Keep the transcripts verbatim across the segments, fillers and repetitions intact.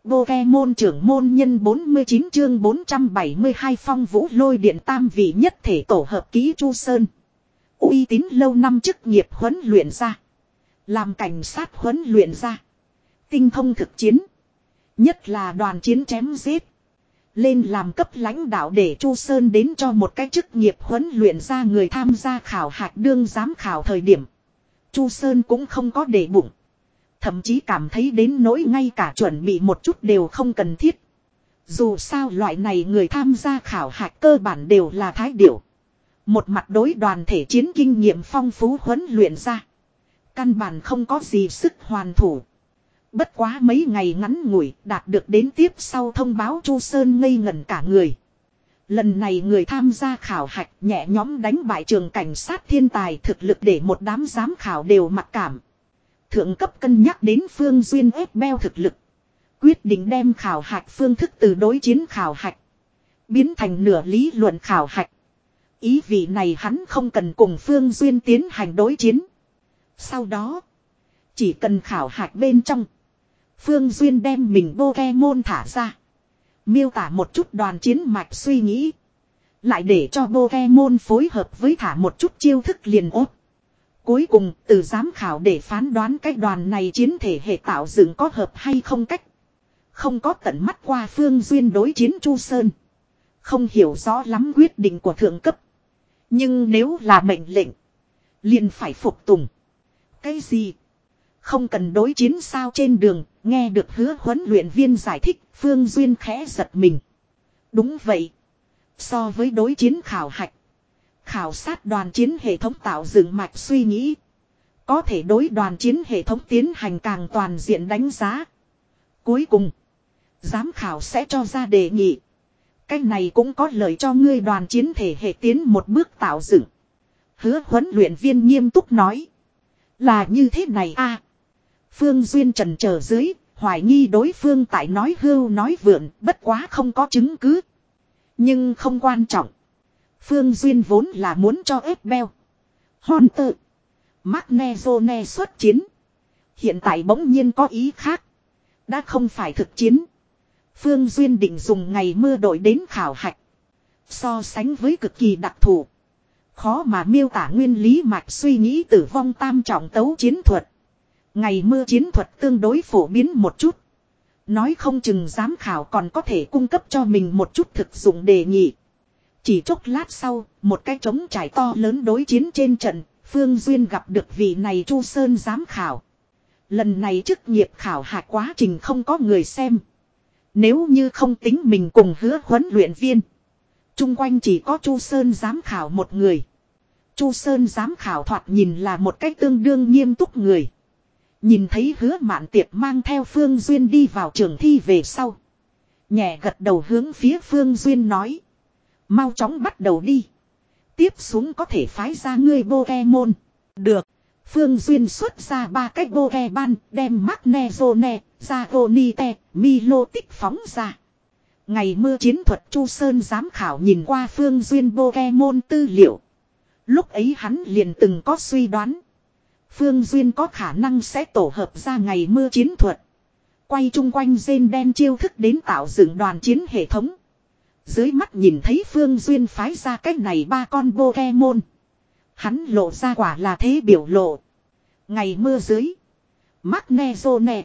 Pokemon trưởng môn nhân bốn mươi chín chương bốn trăm bảy mươi hai phong vũ lôi điện tam vị nhất thể tổ hợp ký Chu Sơn. Uy tín lâu năm chức nghiệp huấn luyện ra. Làm cảnh sát huấn luyện ra. Tinh thông thực chiến. Nhất là đoàn chiến chém giết. Lên làm cấp lãnh đạo để Chu Sơn đến cho một cái chức nghiệp huấn luyện ra người tham gia khảo hạch đương giám khảo thời điểm. Chu Sơn cũng không có để bụng. Thậm chí cảm thấy đến nỗi ngay cả chuẩn bị một chút đều không cần thiết. Dù sao loại này người tham gia khảo hạch cơ bản đều là thái điểu. Một mặt đối đoàn thể chiến kinh nghiệm phong phú huấn luyện ra. Căn bản không có gì sức hoàn thủ. Bất quá mấy ngày ngắn ngủi đạt được đến tiếp sau thông báo Chu Sơn ngây ngẩn cả người. Lần này người tham gia khảo hạch nhẹ nhõm đánh bại trường cảnh sát thiên tài thực lực để một đám giám khảo đều mặc cảm. Thượng cấp cân nhắc đến Phương Duyên ép beo thực lực. Quyết định đem khảo hạch phương thức từ đối chiến khảo hạch. Biến thành nửa lý luận khảo hạch. Ý vị này hắn không cần cùng Phương Duyên tiến hành đối chiến. Sau đó. Chỉ cần khảo hạch bên trong. Phương Duyên đem mình Pokemon thả ra. Miêu tả một chút đoàn chiến mạch suy nghĩ. Lại để cho Pokemon phối hợp với thả một chút chiêu thức liền ốp. Cuối cùng từ giám khảo để phán đoán cái đoàn này chiến thể hệ tạo dựng có hợp hay không cách. Không có tận mắt qua Phương Duyên đối chiến Chu Sơn. Không hiểu rõ lắm quyết định của thượng cấp. Nhưng nếu là mệnh lệnh. Liền phải phục tùng. Cái gì? Không cần đối chiến sao trên đường. Nghe được hứa huấn luyện viên giải thích. Phương Duyên khẽ giật mình. Đúng vậy. So với đối chiến khảo hạch. Khảo sát đoàn chiến hệ thống tạo dựng mạch suy nghĩ. Có thể đối đoàn chiến hệ thống tiến hành càng toàn diện đánh giá. Cuối cùng. Giám khảo sẽ cho ra đề nghị. Cái này cũng có lợi cho ngươi đoàn chiến thể hệ tiến một bước tạo dựng. Hứa huấn luyện viên nghiêm túc nói. Là như thế này a. À, Phương Duyên trần chờ dưới. Hoài nghi đối phương tại nói hưu nói vượn. Bất quá không có chứng cứ. Nhưng không quan trọng. Phương Duyên vốn là muốn cho ép beo. Hunter. Magnezone xuất chiến. Hiện tại bỗng nhiên có ý khác. Đã không phải thực chiến. Phương Duyên định dùng ngày mưa đội đến khảo hạch. So sánh với cực kỳ đặc thù. Khó mà miêu tả nguyên lý mạch suy nghĩ tử vong tam trọng tấu chiến thuật. Ngày mưa chiến thuật tương đối phổ biến một chút. Nói không chừng giám khảo còn có thể cung cấp cho mình một chút thực dụng đề nghị. Chỉ chốc lát sau, một cái trống trải to lớn đối chiến trên trận, Phương Duyên gặp được vị này Chu Sơn giám khảo. Lần này chức nghiệp khảo hạch quá trình không có người xem. Nếu như không tính mình cùng hứa huấn luyện viên. Trung quanh chỉ có Chu Sơn giám khảo một người. Chu Sơn giám khảo thoạt nhìn là một cách tương đương nghiêm túc người. Nhìn thấy hứa mạn tiệp mang theo Phương Duyên đi vào trường thi về sau. Nhẹ gật đầu hướng phía Phương Duyên nói. Mau chóng bắt đầu đi. Tiếp xuống có thể phái ra ngươi Pokemon. Được. Phương Duyên xuất ra ba cái Pokemon đem Magnezone, Zagonite, Milotic phóng ra. Ngày mưa chiến thuật Chu Sơn giám khảo nhìn qua Phương Duyên Pokemon tư liệu. Lúc ấy hắn liền từng có suy đoán. Phương Duyên có khả năng sẽ tổ hợp ra ngày mưa chiến thuật. Quay chung quanh rên đen chiêu thức đến tạo dựng đoàn chiến hệ thống. Dưới mắt nhìn thấy Phương Duyên phái ra cách này ba con Pokemon. Hắn lộ ra quả là thế biểu lộ. Ngày mưa dưới. Magnezone.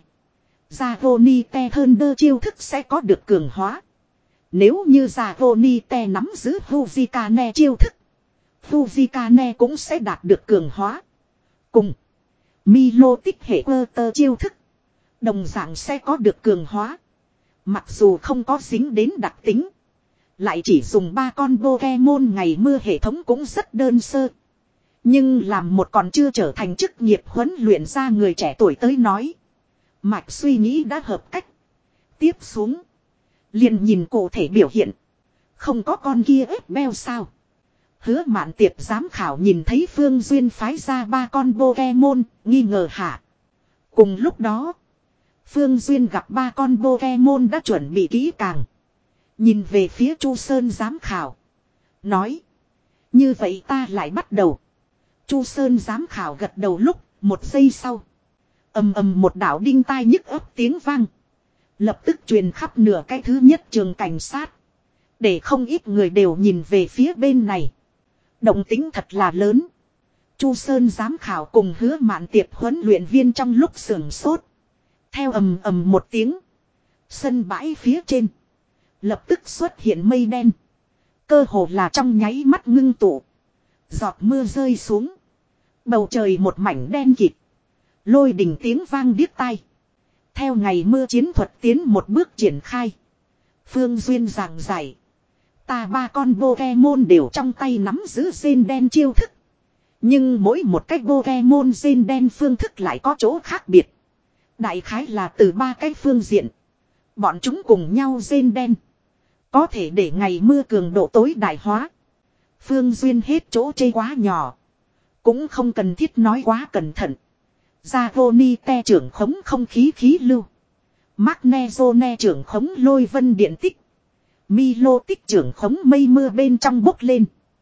Zagonite Thunder chiêu thức sẽ có được cường hóa. Nếu như Zagonite nắm giữ Fujikane chiêu thức. Fujikane cũng sẽ đạt được cường hóa. Cùng. Milotic hệ tơ chiêu thức. Đồng dạng sẽ có được cường hóa. Mặc dù không có dính đến đặc tính. Lại chỉ dùng ba con Pokemon ngày mưa hệ thống cũng rất đơn sơ. Nhưng làm một còn chưa trở thành chức nghiệp huấn luyện ra người trẻ tuổi tới nói. Mạch suy nghĩ đã hợp cách. Tiếp xuống. Liền nhìn cụ thể biểu hiện. Không có con kia ép beo sao. Hứa mạn tiệp giám khảo nhìn thấy Phương Duyên phái ra ba con Pokemon, nghi ngờ hả. Cùng lúc đó. Phương Duyên gặp ba con Pokemon đã chuẩn bị kỹ càng. Nhìn về phía Chu Sơn giám khảo. Nói. Như vậy ta lại bắt đầu. Chu Sơn giám khảo gật đầu lúc, một giây sau. Ầm ầm một đạo đinh tai nhức ấp tiếng vang. Lập tức truyền khắp nửa cái thứ nhất trường cảnh sát. Để không ít người đều nhìn về phía bên này. Động tính thật là lớn. Chu Sơn giám khảo cùng Hứa Mạn Tiệp huấn luyện viên trong lúc sưởng sốt. Theo ầm ầm một tiếng. Sân bãi phía trên. Lập tức xuất hiện mây đen. Cơ hồ là trong nháy mắt ngưng tụ. Giọt mưa rơi xuống. Bầu trời một mảnh đen kịt. Lôi đình tiếng vang điếc tai. Theo ngày mưa chiến thuật tiến một bước triển khai. Phương Duyên giảng giải. Ta ba con Pokemon đều trong tay nắm giữ gen đen chiêu thức. Nhưng mỗi một cách Pokemon gen đen phương thức lại có chỗ khác biệt. Đại khái là từ ba cái phương diện. Bọn chúng cùng nhau gen đen. Có thể để ngày mưa cường độ tối đại hóa. Phương Duyên hết chỗ chê quá nhỏ. Cũng không cần thiết nói quá cẩn thận. Zagoni te trưởng khống không khí khí lưu. Magnezone trưởng khống lôi vân điện tích. Milo tích trưởng khống mây mưa bên trong bốc lên.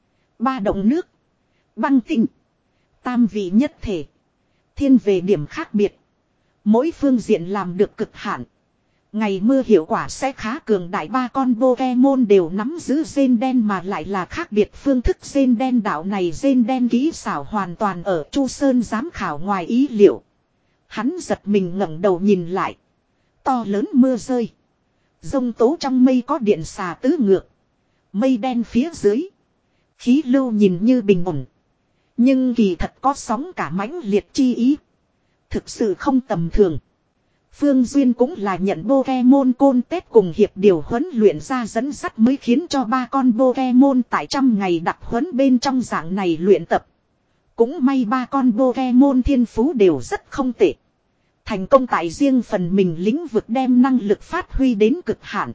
Ba động nước. Băng tinh. Tam vị nhất thể. Thiên về điểm khác biệt. Mỗi phương diện làm được cực hạn. Ngày mưa hiệu quả sẽ khá cường đại, ba con Pokemon đều nắm giữ gen đen mà lại là khác biệt phương thức gen đen đạo này gen đen kỹ xảo hoàn toàn ở Chu Sơn giám khảo ngoài ý liệu. Hắn giật mình ngẩng đầu nhìn lại. To lớn mưa rơi. Dông tố trong mây có điện xà tứ ngược. Mây đen phía dưới. Khí lưu nhìn như bình ổn. Nhưng kỳ thật có sóng cả mãnh liệt chi ý. Thực sự không tầm thường. Phương Duyên cũng là nhận Pokemon Contest cùng hiệp điều huấn luyện ra dẫn dắt mới khiến cho ba con Pokemon tại trăm ngày đặc huấn bên trong dạng này luyện tập. Cũng may ba con Pokemon thiên phú đều rất không tệ. Thành công tại riêng phần mình lĩnh vực đem năng lực phát huy đến cực hạn.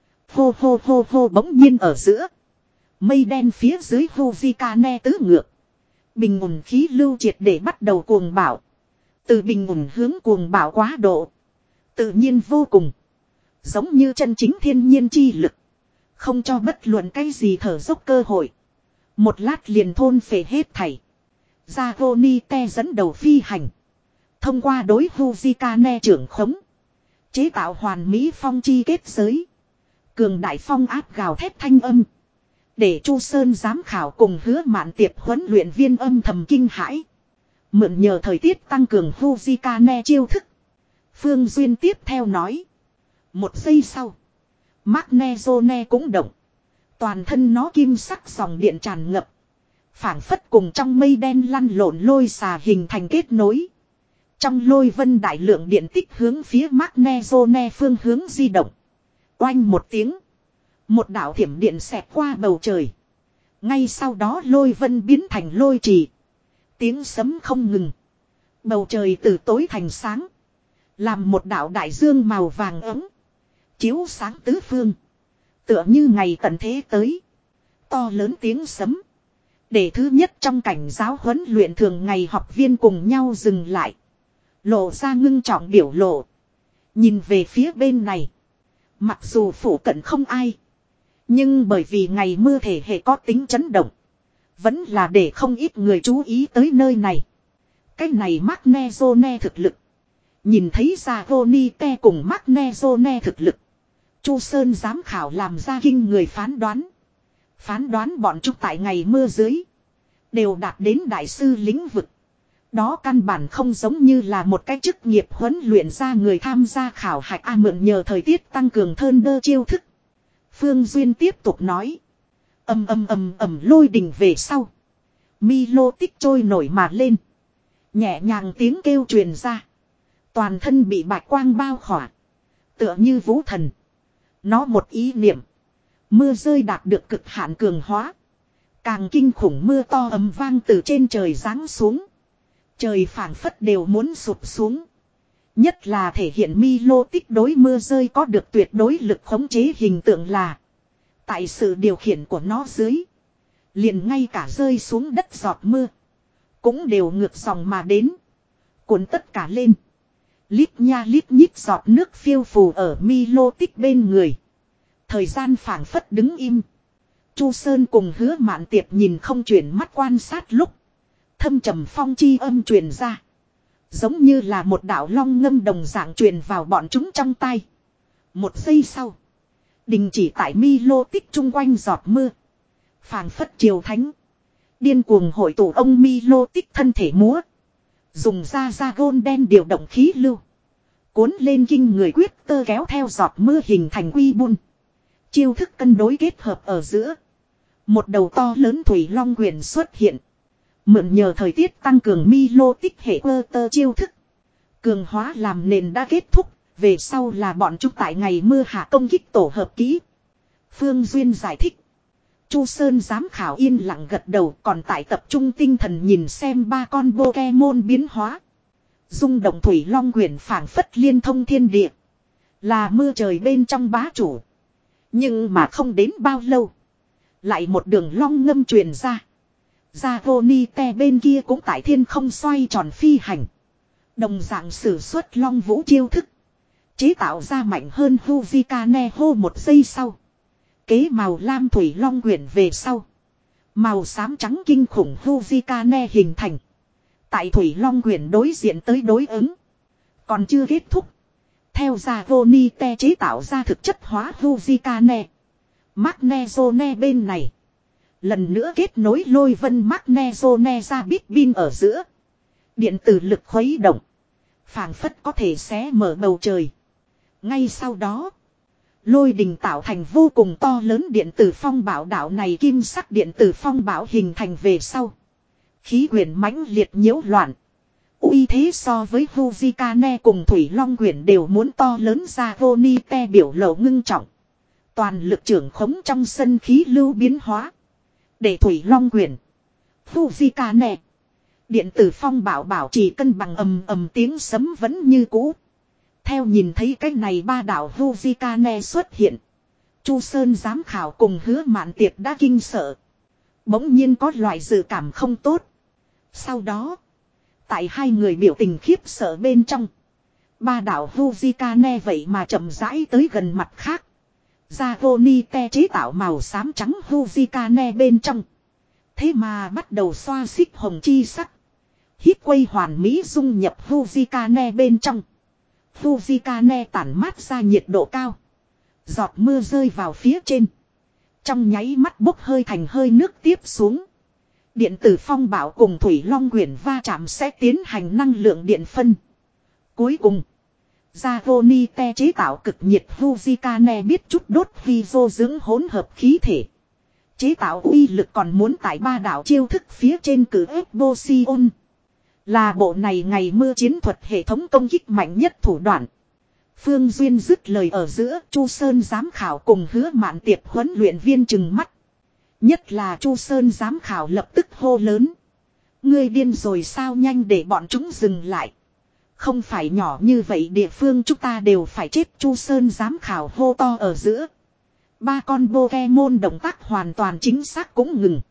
Hô hô hô hô bỗng nhiên ở giữa. Mây đen phía dưới Hujikane tứ ngược. Bình ổn khí lưu triệt để bắt đầu cuồng bạo. Từ bình ổn hướng cuồng bạo quá độ. Tự nhiên vô cùng. Giống như chân chính thiên nhiên chi lực. Không cho bất luận cái gì thở dốc cơ hội. Một lát liền thôn phệ hết thảy. Zagoni te dẫn đầu phi hành. Thông qua đối Hujikane trưởng khống. Chế tạo hoàn mỹ phong chi kết giới. Cường đại phong áp gào thét thanh âm. Để Chu Sơn giám khảo cùng Hứa Mạn Tiệp huấn luyện viên âm thầm kinh hãi. Mượn nhờ thời tiết tăng cường Hujikane chiêu thức. Phương Duyên tiếp theo nói. Một giây sau. Magnezone cũng động. Toàn thân nó kim sắc dòng điện tràn ngập. Phảng phất cùng trong mây đen lăn lộn lôi xà hình thành kết nối. Trong lôi vân đại lượng điện tích hướng phía Magnezone phương hướng di động. Oanh một tiếng. Một đạo thiểm điện xẹt qua bầu trời. Ngay sau đó lôi vân biến thành lôi trì. Tiếng sấm không ngừng. Bầu trời từ tối thành sáng. Làm một đạo đại dương màu vàng ấm. Chiếu sáng tứ phương. Tựa như ngày tận thế tới. To lớn tiếng sấm. Để thứ nhất trong cảnh giáo huấn luyện thường ngày học viên cùng nhau dừng lại. Lộ ra ngưng trọng biểu lộ. Nhìn về phía bên này. Mặc dù phủ cận không ai. Nhưng bởi vì ngày mưa thể hệ có tính chấn động. Vẫn là để không ít người chú ý tới nơi này. Cái này Magnezone thực lực. Nhìn thấy Zagoni cùng Magnezone thực lực. Chu Sơn giám khảo làm ra kinh người phán đoán. Phán đoán bọn chúng tại ngày mưa dưới. Đều đạt đến đại sư lĩnh vực. Đó căn bản không giống như là một cái chức nghiệp huấn luyện ra người tham gia khảo hạch A mượn nhờ thời tiết tăng cường thơn đơ chiêu thức. Phương Duyên tiếp tục nói. Âm âm âm ầm lôi đình về sau. Milo tích trôi nổi mà lên. Nhẹ nhàng tiếng kêu truyền ra. Toàn thân bị bạch quang bao khỏa. Tựa như vũ thần. Nó một ý niệm. Mưa rơi đạt được cực hạn cường hóa. Càng kinh khủng mưa to ầm vang từ trên trời giáng xuống. Trời phảng phất đều muốn sụp xuống. Nhất là thể hiện Milo tích đối mưa rơi có được tuyệt đối lực khống chế hình tượng là. Tại sự điều khiển của nó dưới. Liền ngay cả rơi xuống đất giọt mưa. Cũng đều ngược dòng mà đến. Cuốn tất cả lên. Lít nha lít nhít giọt nước phiêu phù ở Milo tích bên người. Thời gian phảng phất đứng im. Chu Sơn cùng Hứa Mạn Tiệp nhìn không chuyển mắt quan sát lúc. Thâm trầm phong chi âm truyền ra. Giống như là một đạo long ngâm đồng dạng truyền vào bọn chúng trong tay. Một giây sau. Đình chỉ tại mi lô tích chung quanh giọt mưa. Phảng phất triều thánh. Điên cuồng hội tụ ông mi lô tích thân thể múa. Dùng da da gôn đen điều động khí lưu. Cuốn lên kinh người quyết tơ kéo theo giọt mưa hình thành quy bun. Chiêu thức cân đối kết hợp ở giữa. Một đầu to lớn thủy long quyển xuất hiện. Mượn nhờ thời tiết tăng cường mi lô tích hệ quơ tơ chiêu thức. Cường hóa làm nền đã kết thúc. Về sau là bọn chúng tại ngày mưa hạ công kích tổ hợp kỹ. Phương Duyên giải thích. Chu Sơn giám khảo yên lặng gật đầu, còn tại tập trung tinh thần nhìn xem ba con Pokemon biến hóa. Dung động thủy long quyển phảng phất liên thông thiên địa. Là mưa trời bên trong bá chủ. Nhưng mà không đến bao lâu. Lại một đường long ngâm truyền ra. Zagonite bên kia cũng tại thiên không xoay tròn phi hành. Đồng dạng sử xuất long vũ chiêu thức. Chế tạo ra mạnh hơn Huzikane hô một giây sau. Kế màu lam thủy long quyển về sau. Màu xám trắng kinh khủng Huzikane hình thành. Tại thủy long quyển đối diện tới đối ứng. Còn chưa kết thúc. Theo Zagonite chế tạo ra thực chất hóa Huzikane. Magnezone bên này. Lần nữa kết nối lôi vân Magnezone ra bít bin ở giữa. Điện tử lực khuấy động. Phảng phất có thể xé mở bầu trời. Ngay sau đó. Lôi đình tạo thành vô cùng to lớn điện tử phong bảo đạo này kim sắc điện tử phong bảo hình thành về sau. Khí quyển mãnh liệt nhiễu loạn. Uy thế so với Huzikane cùng Thủy Long quyển đều muốn to lớn ra Vonite biểu lộ ngưng trọng. Toàn lực trưởng khống trong sân khí lưu biến hóa. Để Thủy Long quyển. Huzikane. Điện tử phong bảo bảo trì cân bằng ầm ầm tiếng sấm vẫn như cũ. Theo nhìn thấy cái này ba đạo Huzikane xuất hiện. Chu Sơn giám khảo cùng Hứa Mạn Tiệp đã kinh sợ. Bỗng nhiên có loại dự cảm không tốt. Sau đó. Tại hai người biểu tình khiếp sợ bên trong. Ba đạo Huzikane vậy mà chậm rãi tới gần mặt khác. Zagonite chế tạo màu xám trắng Huzikane bên trong. Thế mà bắt đầu xoa xích hồng chi sắc. Hít quay hoàn mỹ dung nhập Huzikane bên trong. Huzikane tản mát ra nhiệt độ cao. Giọt mưa rơi vào phía trên. Trong nháy mắt bốc hơi thành hơi nước tiếp xuống. Điện tử phong bảo cùng Thủy Long quyển va chạm sẽ tiến hành năng lượng điện phân. Cuối cùng. Zagonite chế tạo cực nhiệt Huzikane biết chút đốt hydro dưỡng hỗn hợp khí thể. Chế tạo uy lực còn muốn tại ba đạo chiêu thức phía trên cử ép Bosion. Là bộ này ngày mưa chiến thuật hệ thống công kích mạnh nhất thủ đoạn. Phương Duyên dứt lời ở giữa Chu Sơn giám khảo cùng Hứa Mạn Tiệp huấn luyện viên trừng mắt. Nhất là Chu Sơn giám khảo lập tức hô lớn. Ngươi điên rồi sao nhanh để bọn chúng dừng lại. Không phải nhỏ như vậy địa phương chúng ta đều phải chết Chu Sơn giám khảo hô to ở giữa. Ba con Pokemon động tác hoàn toàn chính xác cũng ngừng.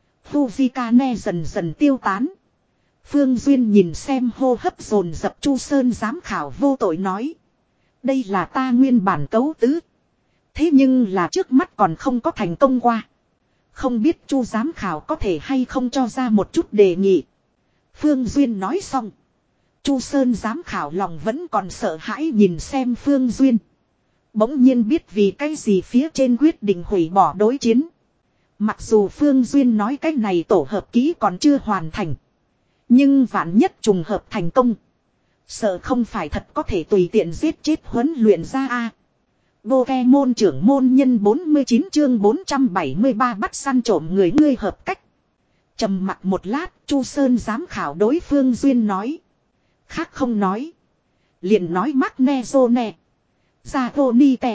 Huzikane dần dần tiêu tán. Phương Duyên nhìn xem hô hấp dồn dập Chu Sơn giám khảo vô tội nói. Đây là ta nguyên bản cấu tứ. Thế nhưng là trước mắt còn không có thành công qua. Không biết Chu giám khảo có thể hay không cho ra một chút đề nghị. Phương Duyên nói xong. Chu Sơn giám khảo lòng vẫn còn sợ hãi nhìn xem Phương Duyên. Bỗng nhiên biết vì cái gì phía trên quyết định hủy bỏ đối chiến. Mặc dù Phương Duyên nói cái này tổ hợp kỹ còn chưa hoàn thành. Nhưng vạn nhất trùng hợp thành công. Sợ không phải thật có thể tùy tiện giết chết huấn luyện ra a. Pokemon trưởng môn nhân bốn mươi chín chương bốn trăm bảy mươi ba bắt săn trộm người ngươi hợp cách. Trầm mặc một lát, Chu Sơn giám khảo đối Phương Duyên nói. Khác không nói. Liền nói Magnezone. Zagonite.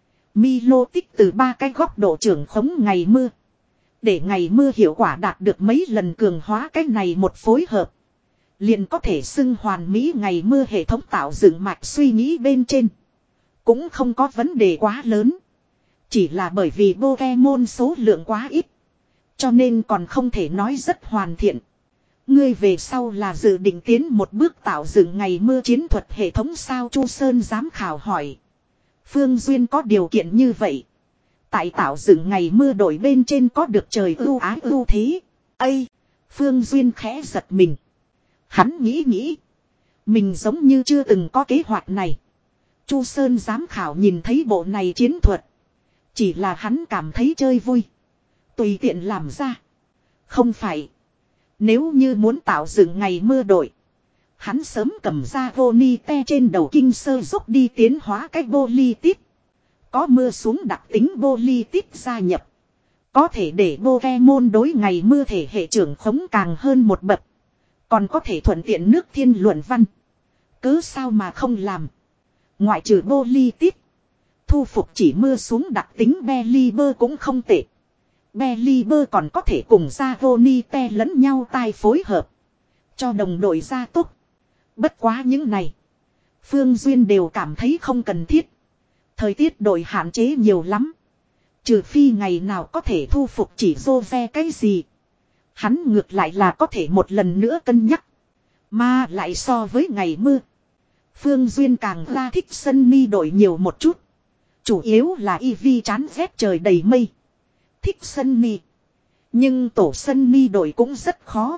Milo tích từ ba cái góc độ trưởng khống ngày mưa. Để ngày mưa hiệu quả đạt được mấy lần cường hóa cái này một phối hợp. Liền có thể xưng hoàn mỹ ngày mưa hệ thống tạo dựng mạch suy nghĩ bên trên. Cũng không có vấn đề quá lớn. Chỉ là bởi vì Pokemon số lượng quá ít. Cho nên còn không thể nói rất hoàn thiện. Ngươi về sau là dự định tiến một bước tạo dựng ngày mưa chiến thuật hệ thống sao Chu Sơn giám khảo hỏi. Phương Duyên có điều kiện như vậy. Tại tạo dựng ngày mưa đổi bên trên có được trời ưu ái ưu thế. Ây! Phương Duyên khẽ giật mình. Hắn nghĩ nghĩ. Mình giống như chưa từng có kế hoạch này. Chu Sơn giám khảo nhìn thấy bộ này chiến thuật. Chỉ là hắn cảm thấy chơi vui. Tùy tiện làm ra. Không phải. Nếu như muốn tạo dựng ngày mưa đội. Hắn sớm cầm ra vô ni te trên đầu kinh sơ dốc đi tiến hóa cách bô ly tít. Có mưa xuống đặc tính bô ly tít gia nhập. Có thể để Pokemon đối ngày mưa thể hệ trưởng khống càng hơn một bậc. Còn có thể thuận tiện nước thiên luận văn. Cứ sao mà không làm. Ngoại trừ bô ly tít. Thu phục chỉ mưa xuống đặc tính Belieber cũng không tệ. Belieber còn có thể cùng ra Vonite lẫn nhau tai phối hợp. Cho đồng đội ra tốc. Bất quá những này. Phương Duyên đều cảm thấy không cần thiết. Thời tiết đổi hạn chế nhiều lắm. Trừ phi ngày nào có thể thu phục chỉ dô ve cái gì. Hắn ngược lại là có thể một lần nữa cân nhắc. Mà lại so với ngày mưa. Phương Duyên càng ra thích sân mi đổi nhiều một chút. Chủ yếu là Eevee chán ghét trời đầy mây. Thích sân mi. Nhưng tổ sân mi đổi cũng rất khó.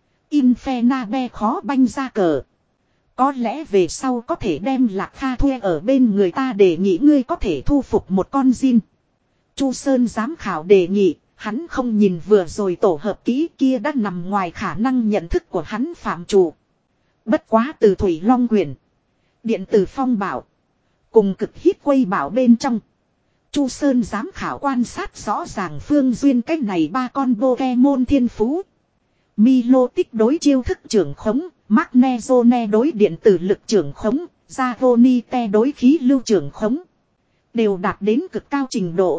Infernabe khó banh ra cờ. Có lẽ về sau có thể đem Lạc Kha thuê ở bên người ta để nghĩ ngươi có thể thu phục một con Jin. Chu Sơn giám khảo đề nghị, hắn không nhìn vừa rồi tổ hợp kỹ kia đã nằm ngoài khả năng nhận thức của hắn phạm chủ. Bất quá từ Thủy Long Quyển, điện tử phong bảo, cùng cực hít quay bảo bên trong. Chu Sơn giám khảo quan sát rõ ràng Phương Duyên cách này ba con Pokemon thiên phú. Milotic đối chiêu thức trưởng khống, Magnezone đối điện tử lực trưởng khống, Zavonite đối khí lưu trưởng khống. Đều đạt đến cực cao trình độ.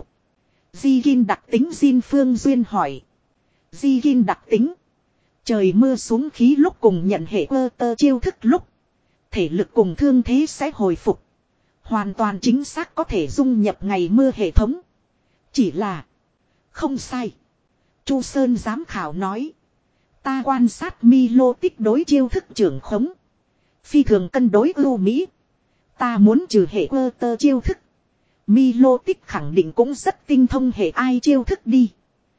Di-Gin đặc tính Jin Phương Duyên hỏi. Di-Gin đặc tính. Trời mưa xuống khí lúc cùng nhận hệ cơ tơ chiêu thức lúc. Thể lực cùng thương thế sẽ hồi phục. Hoàn toàn chính xác có thể dung nhập ngày mưa hệ thống. Chỉ là. Không sai. Chu Sơn giám khảo nói. Ta quan sát Milotic đối chiêu thức trưởng khống. Phi thường cân đối ưu mỹ. Ta muốn trừ hệ cơ tơ chiêu thức. Milotic khẳng định cũng rất tinh thông hệ ai chiêu thức đi.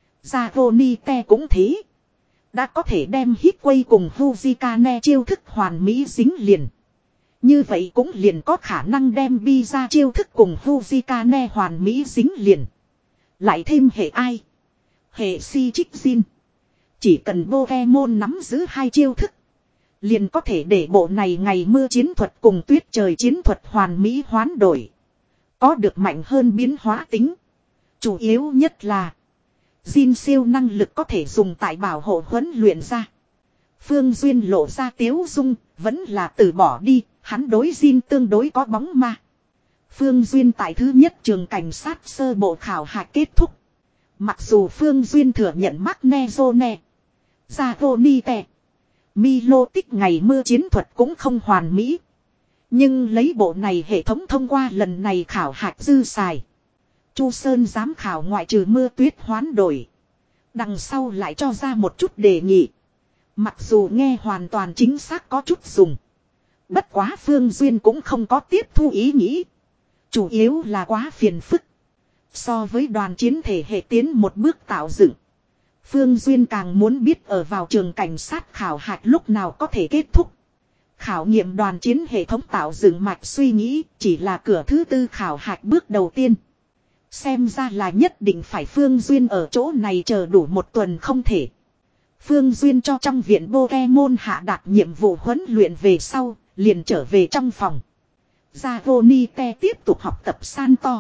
Zavonite cũng thế. Đã có thể đem Hitway cùng Fujikane chiêu thức hoàn mỹ dính liền. Như vậy cũng liền có khả năng đem bi ra chiêu thức cùng Fujikane hoàn mỹ dính liền. Lại thêm hệ ai. Hệ si trích Jin. Chỉ cần Pokemon nắm giữ hai chiêu thức. Liền có thể để bộ này ngày mưa chiến thuật cùng tuyết trời chiến thuật hoàn mỹ hoán đổi. Có được mạnh hơn biến hóa tính. Chủ yếu nhất là. Jin siêu năng lực có thể dùng tại bảo hộ huấn luyện ra. Phương Duyên lộ ra tiếu dung. Vẫn là từ bỏ đi. Hắn đối Jin tương đối có bóng ma. Phương Duyên tại thứ nhất trường cảnh sát sơ bộ khảo hạch kết thúc. Mặc dù Phương Duyên thừa nhận Magnezone, Zavonite, Milotic ngày mưa chiến thuật cũng không hoàn mỹ. Nhưng lấy bộ này hệ thống thông qua lần này khảo hạch dư xài. Chu Sơn giám khảo ngoại trừ mưa tuyết hoán đổi. Đằng sau lại cho ra một chút đề nghị. Mặc dù nghe hoàn toàn chính xác có chút dùng. Bất quá Phương Duyên cũng không có tiếp thu ý nghĩ. Chủ yếu là quá phiền phức. So với đoàn chiến thể hệ tiến một bước tạo dựng. Phương Duyên càng muốn biết ở vào trường cảnh sát khảo hạch lúc nào có thể kết thúc. Khảo nghiệm đoàn chiến hệ thống tạo dựng mạch suy nghĩ chỉ là cửa thứ tư khảo hạch bước đầu tiên. Xem ra là nhất định phải Phương Duyên ở chỗ này chờ đủ một tuần không thể. Phương Duyên cho trong viện Pokemon hạ đạt nhiệm vụ huấn luyện về sau, liền trở về trong phòng. Zavonite tiếp tục học tập san to.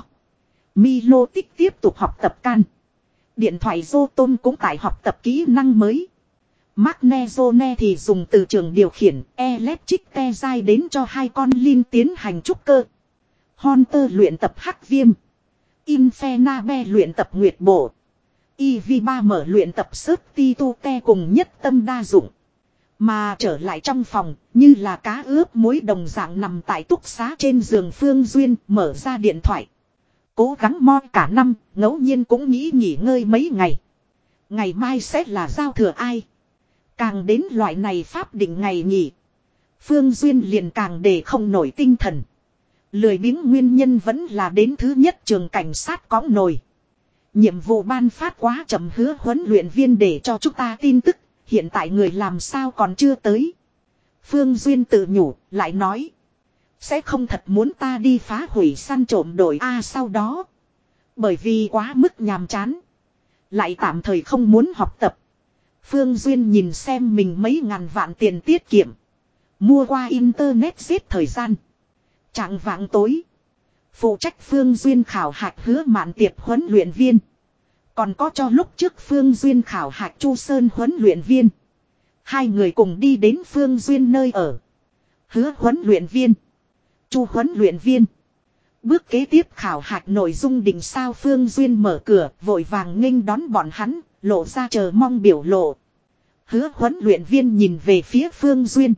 Milotic tiếp tục học tập can. Điện thoại Zotom cũng tại học tập kỹ năng mới. Magnezone thì dùng từ trường điều khiển Electric te dai đến cho hai con Linh tiến hành trúc cơ. Hunter luyện tập hắc viêm. Infernabe luyện tập nguyệt bổ. i vê ba mở luyện tập sớt ti tu te cùng nhất tâm đa dụng. Mà trở lại trong phòng, như là cá ướp muối đồng dạng nằm tại túc xá trên giường Phương Duyên mở ra điện thoại. Cố gắng mo cả năm, ngẫu nhiên cũng nghĩ nghỉ ngơi mấy ngày. Ngày mai sẽ là giao thừa ai. Càng đến loại này pháp định ngày nghỉ. Phương Duyên liền càng để không nổi tinh thần. Lười biếng nguyên nhân vẫn là đến thứ nhất trường cảnh sát cõng nồi. Nhiệm vụ ban phát quá chậm hứa huấn luyện viên để cho chúng ta tin tức. Hiện tại người làm sao còn chưa tới. Phương Duyên tự nhủ, lại nói. Sẽ không thật muốn ta đi phá hủy săn trộm đội A sau đó. Bởi vì quá mức nhàm chán. Lại tạm thời không muốn học tập. Phương Duyên nhìn xem mình mấy ngàn vạn tiền tiết kiệm. Mua qua internet giết thời gian. Trạng vạng tối. Phụ trách Phương Duyên khảo hạch Hứa Mạn Tiệp huấn luyện viên. Còn có cho lúc trước Phương Duyên khảo hạch Chu Sơn huấn luyện viên. Hai người cùng đi đến Phương Duyên nơi ở. Hứa huấn luyện viên. Chu huấn luyện viên. Bước kế tiếp khảo hạch nội dung định sao Phương Duyên mở cửa vội vàng nghênh đón bọn hắn, lộ ra chờ mong biểu lộ. Hứa huấn luyện viên nhìn về phía Phương Duyên.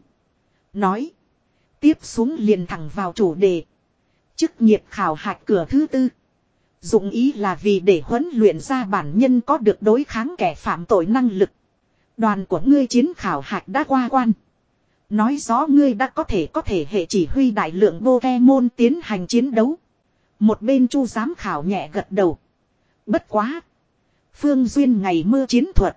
Nói. Tiếp xuống liền thẳng vào chủ đề. Chức nghiệp khảo hạch cửa thứ tư. Dụng ý là vì để huấn luyện ra bản nhân có được đối kháng kẻ phạm tội năng lực. Đoàn của ngươi chiến khảo hạch đã qua quan. Nói rõ ngươi đã có thể có thể hệ chỉ huy đại lượng Pokemon tiến hành chiến đấu. Một bên Chu giám khảo nhẹ gật đầu. Bất quá. Phương Duyên ngày mưa chiến thuật.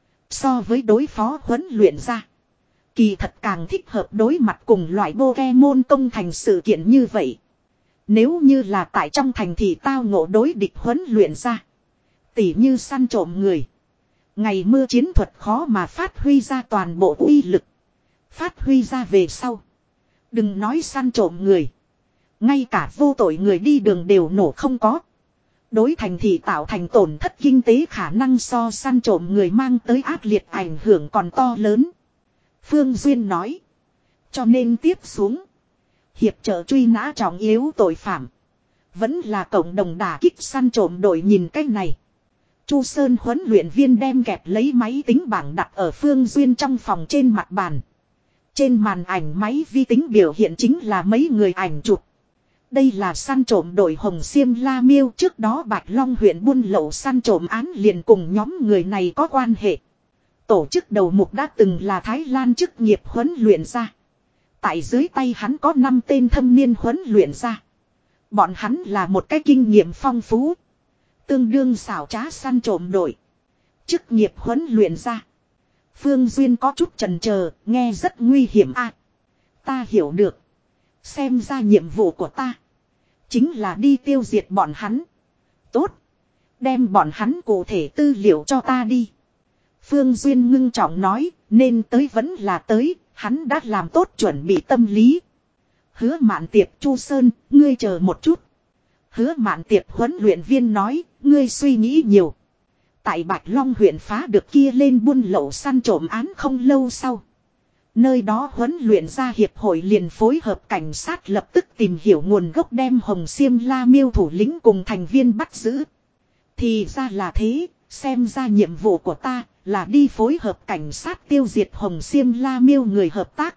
So với đối phó huấn luyện ra. Kỳ thật càng thích hợp đối mặt cùng loại Pokemon công thành sự kiện như vậy. Nếu như là tại trong thành thì tao ngộ đối địch huấn luyện ra. Tỉ như săn trộm người. Ngày mưa chiến thuật khó mà phát huy ra toàn bộ uy lực. Phát huy ra về sau. Đừng nói săn trộm người. Ngay cả vô tội người đi đường đều nổ không có. Đối thành thị tạo thành tổn thất kinh tế khả năng so săn trộm người mang tới ác liệt ảnh hưởng còn to lớn. Phương Duyên nói. Cho nên tiếp xuống. Hiệp trợ truy nã trọng yếu tội phạm. Vẫn là cộng đồng đả kích săn trộm đội nhìn cách này. Chu Sơn huấn luyện viên đem kẹp lấy máy tính bảng đặt ở Phương Duyên trong phòng trên mặt bàn. Trên màn ảnh máy vi tính biểu hiện chính là mấy người ảnh chụp. Đây là săn trộm đội Hồng Xiêm La Miêu, trước đó Bạch Long huyện buôn lậu săn trộm án liền cùng nhóm người này có quan hệ. Tổ chức đầu mục đã từng là Thái Lan chức nghiệp huấn luyện ra. Tại dưới tay hắn có năm tên thâm niên huấn luyện ra. Bọn hắn là một cái kinh nghiệm phong phú. Tương đương xảo trá săn trộm đội. Chức nghiệp huấn luyện ra. Phương Duyên có chút chần chờ, nghe rất nguy hiểm à. Ta hiểu được. Xem ra nhiệm vụ của ta. Chính là đi tiêu diệt bọn hắn. Tốt. Đem bọn hắn cụ thể tư liệu cho ta đi. Phương Duyên ngưng trọng nói, nên tới vẫn là tới, hắn đã làm tốt chuẩn bị tâm lý. Hứa Mạn Tiệp, Chu Sơn, ngươi chờ một chút. Hứa Mạn Tiệp huấn luyện viên nói, ngươi suy nghĩ nhiều. Tại Bạch Long huyện phá được kia lên buôn lậu săn trộm án không lâu sau. Nơi đó huấn luyện ra hiệp hội liền phối hợp cảnh sát lập tức tìm hiểu nguồn gốc đem Hồng Xiêm La Miêu thủ lĩnh cùng thành viên bắt giữ. Thì ra là thế, xem ra nhiệm vụ của ta là đi phối hợp cảnh sát tiêu diệt Hồng Xiêm La Miêu người hợp tác.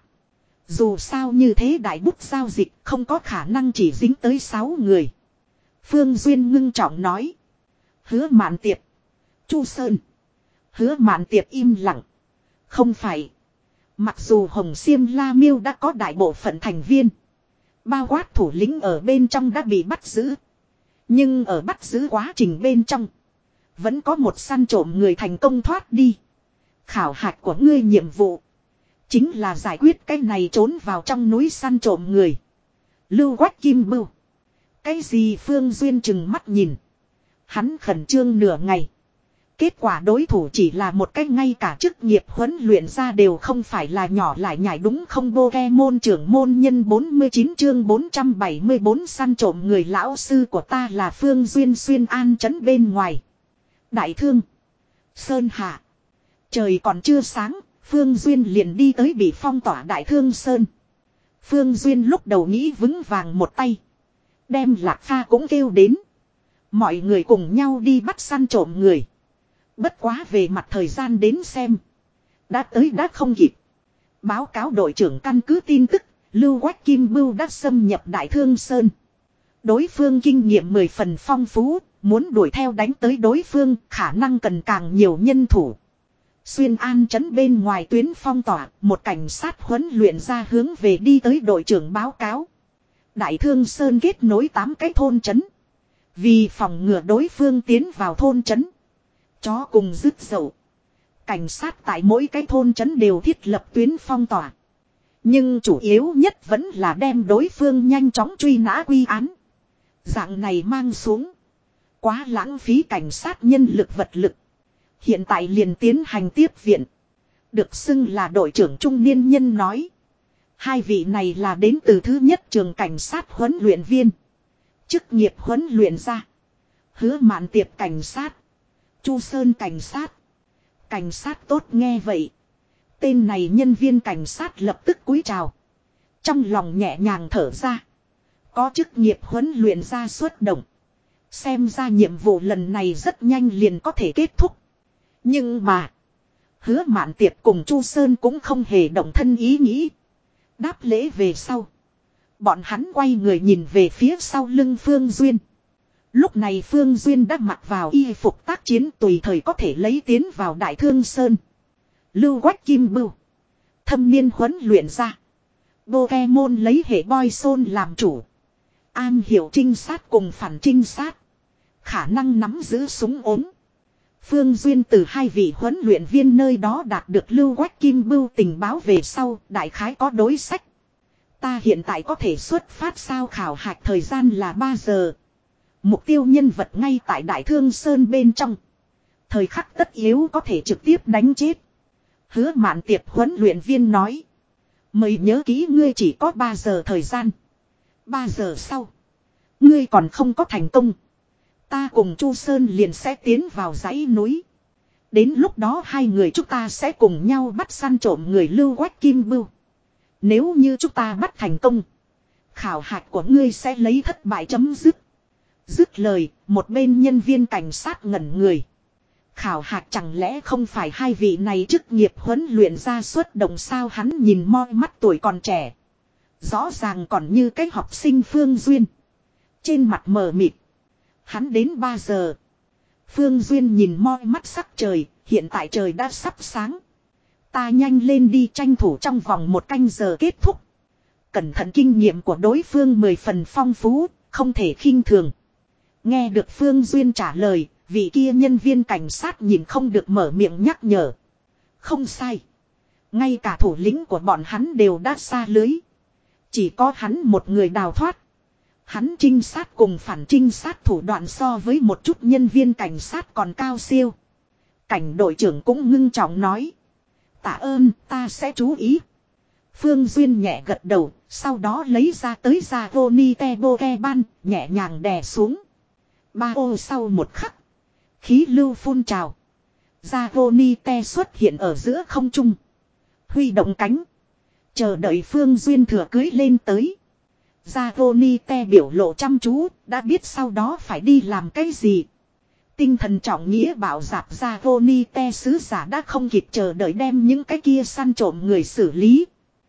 Dù sao như thế đại bút giao dịch không có khả năng chỉ dính tới sáu người. Phương Duyên ngưng trọng nói. Hứa Mạn Tiệp. Chu Sơn. Hứa Mạn Tiệp im lặng. Không phải. Mặc dù Hồng Xiêm La Miêu đã có đại bộ phận thành viên. Bao quát thủ lĩnh ở bên trong đã bị bắt giữ. Nhưng ở bắt giữ quá trình bên trong. Vẫn có một săn trộm người thành công thoát đi. Khảo hạch của ngươi nhiệm vụ. Chính là giải quyết cái này trốn vào trong núi săn trộm người. Lưu Quách Kim Bưu. Cái gì Phương Duyên chừng mắt nhìn. Hắn khẩn trương nửa ngày. Kết quả đối thủ chỉ là một cách ngay cả chức nghiệp huấn luyện ra đều không phải là nhỏ lại nhảy đúng không. Pokemon trưởng môn nhân bốn mươi chín chương bốn trăm bảy mươi bốn săn trộm người lão sư của ta là Phương Duyên xuyên an trấn bên ngoài. Đại Thương. Sơn Hạ. Trời còn chưa sáng, Phương Duyên liền đi tới bị phong tỏa Đại Thương Sơn. Phương Duyên lúc đầu nghĩ vững vàng một tay. Đem Lạc Pha cũng kêu đến. Mọi người cùng nhau đi bắt săn trộm người. Bất quá về mặt thời gian đến xem. Đã tới đã không kịp. Báo cáo đội trưởng căn cứ tin tức, Lưu Quách Kim Bưu đã xâm nhập Đại Thương Sơn. Đối phương kinh nghiệm mười phần phong phú, muốn đuổi theo đánh tới đối phương khả năng cần càng nhiều nhân thủ. Xuyên an trấn bên ngoài tuyến phong tỏa, một cảnh sát huấn luyện ra hướng về đi tới đội trưởng báo cáo. Đại Thương Sơn kết nối tám cái thôn trấn. Vì phòng ngừa đối phương tiến vào thôn trấn. Chó cùng dứt dậu. Cảnh sát tại mỗi cái thôn trấn đều thiết lập tuyến phong tỏa. Nhưng chủ yếu nhất vẫn là đem đối phương nhanh chóng truy nã quy án. Dạng này mang xuống. Quá lãng phí cảnh sát nhân lực vật lực. Hiện tại liền tiến hành tiếp viện. Được xưng là đội trưởng trung niên nhân nói. Hai vị này là đến từ thứ nhất trường cảnh sát huấn luyện viên. Chức nghiệp huấn luyện ra. Hứa Mạn Tiệp cảnh sát. Chu Sơn cảnh sát. Cảnh sát tốt nghe vậy. Tên này nhân viên cảnh sát lập tức cúi chào. Trong lòng nhẹ nhàng thở ra. Có chức nghiệp huấn luyện ra xuất động. Xem ra nhiệm vụ lần này rất nhanh liền có thể kết thúc. Nhưng mà. Hứa Mạn Tiệp cùng Chu Sơn cũng không hề động thân ý nghĩ. Đáp lễ về sau. Bọn hắn quay người nhìn về phía sau lưng Phương Duyên. Lúc này Phương Duyên đã mặc vào y phục tác chiến tùy thời có thể lấy tiến vào Đại Thương Sơn. Lưu Quách Kim Bưu. Thâm niên huấn luyện ra. Pokemon lấy hệ boy xôn làm chủ. An hiểu trinh sát cùng phản trinh sát. Khả năng nắm giữ súng ốm. Phương Duyên từ hai vị huấn luyện viên nơi đó đạt được Lưu Quách Kim Bưu tình báo về sau, đại khái có đối sách. Ta hiện tại có thể xuất phát sao khảo hạch thời gian là ba giờ. Mục tiêu nhân vật ngay tại Đại Thương Sơn bên trong. Thời khắc tất yếu có thể trực tiếp đánh chết. Hứa Mạn Tiệp huấn luyện viên nói. Mời nhớ kỹ ngươi chỉ có ba giờ thời gian. ba giờ sau. Ngươi còn không có thành công. Ta cùng Chu Sơn liền sẽ tiến vào dãy núi. Đến lúc đó hai người chúng ta sẽ cùng nhau bắt săn trộm người Lưu Quách Kim Bưu. Nếu như chúng ta bắt thành công. Khảo hạch của ngươi sẽ lấy thất bại chấm dứt. Dứt lời, một bên nhân viên cảnh sát ngẩn người. Khảo hạch chẳng lẽ không phải hai vị này chức nghiệp huấn luyện ra xuất động sao hắn nhìn moi mắt tuổi còn trẻ. Rõ ràng còn như cái học sinh Phương Duyên. Trên mặt mờ mịt. Hắn đến ba giờ. Phương Duyên nhìn moi mắt sắc trời, hiện tại trời đã sắp sáng. Ta nhanh lên đi tranh thủ trong vòng một canh giờ kết thúc. Cẩn thận kinh nghiệm của đối phương mười phần phong phú, không thể khinh thường. Nghe được Phương Duyên trả lời, vị kia nhân viên cảnh sát nhìn không được mở miệng nhắc nhở. Không sai. Ngay cả thủ lĩnh của bọn hắn đều đã xa lưới. Chỉ có hắn một người đào thoát. Hắn trinh sát cùng phản trinh sát thủ đoạn so với một chút nhân viên cảnh sát còn cao siêu. Cảnh đội trưởng cũng ngưng trọng nói. Tạ ơn, ta sẽ chú ý. Phương Duyên nhẹ gật đầu, sau đó lấy ra tới ra vô ni te bô ke ban, nhẹ nhàng đè xuống. Ba ô sau một khắc. Khí lưu phun trào. Ra vô ni te xuất hiện ở giữa không trung. Huy động cánh. Chờ đợi Phương Duyên thừa cưới lên tới. Ra vô ni te biểu lộ chăm chú, đã biết sau đó phải đi làm cái gì. Tinh thần trọng nghĩa bảo dạp ra vô ni te sứ giả đã không kịp chờ đợi đem những cái kia săn trộm người xử lý.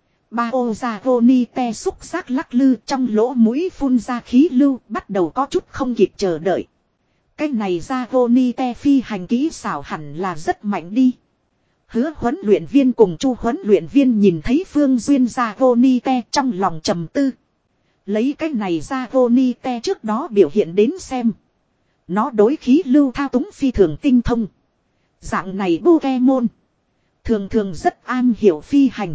Ba ô ra vô ni te xúc giác lắc lư trong lỗ mũi phun ra khí lưu bắt đầu có chút không kịp chờ đợi. Cái này ra vô ni te phi hành kỹ xảo hẳn là rất mạnh đi. Hứa huấn luyện viên cùng Chu huấn luyện viên nhìn thấy Phương Duyên ra vô ni te trong lòng trầm tư. Lấy cái này ra vô ni te trước đó biểu hiện đến xem. Nó đối khí lưu thao túng phi thường tinh thông. Dạng này Pokemon. Thường thường rất an hiểu phi hành.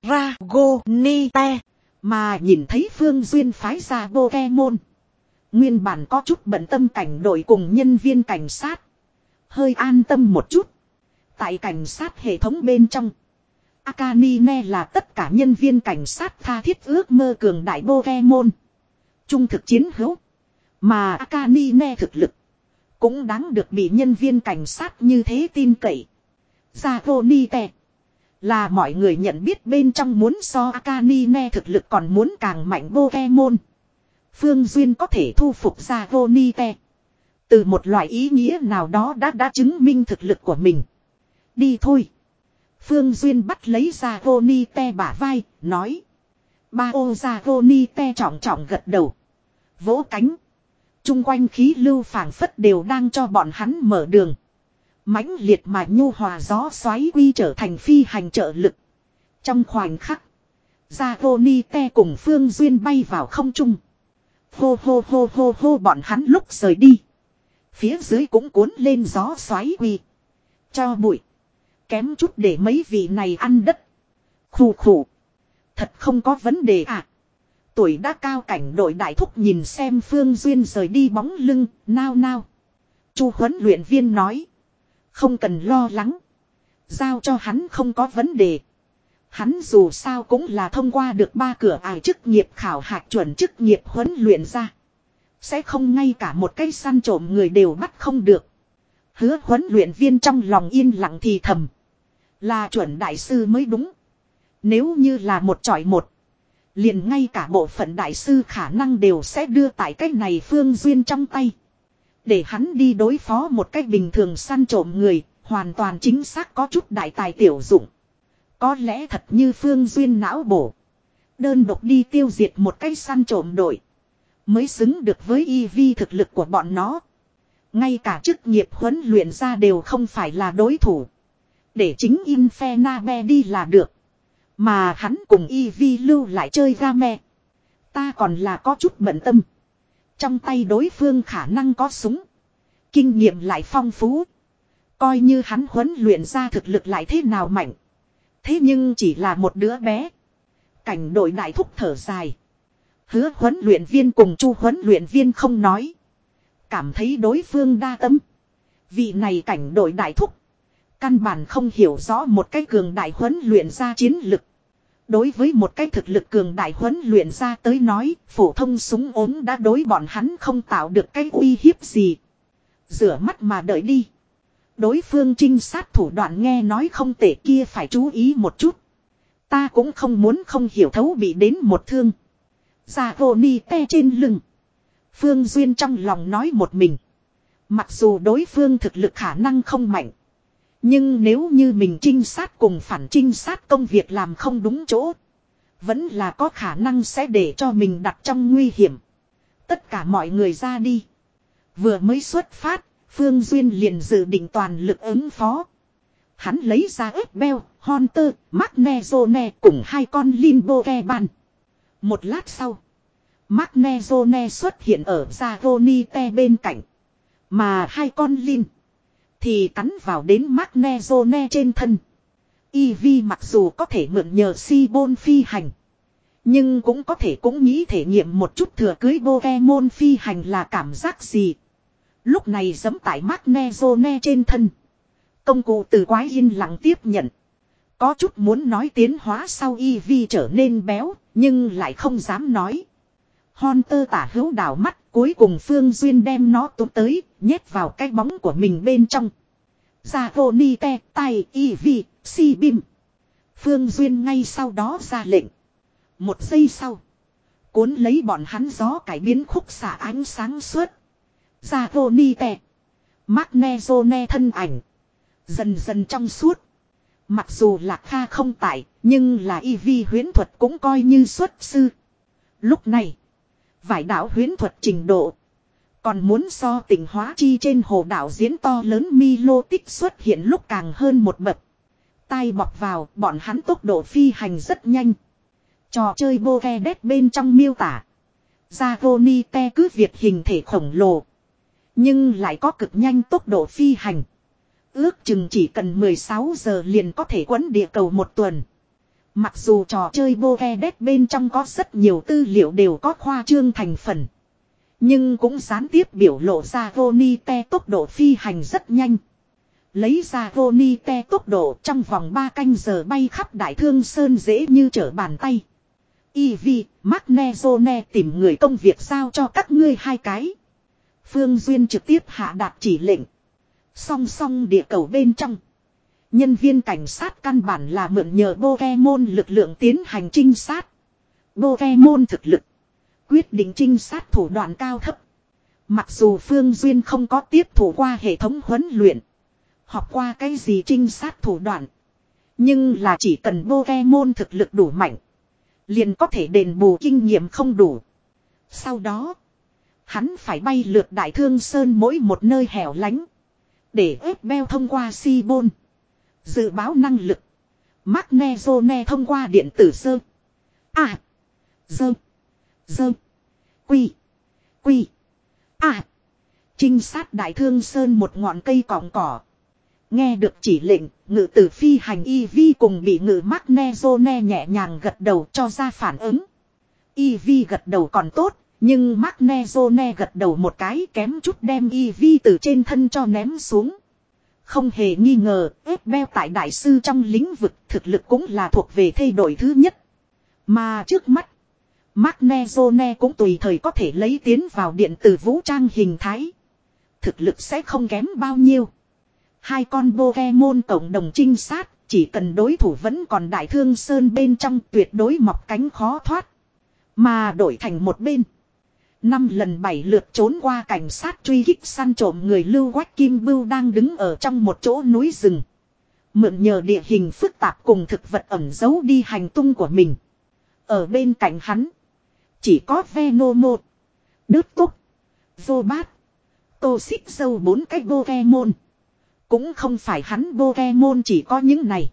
Dragonite. Mà nhìn thấy Phương Duyên phái ra Pokemon. Nguyên bản có chút bận tâm cảnh đội cùng nhân viên cảnh sát. Hơi an tâm một chút. Tại cảnh sát hệ thống bên trong. Akanine là tất cả nhân viên cảnh sát tha thiết ước mơ cường đại Pokemon. Trung thực chiến hữu. Mà Akanine thực lực. Cũng đáng được bị nhân viên cảnh sát như thế tin cậy. Dragonite. Là mọi người nhận biết bên trong muốn so Akanine thực lực còn muốn càng mạnh Pokemon. Phương Duyên có thể thu phục Dragonite. Từ một loại ý nghĩa nào đó đã đã chứng minh thực lực của mình. Đi thôi. Phương Duyên bắt lấy Dragonite bả vai, nói. Ba ô Dragonite trọng trọng gật đầu. Vỗ cánh. Trung quanh khí lưu phảng phất đều đang cho bọn hắn mở đường. Mãnh liệt mà nhu hòa gió xoáy quy trở thành phi hành trợ lực. Trong khoảnh khắc. Dragonite cùng Phương Duyên bay vào không trung. Hô hô hô hô hô bọn hắn lúc rời đi. Phía dưới cũng cuốn lên gió xoáy quy. Cho bụi. Kém chút để mấy vị này ăn đất. Khủ khủ. Thật không có vấn đề à. Tuổi đã cao cảnh đội đại thúc nhìn xem Phương Duyên rời đi bóng lưng, nao nao. Chu huấn luyện viên nói. Không cần lo lắng. Giao cho hắn không có vấn đề. Hắn dù sao cũng là thông qua được ba cửa ải chức nghiệp khảo hạch chuẩn chức nghiệp huấn luyện ra. Sẽ không ngay cả một cái săn trộm người đều bắt không được. Hứa huấn luyện viên trong lòng yên lặng thì thầm. Là chuẩn đại sư mới đúng. Nếu như là một chọi một. Liền ngay cả bộ phận đại sư khả năng đều sẽ đưa tại cách này Phương Duyên trong tay. Để hắn đi đối phó một cách bình thường săn trộm người. Hoàn toàn chính xác có chút đại tài tiểu dụng. Có lẽ thật như Phương Duyên não bổ. Đơn độc đi tiêu diệt một cái săn trộm đội. Mới xứng được với y vi thực lực của bọn nó. Ngay cả chức nghiệp huấn luyện ra đều không phải là đối thủ. Để chính Infernabe đi là được. Mà hắn cùng y vi lưu lại chơi game. Ta còn là có chút bận tâm. Trong tay đối phương khả năng có súng. Kinh nghiệm lại phong phú. Coi như hắn huấn luyện ra thực lực lại thế nào mạnh. Thế nhưng chỉ là một đứa bé. Cảnh đội đại thúc thở dài. Hứa huấn luyện viên cùng Chu huấn luyện viên không nói. Cảm thấy đối phương đa tâm. Vị này cảnh đội đại thúc. Căn bản không hiểu rõ một cái cường đại huấn luyện ra chiến lực. Đối với một cái thực lực cường đại huấn luyện ra tới nói, phổ thông súng ốm đã đối bọn hắn không tạo được cái uy hiếp gì. Rửa mắt mà đợi đi. Đối phương trinh sát thủ đoạn nghe nói không tệ kia phải chú ý một chút. Ta cũng không muốn không hiểu thấu bị đến một thương. Ra vô ni te trên lưng. Phương Duyên trong lòng nói một mình. Mặc dù đối phương thực lực khả năng không mạnh. Nhưng nếu như mình trinh sát cùng phản trinh sát công việc làm không đúng chỗ. Vẫn là có khả năng sẽ để cho mình đặt trong nguy hiểm. Tất cả mọi người ra đi. Vừa mới xuất phát, Phương Duyên liền dự định toàn lực ứng phó. Hắn lấy ra ếp beo, Hunter, Magnezone cùng hai con Limbo Keban. Một lát sau, Magnezone xuất hiện ở Zagonite bên cạnh. Mà hai con Lin thì cắn vào đến Magnezone trên thân. Eevee mặc dù có thể mượn nhờ Sibon phi hành. Nhưng cũng có thể cũng nghĩ thể nghiệm một chút thừa cưới Pokemon phi hành là cảm giác gì. Lúc này giẫm tại Magnezone trên thân. Công cụ từ quái yên lặng tiếp nhận. Có chút muốn nói tiến hóa sau Eevee trở nên béo, nhưng lại không dám nói. Hunter tả hữu đảo mắt, cuối cùng Phương Duyên đem nó túm tới, nhét vào cái bóng của mình bên trong. Zagonite, tay, Eevee, Si-Beam. Phương Duyên ngay sau đó ra lệnh. Một giây sau, cuốn lấy bọn hắn gió cải biến khúc xạ ánh sáng suốt. Zagonite, Magnezone thân ảnh dần dần trong suốt. Mặc dù Lạc Kha không tại, nhưng là Eevee huyễn thuật cũng coi như xuất sư. Lúc này, vải đảo huyễn thuật trình độ còn muốn so tỉnh hóa chi trên hồ đảo diễn to lớn Milo tích xuất hiện lúc càng hơn một bậc. Tai bọc vào, bọn hắn tốc độ phi hành rất nhanh. Trò chơi Pokédex bên trong miêu tả, Zagonite cứ việc hình thể khổng lồ, nhưng lại có cực nhanh tốc độ phi hành. Ước chừng chỉ cần mười sáu giờ liền có thể quấn địa cầu một tuần. Mặc dù trò chơi Pokédex bên trong có rất nhiều tư liệu đều có khoa trương thành phần. Nhưng cũng gián tiếp biểu lộ ra Zagonite tốc độ phi hành rất nhanh. Lấy ra Zagonite tốc độ trong vòng ba canh giờ bay khắp Đại Thương Sơn dễ như trở bàn tay. Eevee, Magnezone tìm người công việc giao cho các ngươi hai cái. Phương Duyên trực tiếp hạ đạt chỉ lệnh. Song song địa cầu bên trong. Nhân viên cảnh sát căn bản là mượn nhờ Pokemon lực lượng tiến hành trinh sát. Pokemon thực lực quyết định trinh sát thủ đoạn cao thấp. Mặc dù Phương Duyên không có tiếp thủ qua hệ thống huấn luyện, học qua cái gì trinh sát thủ đoạn, nhưng là chỉ cần Pokemon thực lực đủ mạnh, liền có thể đền bù kinh nghiệm không đủ. Sau đó, hắn phải bay lượt Đại Thương Sơn mỗi một nơi hẻo lánh, để ép beo thông qua Sibon dự báo năng lực. Magnezone thông qua điện tử sơ. À. Dơ. Dơ. Quy. Quy. À. Trinh sát Đại Thương Sơn một ngọn cây cỏng cỏ. Nghe được chỉ lệnh, ngự tử phi hành Ivy cùng bị ngự Magnezone nhẹ nhàng gật đầu cho ra phản ứng. Ivy gật đầu còn tốt, nhưng Magnezone gật đầu một cái kém chút đem Ivy từ trên thân cho ném xuống. Không hề nghi ngờ, Abel tại đại sư trong lĩnh vực thực lực cũng là thuộc về thay đổi thứ nhất. Mà trước mắt, Magnezone cũng tùy thời có thể lấy tiến vào điện tử vũ trang hình thái. Thực lực sẽ không kém bao nhiêu. Hai con Pokemon cộng đồng trinh sát, chỉ cần đối thủ vẫn còn đại thương sơn bên trong tuyệt đối mọc cánh khó thoát. Mà đổi thành một bên. Năm lần bảy lượt trốn qua cảnh sát truy kích săn trộm người Lưu Quách Kim Bưu đang đứng ở trong một chỗ núi rừng. Mượn nhờ địa hình phức tạp cùng thực vật ẩn giấu đi hành tung của mình. Ở bên cạnh hắn, chỉ có Venomoth, Đứt Túc, Zobat, Tô Xích Dâu bốn cái Pokemon. Cũng không phải hắn Pokemon chỉ có những này,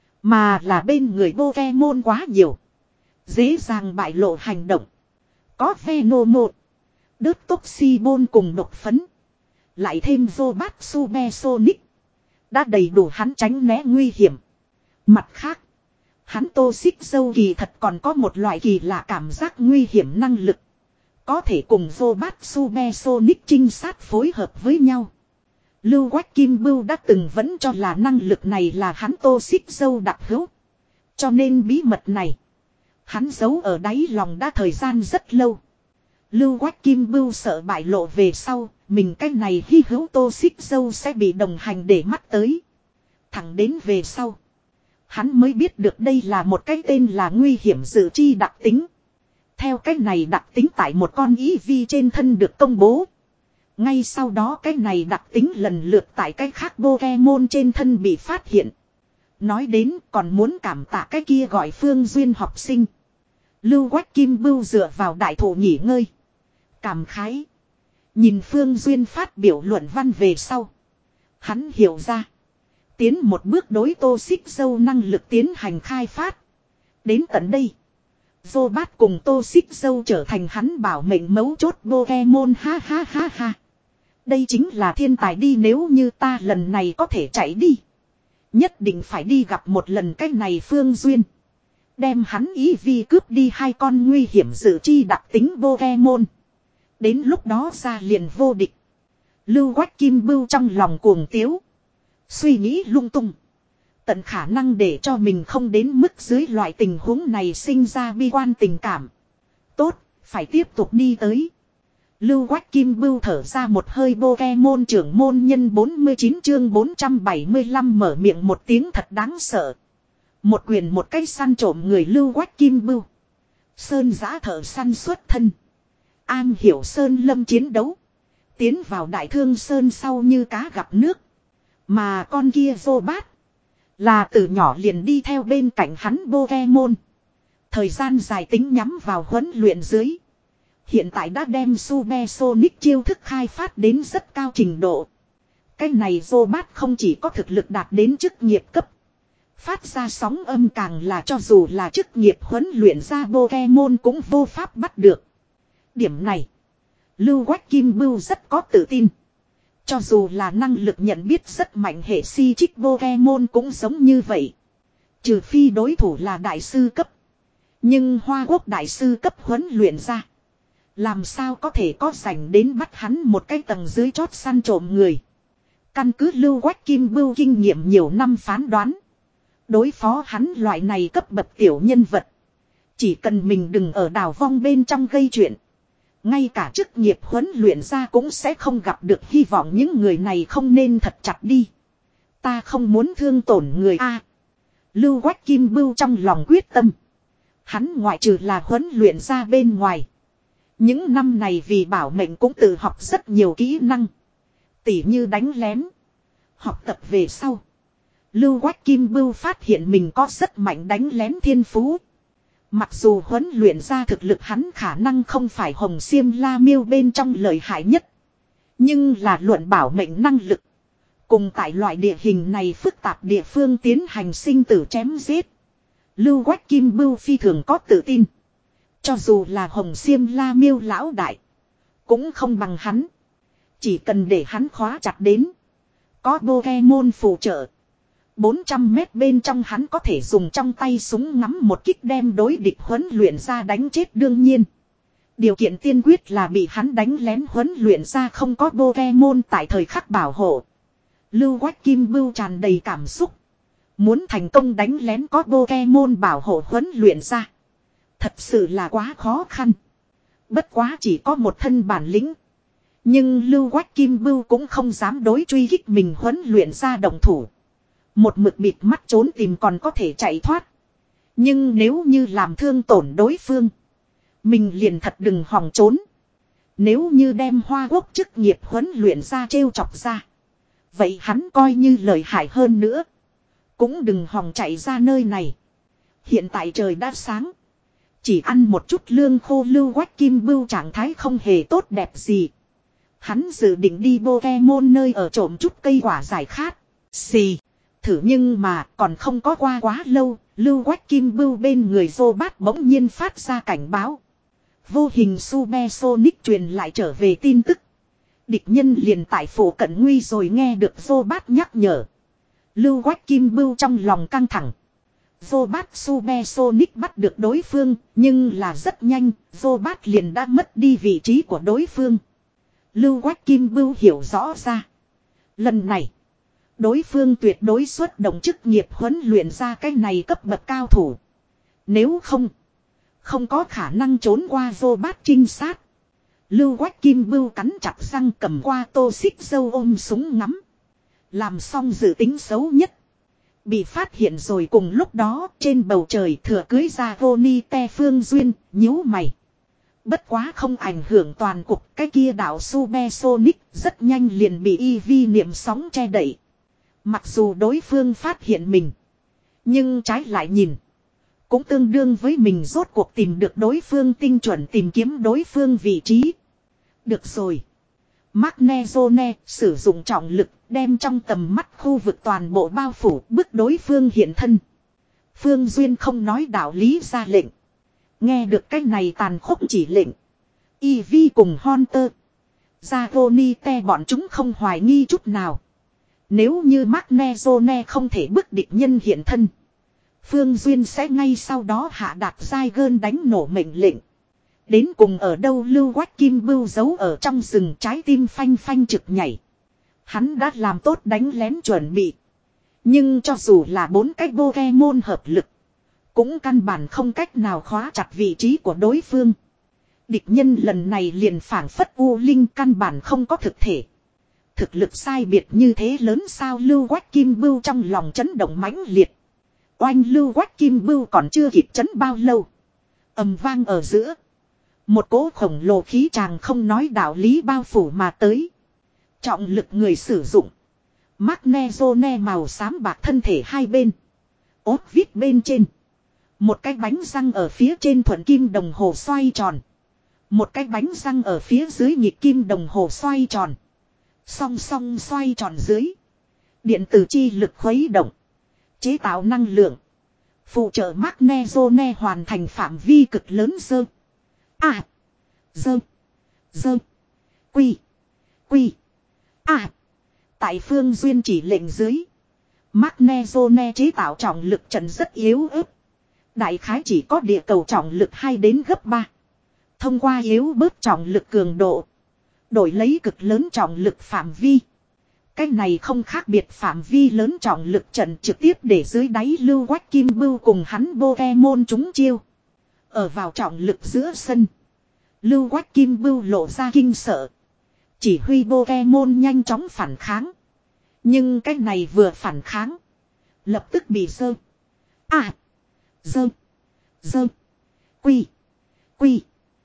mà là bên người Pokemon quá nhiều, dễ dàng bại lộ hành động. Có Venomoth, Đứt Túc Sibon cùng độc phấn, lại thêm Zobat Supersonic, đã đầy đủ hắn tránh né nguy hiểm. Mặt khác, hắn Tô Xích Dâu kỳ thật còn có một loại kỳ lạ cảm giác nguy hiểm năng lực. Có thể cùng Zobat Supersonic trinh sát phối hợp với nhau. Lưu Quách Kim Bưu đã từng vẫn cho là năng lực này là hắn Tô Xích Dâu đặc hữu. Cho nên bí mật này, hắn giấu ở đáy lòng đã thời gian rất lâu. Lưu Quách Kim Bưu sợ bại lộ về sau, mình cái này hy hữu Tô Xích Dâu sẽ bị đồng hành để mắt tới. Thẳng đến về sau, hắn mới biết được đây là một cái tên là nguy hiểm dự chi đặc tính. Theo cái này đặc tính tại một con Eevee trên thân được công bố. Ngay sau đó cái này đặc tính lần lượt tại cái khác Pokemon trên thân bị phát hiện. Nói đến còn muốn cảm tạ cái kia gọi Phương Duyên học sinh. Lưu Quách Kim Bưu dựa vào đại thụ nghỉ ngơi. Cảm khái. Nhìn Phương Duyên phát biểu luận văn về sau. Hắn hiểu ra. Tiến một bước đối Tô Xích Dâu năng lực tiến hành khai phát. Đến tận đây, Zobat cùng Tô Xích Dâu trở thành hắn bảo mệnh mấu chốt Pokemon, ha ha ha ha. Đây chính là thiên tài đi, nếu như ta lần này có thể chạy đi. Nhất định phải đi gặp một lần cái này Phương Duyên. Đem hắn Eevee cướp đi hai con nguy hiểm dự chi đặc tính Pokemon. Đến lúc đó ra liền vô địch. Lưu Quách Kim Bưu trong lòng cuồng tiếu. Suy nghĩ lung tung. Tận khả năng để cho mình không đến mức dưới loại tình huống này sinh ra bi quan tình cảm. Tốt, phải tiếp tục đi tới. Lưu Quách Kim Bưu thở ra một hơi. Pokemon trưởng môn nhân bốn mươi chín chương bốn trăm bảy mươi lăm mở miệng một tiếng thật đáng sợ. Một quyền một cái săn trộm người Lưu Quách Kim Bưu. Sơn giã thợ săn xuất thân. An hiểu sơn lâm chiến đấu. Tiến vào đại thương sơn sau như cá gặp nước. Mà con kia Zobat là từ nhỏ liền đi theo bên cạnh hắn Pokemon. Thời gian dài tính nhắm vào huấn luyện dưới. Hiện tại đã đem Supersonic chiêu thức khai phát đến rất cao trình độ. Cái này Zobat không chỉ có thực lực đạt đến chức nghiệp cấp. Phát ra sóng âm càng là cho dù là chức nghiệp huấn luyện ra Pokemon cũng vô pháp bắt được. Điểm này, Lưu Quách Kim Bưu rất có tự tin. Cho dù là năng lực nhận biết rất mạnh hệ si trích Pokemon cũng giống như vậy. Trừ phi đối thủ là đại sư cấp. Nhưng Hoa Quốc đại sư cấp huấn luyện ra. Làm sao có thể có rảnh đến bắt hắn một cái tầng dưới chót săn trộm người. Căn cứ Lưu Quách Kim Bưu kinh nghiệm nhiều năm phán đoán. Đối phó hắn loại này cấp bậc tiểu nhân vật. Chỉ cần mình đừng ở đào vong bên trong gây chuyện. Ngay cả chức nghiệp huấn luyện ra cũng sẽ không gặp được, hy vọng những người này không nên thật chặt đi. Ta không muốn thương tổn người A. Lưu Quách Kim Bưu trong lòng quyết tâm. Hắn ngoại trừ là huấn luyện ra bên ngoài. Những năm này vì bảo mệnh cũng tự học rất nhiều kỹ năng. Tỉ như đánh lén. Học tập về sau. Lưu Quách Kim Bưu phát hiện mình có rất mạnh đánh lén thiên phú. Mặc dù huấn luyện ra thực lực hắn khả năng không phải Hồng Xiêm La Miêu bên trong lợi hại nhất. Nhưng là luận bảo mệnh năng lực. Cùng tại loại địa hình này phức tạp địa phương tiến hành sinh tử chém giết. Lưu Quách Kim Bưu phi thường có tự tin. Cho dù là Hồng Xiêm La Miêu lão đại. Cũng không bằng hắn. Chỉ cần để hắn khóa chặt đến. Có Pokemon phụ trợ. bốn trăm mét bên trong hắn có thể dùng trong tay súng ngắm một kích đem đối địch huấn luyện ra đánh chết đương nhiên. Điều kiện tiên quyết là bị hắn đánh lén huấn luyện ra không có Pokemon tại thời khắc bảo hộ. Lưu Quách Kim Bưu tràn đầy cảm xúc. Muốn thành công đánh lén có Pokemon bảo hộ huấn luyện ra. Thật sự là quá khó khăn. Bất quá chỉ có một thân bản lĩnh. Nhưng Lưu Quách Kim Bưu cũng không dám đối truy kích mình huấn luyện ra động thủ. Một mực bịt mắt trốn tìm còn có thể chạy thoát. Nhưng nếu như làm thương tổn đối phương. Mình liền thật đừng hòng trốn. Nếu như đem Hoa Quốc chức nghiệp huấn luyện ra trêu chọc ra. Vậy hắn coi như lợi hại hơn nữa. Cũng đừng hòng chạy ra nơi này. Hiện tại trời đã sáng. Chỉ ăn một chút lương khô Lưu Quách Kim Bưu trạng thái không hề tốt đẹp gì. Hắn dự định đi Pokemon nơi ở trộm chút cây quả giải khát. Xì. Thử nhưng mà còn không có qua quá lâu. Lưu Quách Kim Bưu bên người Zobat bỗng nhiên phát ra cảnh báo. Vô hình Supersonic truyền lại trở về tin tức. Địch nhân liền tại phủ cận nguy rồi nghe được Zobat nhắc nhở. Lưu Quách Kim Bưu trong lòng căng thẳng. Zobat Supersonic bắt được đối phương, nhưng là rất nhanh, Zobat liền đã mất đi vị trí của đối phương. Lưu Quách Kim Bưu hiểu rõ ra. Lần này, đối phương tuyệt đối xuất động chức nghiệp huấn luyện ra cái này cấp bậc cao thủ. Nếu không, không có khả năng trốn qua Zobat trinh sát. Lưu Quách Kim Bưu cắn chặt răng cầm qua tô xích dâu ôm súng ngắm. Làm xong dự tính xấu nhất. Bị phát hiện rồi cùng lúc đó trên bầu trời thừa cưới ra Roni te Phương Duyên, nhíu mày. Bất quá không ảnh hưởng toàn cục cái kia đạo Supersonic rất nhanh liền bị y vi niệm sóng che đậy. Mặc dù đối phương phát hiện mình. Nhưng trái lại nhìn. Cũng tương đương với mình rốt cuộc tìm được đối phương tinh chuẩn tìm kiếm đối phương vị trí. Được rồi. Magnezone sử dụng trọng lực đem trong tầm mắt khu vực toàn bộ bao phủ bức đối phương hiện thân. Phương Duyên không nói đạo lý ra lệnh. Nghe được cái này tàn khốc chỉ lệnh. Eevee cùng Hunter. Zagonite bọn chúng không hoài nghi chút nào. Nếu như Magnezone không thể bức địch nhân hiện thân. Phương Duyên sẽ ngay sau đó hạ đạt Zygon đánh nổ mệnh lệnh. Đến cùng ở đâu Lưu Quách Kim Bưu giấu ở trong rừng trái tim phanh phanh trực nhảy. Hắn đã làm tốt đánh lén chuẩn bị. Nhưng cho dù là bốn cái Pokemon hợp lực. Cũng căn bản không cách nào khóa chặt vị trí của đối phương. Địch nhân lần này liền phản phất U Linh căn bản không có thực thể. Thực lực sai biệt như thế lớn sao Lưu Quách Kim Bưu trong lòng chấn động mãnh liệt. Oanh Lưu Quách Kim Bưu còn chưa kịp chấn bao lâu. Ầm vang ở giữa. Một cỗ khổng lồ khí tràng không nói đạo lý bao phủ mà tới. Trọng lực người sử dụng. Magnezone màu xám bạc thân thể hai bên. Ốt vít bên trên. Một cái bánh răng ở phía trên thuận kim đồng hồ xoay tròn. Một cái bánh răng ở phía dưới nhịp kim đồng hồ xoay tròn. Song song xoay tròn dưới. Điện tử chi lực khuấy động. Chế tạo năng lượng. Phụ trợ Magnezone hoàn thành phạm vi cực lớn dơ. À. Dơ. Dơ. Quy. Quy. À. Tại Phương Duyên chỉ lệnh dưới. Magnezone chế tạo trọng lực trận rất yếu ớt. Đại khái chỉ có địa cầu trọng lực hai đến gấp ba. Thông qua yếu bớt trọng lực cường độ. Đổi lấy cực lớn trọng lực phạm vi. Cái này không khác biệt phạm vi lớn trọng lực trận trực tiếp để dưới đáy Lưu Quách Kim Bưu cùng hắn Pokemon trúng chiêu. Ở vào trọng lực giữa sân. Lưu Quách Kim Bưu lộ ra kinh sợ. Chỉ huy Pokemon nhanh chóng phản kháng. Nhưng cái này vừa phản kháng. Lập tức bị dơ. À. Dơ. Dơ. Quy. Quy.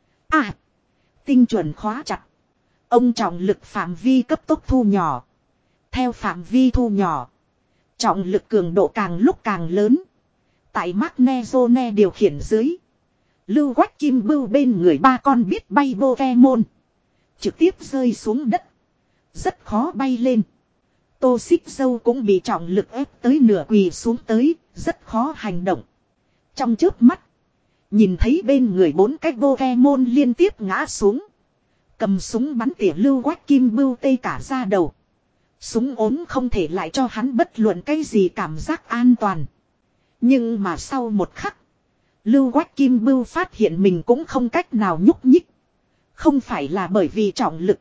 À. Tinh chuẩn khóa chặt. Ông trọng lực phạm vi cấp tốc thu nhỏ. Theo phạm vi thu nhỏ. Trọng lực cường độ càng lúc càng lớn. Tại Magnezone điều khiển dưới. Lưu Quách Kim Bưu bên người ba con biết bay Pokemon. Trực tiếp rơi xuống đất. Rất khó bay lên. Tô xích dâu cũng bị trọng lực ép tới nửa quỳ xuống tới. Rất khó hành động. Trong chớp mắt. Nhìn thấy bên người bốn cái Pokemon liên tiếp ngã xuống. Cầm súng bắn tỉa Lưu Quách Kim Bưu tê cả ra đầu. Súng ốm không thể lại cho hắn bất luận cái gì cảm giác an toàn. Nhưng mà sau một khắc. Lưu Quách Kim Bưu phát hiện mình cũng không cách nào nhúc nhích. Không phải là bởi vì trọng lực.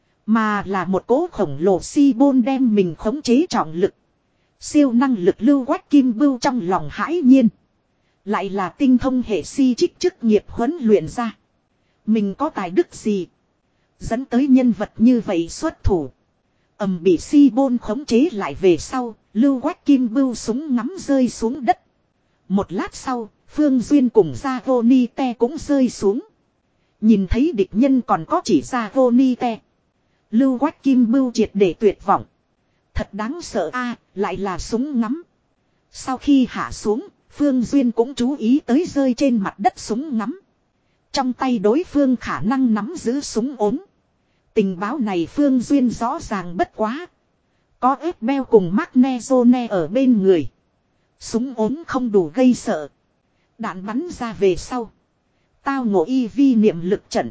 Mà là một cỗ khổng lồ si bôn đem mình khống chế trọng lực. Siêu năng lực Lưu Quách Kim Bưu trong lòng hãi nhiên. Lại là tinh thông hệ si trích chức nghiệp huấn luyện ra. Mình có tài đức gì? Dẫn tới nhân vật như vậy xuất thủ. Ầm bị si bôn khống chế lại về sau. Lưu Quách Kim Bưu súng ngắm rơi xuống đất. Một lát sau, Phương Duyên cùng ra vô ni te cũng rơi xuống. Nhìn thấy địch nhân còn có chỉ ra vô ni te. Lưu Quách Kim Bưu triệt để tuyệt vọng. Thật đáng sợ a, lại là súng ngắm. Sau khi hạ xuống, Phương Duyên cũng chú ý tới rơi trên mặt đất súng ngắm. Trong tay đối phương khả năng nắm giữ súng ốm. Tình báo này Phương Duyên rõ ràng bất quá. Có ép beo cùng Magnezone ở bên người. Súng ốm không đủ gây sợ. Đạn bắn ra về sau. Tao ngộ y vi niệm lực trận.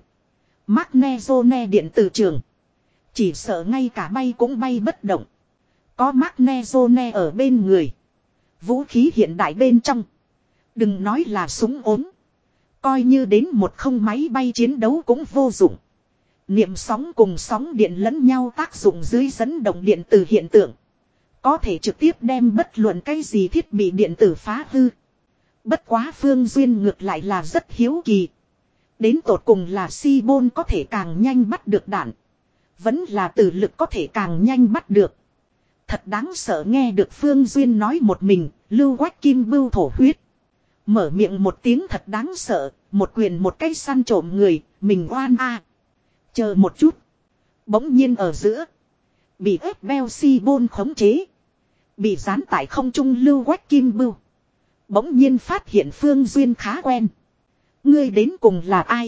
Magnezone điện từ trường. Chỉ sợ ngay cả bay cũng bay bất động. Có Magnezone ở bên người. Vũ khí hiện đại bên trong. Đừng nói là súng ốm. Coi như đến một không máy bay chiến đấu cũng vô dụng. Niệm sóng cùng sóng điện lẫn nhau tác dụng dưới dẫn động điện từ hiện tượng. Có thể trực tiếp đem bất luận cái gì thiết bị điện tử phá hư. Bất quá Phương Duyên ngược lại là rất hiếu kỳ. Đến tột cùng là si bôn có thể càng nhanh bắt được đạn. Vẫn là từ lực có thể càng nhanh bắt được. Thật đáng sợ nghe được Phương Duyên nói một mình, Lưu Quách Kim Bưu thổ huyết. Mở miệng một tiếng thật đáng sợ, một quyền một cái săn trộm người, mình oan a. Chờ một chút. Bỗng nhiên ở giữa. Bị ép beo si bôn khống chế. Bị dán tại không trung Lưu Quách Kim Bưu. Bỗng nhiên phát hiện Phương Duyên khá quen. Ngươi đến cùng là ai?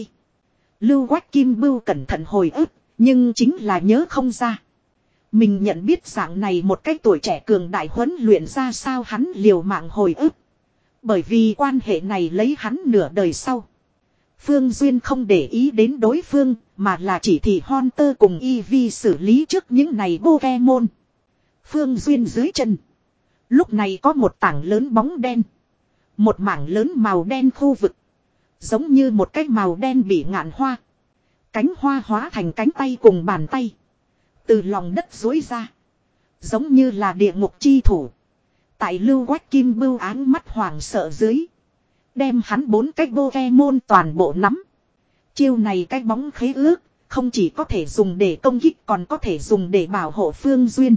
Lưu Quách Kim Bưu cẩn thận hồi ức, nhưng chính là nhớ không ra. Mình nhận biết dạng này một cái tuổi trẻ cường đại huấn luyện ra sao hắn liều mạng hồi ức. Bởi vì quan hệ này lấy hắn nửa đời sau. Phương Duyên không để ý đến đối phương, mà là chỉ thị Hunter cùng Eevee xử lý trước những này Pokemon. Phương Duyên dưới chân. Lúc này có một tảng lớn bóng đen. Một mảng lớn màu đen khu vực. Giống như một cái màu đen bị ngạn hoa. Cánh hoa hóa thành cánh tay cùng bàn tay. Từ lòng đất dối ra. Giống như là địa ngục chi thủ. Tại Lưu Quách Kim Bưu áng mắt hoàng sợ dưới. Đem hắn bốn cái Pokemon toàn bộ nắm. Chiêu này cái bóng khế ước. Không chỉ có thể dùng để công kích còn có thể dùng để bảo hộ Phương Duyên.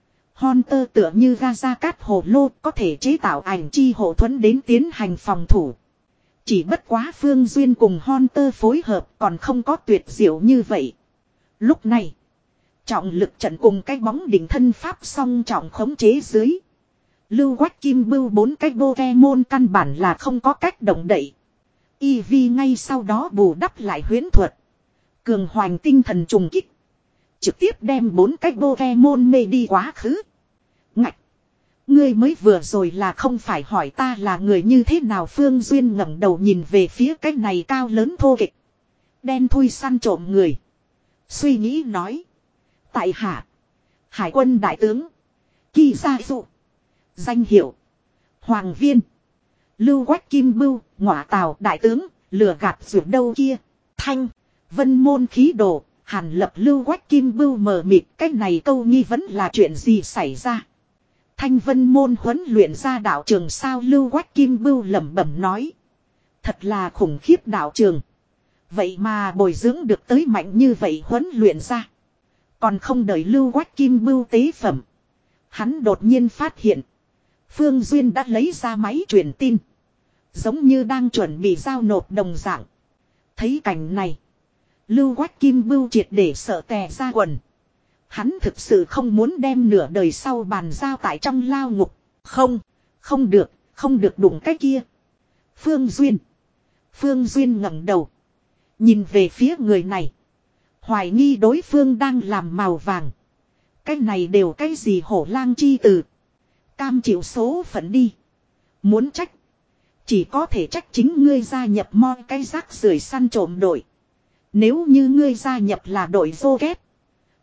Hunter tựa như ra ra cát hồ lô có thể chế tạo ảnh chi hộ thuẫn đến tiến hành phòng thủ. Chỉ bất quá Phương Duyên cùng Hunter phối hợp còn không có tuyệt diệu như vậy. Lúc này, trọng lực trận cùng cái bóng đỉnh thân pháp song trọng khống chế dưới. Lưu Quách Kim Bưu bốn cái Pokemon căn bản là không có cách động đậy. Eevee ngay sau đó bù đắp lại huyễn thuật. Cường hoành tinh thần trùng kích. Trực tiếp đem bốn cái Pokemon mê đi quá khứ. Ngạch! Ngươi mới vừa rồi là không phải hỏi ta là người như thế nào. Phương Duyên ngẩng đầu nhìn về phía cái này cao lớn thô kịch. Đen thui săn trộm người. Suy nghĩ nói. Tại hạ. Hải quân đại tướng. Kỳ gia dụ. Danh hiệu. Hoàng viên. Lưu Quách Kim Bưu. Ngọa Tào đại tướng. Lừa gạt ruột đâu kia. Thanh. Vân môn khí đồ. Hàn Lập Lưu Quách Kim Bưu mờ mịt. Cái này câu nghi vấn là chuyện gì xảy ra. Thanh Vân môn huấn luyện ra đạo trường sao. Lưu Quách Kim Bưu lẩm bẩm nói. Thật là khủng khiếp đạo trường. Vậy mà bồi dưỡng được tới mạnh như vậy huấn luyện ra. Còn không đợi Lưu Quách Kim Bưu tế phẩm. Hắn đột nhiên phát hiện. Phương Duyên đã lấy ra máy truyền tin. Giống như đang chuẩn bị giao nộp đồng dạng. Thấy cảnh này. Lưu Quách Kim Bưu triệt để sợ tè ra quần. Hắn thực sự không muốn đem nửa đời sau bàn giao tại trong lao ngục. Không, không được, không được đụng cái kia. Phương Duyên. Phương Duyên ngẩng đầu. Nhìn về phía người này. Hoài nghi đối phương đang làm màu vàng. Cái này đều cái gì hổ lang chi từ. Cam chịu số phận đi. Muốn trách. Chỉ có thể trách chính ngươi gia nhập moi cái rác rưởi săn trộm đội. Nếu như ngươi gia nhập là đội Rocket.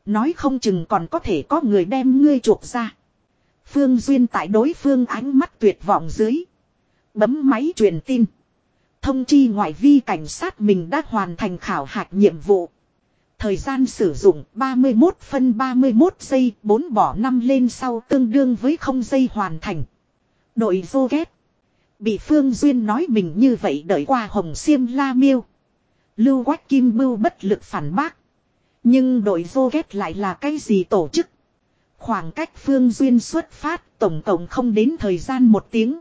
Nói không chừng còn có thể có người đem ngươi chuộc ra. Phương Duyên tại đối phương ánh mắt tuyệt vọng dưới. Bấm máy truyền tin. Thông chi ngoại vi cảnh sát mình đã hoàn thành khảo hạch nhiệm vụ. Thời gian sử dụng ba mươi mốt phân ba mươi mốt giây, bốn bỏ năm lên sau tương đương với không giây hoàn thành. Đội vô ghét. Bị Phương Duyên nói mình như vậy đợi qua Hồng Xiêm La Miêu. Lưu Quách Kim Bưu bất lực phản bác. Nhưng đội vô ghét lại là cái gì tổ chức? Khoảng cách Phương Duyên xuất phát tổng cộng không đến thời gian một tiếng.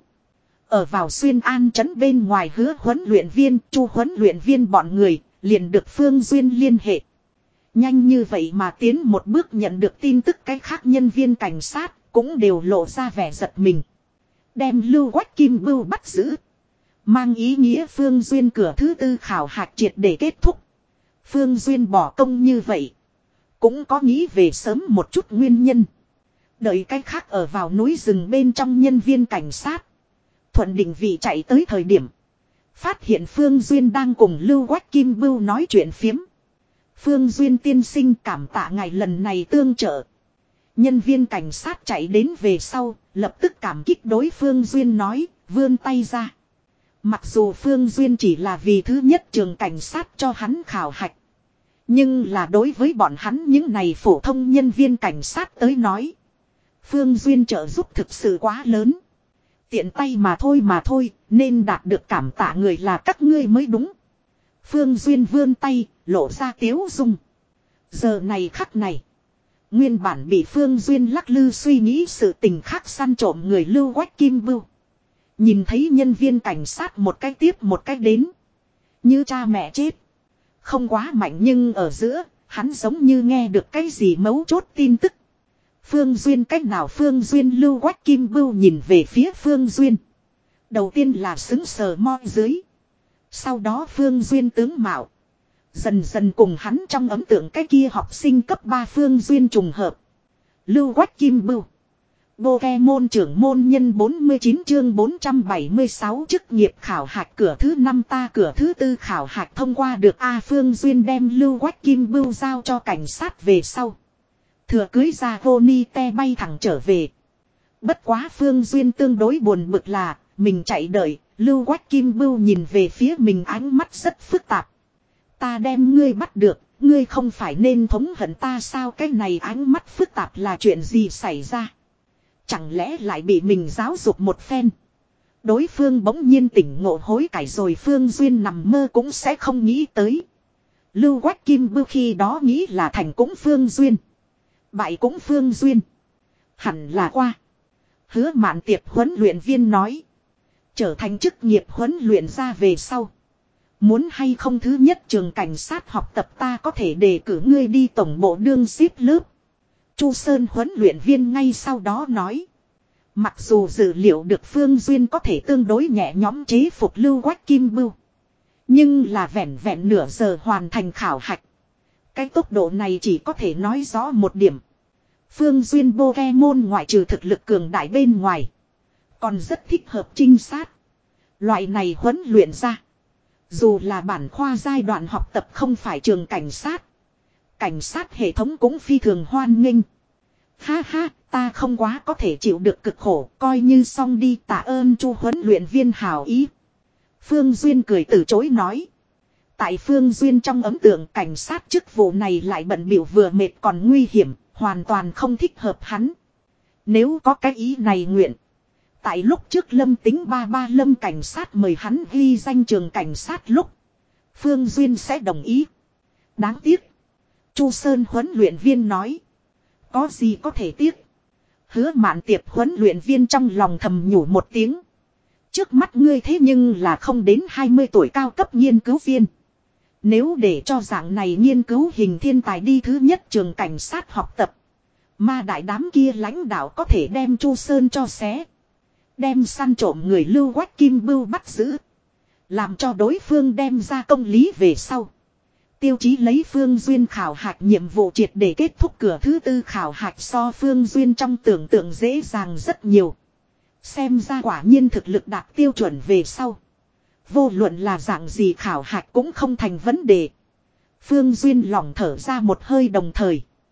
Ở vào Xuyên An trấn bên ngoài Hứa huấn luyện viên, Chu huấn luyện viên bọn người liền được Phương Duyên liên hệ. Nhanh như vậy mà tiến một bước nhận được tin tức, cái khác nhân viên cảnh sát cũng đều lộ ra vẻ giật mình. Đem Lưu Quách Kim Bưu bắt giữ. Mang ý nghĩa Phương Duyên cửa thứ tư khảo hạch triệt để kết thúc. Phương Duyên bỏ công như vậy. Cũng có nghĩ về sớm một chút nguyên nhân. Đợi cái khác ở vào núi rừng bên trong nhân viên cảnh sát. Thuận định vị chạy tới thời điểm. Phát hiện Phương Duyên đang cùng Lưu Quách Kim Bưu nói chuyện phiếm. Phương Duyên tiên sinh cảm tạ ngài lần này tương trợ. Nhân viên cảnh sát chạy đến về sau, lập tức cảm kích đối Phương Duyên nói, vươn tay ra. Mặc dù Phương Duyên chỉ là vì thứ nhất trường cảnh sát cho hắn khảo hạch. Nhưng là đối với bọn hắn những này phổ thông nhân viên cảnh sát tới nói. Phương Duyên trợ giúp thực sự quá lớn. Tiện tay mà thôi mà thôi, nên đạt được cảm tạ người là các ngươi mới đúng. Phương Duyên vươn tay, lộ ra tiếu dung. Giờ này khắc này. Nguyên bản bị Phương Duyên lắc lư suy nghĩ sự tình khác săn trộm người Lưu Quách Kim Bưu. Nhìn thấy nhân viên cảnh sát một cái tiếp một cái đến. Như cha mẹ chết. Không quá mạnh nhưng ở giữa, hắn giống như nghe được cái gì mấu chốt tin tức. Phương Duyên cách nào Phương Duyên Lưu Quách Kim Bưu nhìn về phía Phương Duyên. Đầu tiên là xứng sờ mo dưới. Sau đó Phương Duyên tướng mạo. Dần dần cùng hắn trong ấn tượng cái kia học sinh cấp ba Phương Duyên trùng hợp. Lưu Quách Kim Bưu. Pokemon trưởng môn nhân bốn mươi chín chương bốn trăm bảy mươi sáu chức nghiệp khảo hạch cửa thứ năm ta cửa thứ tư khảo hạch thông qua được A Phương Duyên đem Lưu Quách Kim Bưu giao cho cảnh sát về sau. Thừa cưới ra Voni te bay thẳng trở về. Bất quá Phương Duyên tương đối buồn bực là mình chạy đợi, Lưu Quách Kim Bưu nhìn về phía mình ánh mắt rất phức tạp. Ta đem ngươi bắt được, ngươi không phải nên thống hận ta sao? Cái này ánh mắt phức tạp là chuyện gì xảy ra? Chẳng lẽ lại bị mình giáo dục một phen? Đối phương bỗng nhiên tỉnh ngộ hối cải rồi Phương Duyên nằm mơ cũng sẽ không nghĩ tới. Lưu Quách Kim Bưu khi đó nghĩ là thành cũng Phương Duyên. Bại cũng Phương Duyên. Hẳn là qua. Hứa Mạn Tiệp huấn luyện viên nói. Trở thành chức nghiệp huấn luyện ra về sau. Muốn hay không thứ nhất trường cảnh sát học tập ta có thể đề cử ngươi đi tổng bộ đương ship lớp. Chu Sơn huấn luyện viên ngay sau đó nói. Mặc dù dự liệu được Phương Duyên có thể tương đối nhẹ nhõm chế phục Lưu Quách Kim Bưu. Nhưng là vẹn vẹn nửa giờ hoàn thành khảo hạch. Cái tốc độ này chỉ có thể nói rõ một điểm. Phương Duyên Pokemon ngoại trừ thực lực cường đại bên ngoài. Còn rất thích hợp trinh sát. Loại này huấn luyện ra. Dù là bản khoa giai đoạn học tập không phải trường cảnh sát. Cảnh sát hệ thống cũng phi thường hoan nghênh. Ha ha, ta không quá có thể chịu được cực khổ, coi như xong đi tạ ơn Chu huấn luyện viên hảo ý. Phương Duyên cười từ chối nói. Tại Phương Duyên trong ấn tượng cảnh sát chức vụ này lại bận bịu vừa mệt còn nguy hiểm, hoàn toàn không thích hợp hắn. Nếu có cái ý này nguyện. Tại lúc trước Lâm Tính ba ba Lâm cảnh sát mời hắn ghi danh trường cảnh sát lúc. Phương Duyên sẽ đồng ý. Đáng tiếc. Chu Sơn huấn luyện viên nói. Có gì có thể tiếc. Hứa Mạn Tiệp huấn luyện viên trong lòng thầm nhủ một tiếng. Trước mắt ngươi thế nhưng là không đến hai mươi tuổi cao cấp nghiên cứu viên. Nếu để cho dạng này nghiên cứu hình thiên tài đi thứ nhất trường cảnh sát học tập. Mà đại đám kia lãnh đạo có thể đem Chu Sơn cho xé. Đem săn trộm người Lưu Quách Kim Bưu bắt giữ. Làm cho đối phương đem ra công lý về sau. Tiêu chí lấy Phương Duyên khảo hạch nhiệm vụ triệt để kết thúc cửa thứ tư khảo hạch so Phương Duyên trong tưởng tượng dễ dàng rất nhiều. Xem ra quả nhiên thực lực đạt tiêu chuẩn về sau. Vô luận là dạng gì khảo hạch cũng không thành vấn đề. Phương Duyên lỏng thở ra một hơi đồng thời.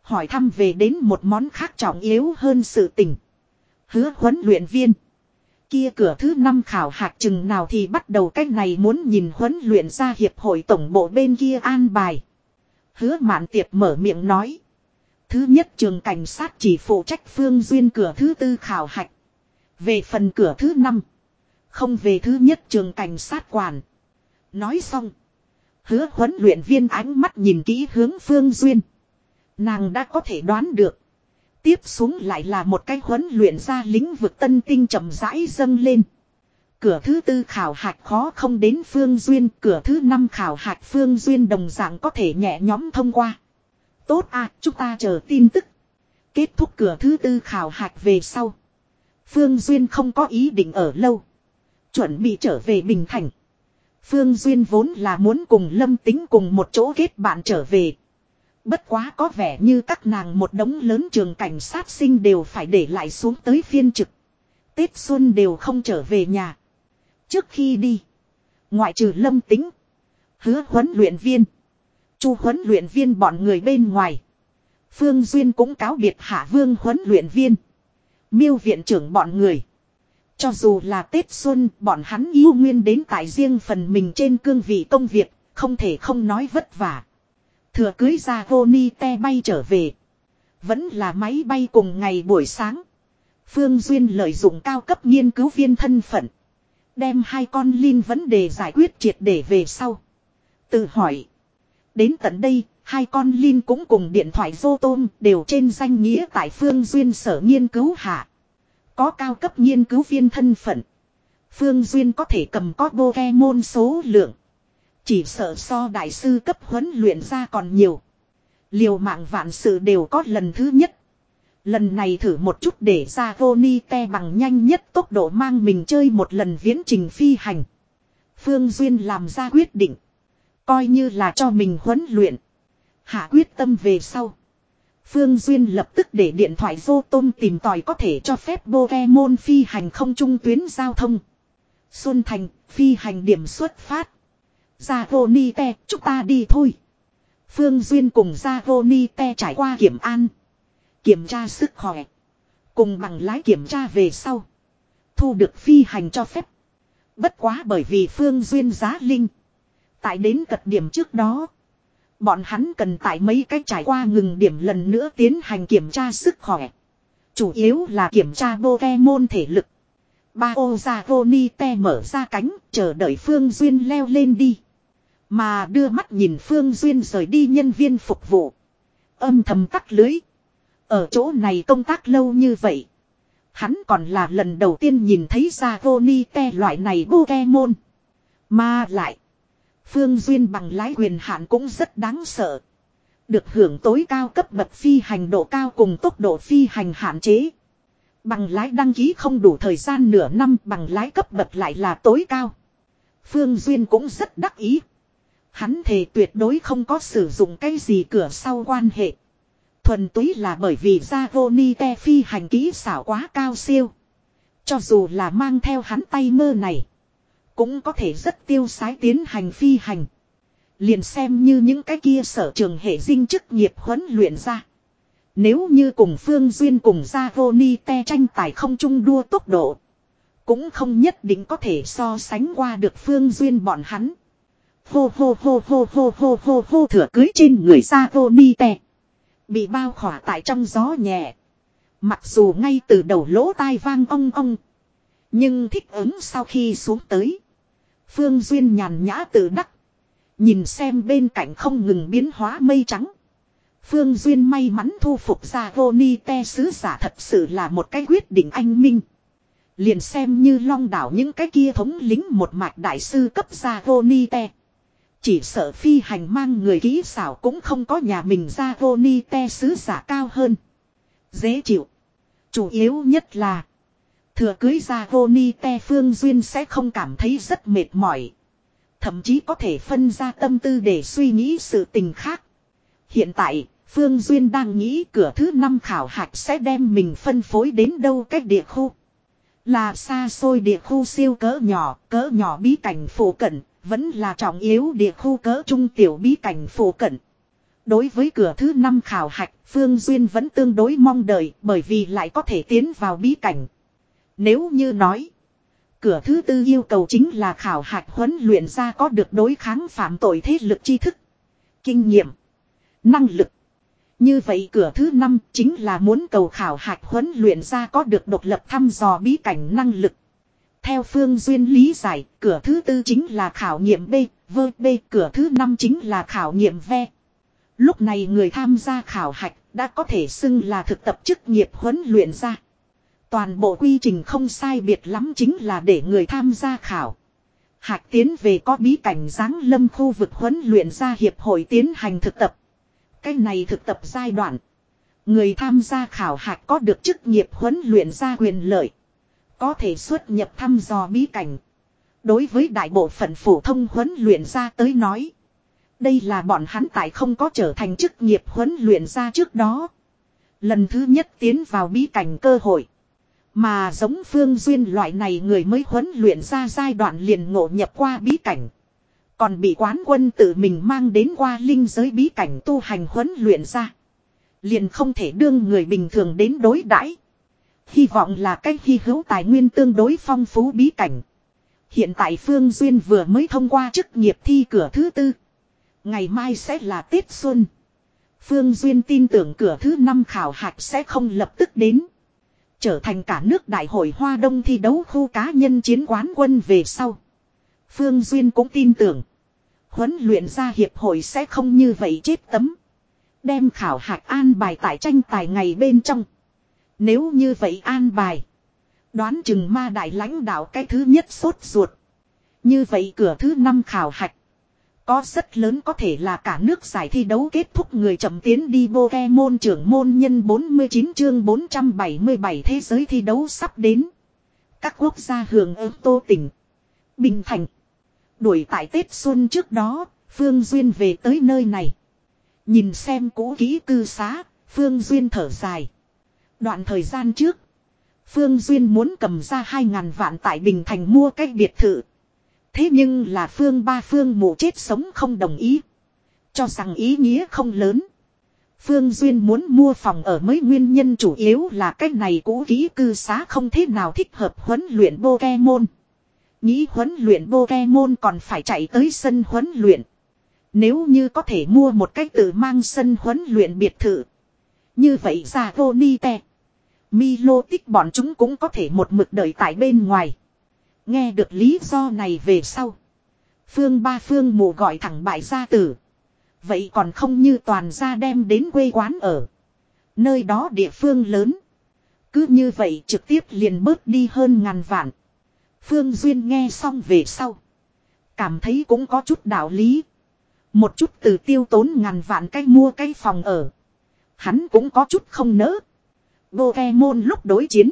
Hỏi thăm về đến một món khác trọng yếu hơn sự tình. Hứa huấn luyện viên. Kia cửa thứ năm khảo hạch chừng nào thì bắt đầu, cách này muốn nhìn huấn luyện ra hiệp hội tổng bộ bên kia an bài. Hứa Mạn Tiệp mở miệng nói. Thứ nhất trường cảnh sát chỉ phụ trách Phương Duyên cửa thứ tư khảo hạch. Về phần cửa thứ năm. Không về thứ nhất trường cảnh sát quản. Nói xong. Hứa huấn luyện viên ánh mắt nhìn kỹ hướng Phương Duyên. Nàng đã có thể đoán được. Tiếp xuống lại là một cái huấn luyện ra lĩnh vực tân tinh chậm rãi dâng lên. Cửa thứ tư khảo hạch khó không đến Phương Duyên. Cửa thứ năm khảo hạch Phương Duyên đồng dạng có thể nhẹ nhõm thông qua. Tốt à, chúng ta chờ tin tức. Kết thúc cửa thứ tư khảo hạch về sau. Phương Duyên không có ý định ở lâu. Chuẩn bị trở về Bình Thành. Phương Duyên vốn là muốn cùng Lâm Tính cùng một chỗ kết bạn trở về. Bất quá có vẻ như các nàng một đống lớn trường cảnh sát sinh đều phải để lại xuống tới phiên trực. Tết xuân đều không trở về nhà. Trước khi đi. Ngoại trừ Lâm Tính. Hứa huấn luyện viên. Chu huấn luyện viên bọn người bên ngoài. Phương Duyên cũng cáo biệt Hạ Vương huấn luyện viên. Miêu viện trưởng bọn người. Cho dù là Tết xuân, bọn hắn yêu nguyên đến tại riêng phần mình trên cương vị công việc, không thể không nói vất vả. Thừa cưới ra Voni te bay trở về. Vẫn là máy bay cùng ngày buổi sáng. Phương Duyên lợi dụng cao cấp nghiên cứu viên thân phận. Đem hai con Linh vấn đề giải quyết triệt để về sau. Tự hỏi. Đến tận đây, hai con Linh cũng cùng điện thoại vô tôm đều trên danh nghĩa tại Phương Duyên sở nghiên cứu hạ. Có cao cấp nghiên cứu viên thân phận. Phương Duyên có thể cầm có Pokemon số lượng. Chỉ sợ so đại sư cấp huấn luyện ra còn nhiều. Liều mạng vạn sự đều có lần thứ nhất. Lần này thử một chút để ra Vonite bằng nhanh nhất tốc độ mang mình chơi một lần viễn trình phi hành. Phương Duyên làm ra quyết định. Coi như là cho mình huấn luyện. Hạ quyết tâm về sau. Phương Duyên lập tức để điện thoại vô tôm tìm tòi có thể cho phép Pokemon phi hành không trung tuyến giao thông. Xuân Thành, phi hành điểm xuất phát. Zavonite, chúng ta đi thôi. Phương Duyên cùng Zavonite trải qua kiểm an. Kiểm tra sức khỏe. Cùng bằng lái kiểm tra về sau. Thu được phi hành cho phép. Bất quá bởi vì Phương Duyên giá linh. Tại đến cật điểm trước đó. Bọn hắn cần tại mấy cái trải qua ngừng điểm lần nữa tiến hành kiểm tra sức khỏe. Chủ yếu là kiểm tra Pokemon thể lực. Bao Zavonite mở ra cánh, chờ đợi Phương Duyên leo lên đi. Mà đưa mắt nhìn Phương Duyên rời đi nhân viên phục vụ. Âm thầm tắt lưới. Ở chỗ này công tác lâu như vậy. Hắn còn là lần đầu tiên nhìn thấy Zavonite loại này Pokemon. Mà lại. Phương Duyên bằng lái quyền hạn cũng rất đáng sợ. Được hưởng tối cao cấp bậc phi hành độ cao cùng tốc độ phi hành hạn chế. Bằng lái đăng ký không đủ thời gian nửa năm, bằng lái cấp bậc lại là tối cao. Phương Duyên cũng rất đắc ý. Hắn thề tuyệt đối không có sử dụng cái gì cửa sau quan hệ. Thuần túy là bởi vì Zavonite phi hành kỹ xảo quá cao siêu. Cho dù là mang theo hắn tay mơ này. Cũng có thể rất tiêu sái tiến hành phi hành. Liền xem như những cái kia sở trường hệ dinh chức nghiệp huấn luyện ra. Nếu như cùng Phương Duyên cùng Zavonite tranh tài không chung đua tốc độ. Cũng không nhất định có thể so sánh qua được Phương Duyên bọn hắn. Hô hô hô hô hô hô hô hô thừa cưới trên người Zavonite. Bị bao khỏa tại trong gió nhẹ. Mặc dù ngay từ đầu lỗ tai vang ong ong. Nhưng thích ứng sau khi xuống tới. Phương Duyên nhàn nhã tự đắc. Nhìn xem bên cạnh không ngừng biến hóa mây trắng. Phương Duyên may mắn thu phục ra Vonite sứ giả thật sự là một cái quyết định anh minh. Liền xem như long đảo những cái kia thống lính một mạch đại sư cấp ra Vonite. Chỉ sợ phi hành mang người kỹ xảo cũng không có nhà mình ra Vonite sứ giả cao hơn. Dễ chịu. Chủ yếu nhất là. Thừa cưới ra Vonite Phương Duyên sẽ không cảm thấy rất mệt mỏi. Thậm chí có thể phân ra tâm tư để suy nghĩ sự tình khác. Hiện tại, Phương Duyên đang nghĩ cửa thứ năm khảo hạch sẽ đem mình phân phối đến đâu cách địa khu. Là xa xôi địa khu siêu cỡ nhỏ, cỡ nhỏ bí cảnh phổ cận, vẫn là trọng yếu địa khu cỡ trung tiểu bí cảnh phổ cận. Đối với cửa thứ năm khảo hạch, Phương Duyên vẫn tương đối mong đợi bởi vì lại có thể tiến vào bí cảnh. Nếu như nói, cửa thứ tư yêu cầu chính là khảo hạch huấn luyện ra có được đối kháng phạm tội thế lực tri thức, kinh nghiệm, năng lực. Như vậy cửa thứ năm chính là muốn cầu khảo hạch huấn luyện ra có được độc lập thăm dò bí cảnh năng lực. Theo Phương Duyên lý giải, cửa thứ tư chính là khảo nghiệm B, V, B, cửa thứ năm chính là khảo nghiệm V. Lúc này người tham gia khảo hạch đã có thể xưng là thực tập chức nghiệp huấn luyện ra. Toàn bộ quy trình không sai biệt lắm chính là để người tham gia khảo hạch tiến về có bí cảnh giáng lâm khu vực huấn luyện ra hiệp hội tiến hành thực tập. Cái này thực tập giai đoạn, người tham gia khảo hạch có được chức nghiệp huấn luyện ra quyền lợi, có thể xuất nhập thăm dò bí cảnh. Đối với đại bộ phận phổ thông huấn luyện ra tới nói, đây là bọn hắn tại không có trở thành chức nghiệp huấn luyện ra trước đó lần thứ nhất tiến vào bí cảnh cơ hội. Mà giống Phương Duyên loại này người mới huấn luyện ra giai đoạn liền ngộ nhập qua bí cảnh, còn bị quán quân tự mình mang đến qua linh giới bí cảnh tu hành huấn luyện ra, liền không thể đương người bình thường đến đối đãi. Hy vọng là cách hy hữu tài nguyên tương đối phong phú bí cảnh. Hiện tại Phương Duyên vừa mới thông qua chức nghiệp thi cửa thứ tư. Ngày mai sẽ là Tết Xuân. Phương Duyên tin tưởng cửa thứ năm khảo hạch sẽ không lập tức đến. Trở thành cả nước đại hội Hoa Đông thi đấu khu cá nhân chiến quán quân về sau, Phương Duyên cũng tin tưởng huấn luyện ra hiệp hội sẽ không như vậy chết tấm, đem khảo hạch an bài tại tranh tài ngày bên trong. Nếu như vậy an bài, đoán chừng ma đại lãnh đạo cái thứ nhất sốt ruột. Như vậy cửa thứ năm khảo hạch có rất lớn có thể là cả nước giải thi đấu kết thúc người chậm tiến đi. Pokemon trưởng môn nhân bốn mươi chín chương bốn trăm bảy mươi bảy thế giới thi đấu sắp đến. Các quốc gia hưởng ứng Tô Tỉnh, Bình Thành. Đuổi tại Tết Xuân trước đó, Phương Duyên về tới nơi này. Nhìn xem cũ kỹ cư xá, Phương Duyên thở dài. Đoạn thời gian trước, Phương Duyên muốn cầm ra hai ngàn vạn tại Bình Thành mua cái biệt thự. Thế nhưng là Phương ba Phương mụ chết sống không đồng ý, cho rằng ý nghĩa không lớn. Phương Duyên muốn mua phòng ở mới nguyên nhân chủ yếu là cái này cũ kỹ cư xá không thế nào thích hợp huấn luyện Pokemon. Nghĩ huấn luyện Pokemon còn phải chạy tới sân huấn luyện. Nếu như có thể mua một cách tự mang sân huấn luyện biệt thự, như vậy ra Vonite, Milotic bọn chúng cũng có thể một mực đợi tại bên ngoài. Nghe được lý do này về sau, Phương ba Phương mụ gọi thẳng bại gia tử. Vậy còn không như toàn gia đem đến quê quán ở. Nơi đó địa phương lớn. Cứ như vậy trực tiếp liền bớt đi hơn ngàn vạn. Phương Duyên nghe xong về sau, cảm thấy cũng có chút đạo lý. Một chút từ tiêu tốn ngàn vạn cách mua cái phòng ở, hắn cũng có chút không nỡ. Pokemon lúc đối chiến,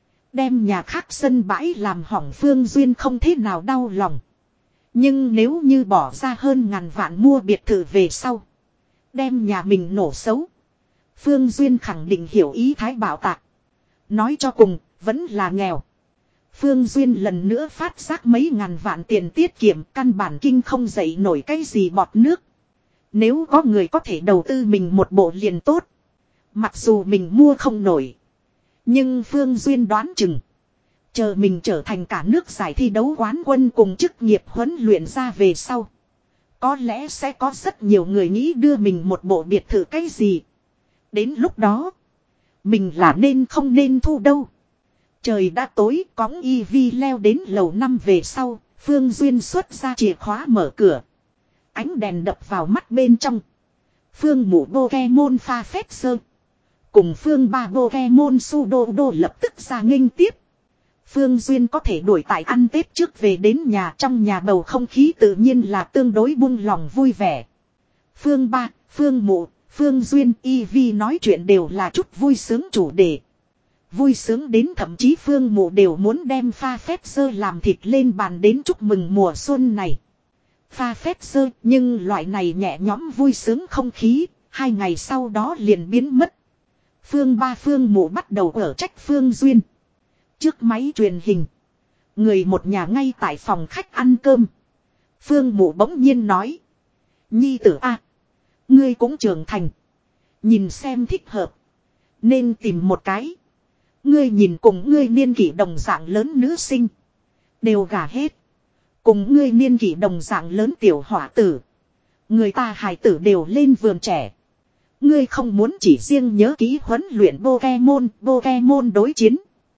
đem nhà khác sân bãi làm hỏng Phương Duyên không thế nào đau lòng. Nhưng nếu như bỏ ra hơn ngàn vạn mua biệt thự về sau, đem nhà mình nổ xấu, Phương Duyên khẳng định hiểu ý thái bảo tạc. Nói cho cùng, vẫn là nghèo. Phương Duyên lần nữa phát giác mấy ngàn vạn tiền tiết kiệm căn bản kinh không dậy nổi cái gì bọt nước. Nếu có người có thể đầu tư mình một bộ liền tốt. Mặc dù mình mua không nổi, nhưng Phương Duyên đoán chừng, chờ mình trở thành cả nước giải thi đấu quán quân cùng chức nghiệp huấn luyện ra về sau, có lẽ sẽ có rất nhiều người nghĩ đưa mình một bộ biệt thự cái gì. Đến lúc đó, mình là nên không nên thu đâu. Trời đã tối, cõng y vi leo đến lầu năm về sau, Phương Duyên xuất ra chìa khóa mở cửa. Ánh đèn đập vào mắt bên trong. Phương mụ Pokemon pha phép sơ, cùng Phương ba Pokemon Sudodo lập tức ra nghênh tiếp. Phương Duyên có thể đuổi tại ăn Tết trước về đến nhà, trong nhà bầu không khí tự nhiên là tương đối buông lòng vui vẻ. Phương ba, Phương mụ, Phương Duyên, Eevee nói chuyện đều là chút vui sướng chủ đề. Vui sướng đến thậm chí Phương mụ đều muốn đem pha phép sơ làm thịt lên bàn đến chúc mừng mùa xuân này. Pha phép sơ, nhưng loại này nhẹ nhõm vui sướng không khí, hai ngày sau đó liền biến mất. Phương ba Phương mụ bắt đầu ở trách Phương Duyên. Trước máy truyền hình, người một nhà ngay tại phòng khách ăn cơm. Phương mụ bỗng nhiên nói: Nhi tử a, Ngươi cũng trưởng thành. Nhìn xem thích hợp. Nên tìm một cái. Ngươi nhìn cùng ngươi niên kỷ đồng dạng lớn nữ sinh. Đều gả hết. Cùng ngươi niên kỷ đồng dạng lớn tiểu hỏa tử. Người ta hài tử đều lên vườn trẻ. Ngươi không muốn chỉ riêng nhớ ký huấn luyện Pokemon, Pokemon đối chiến.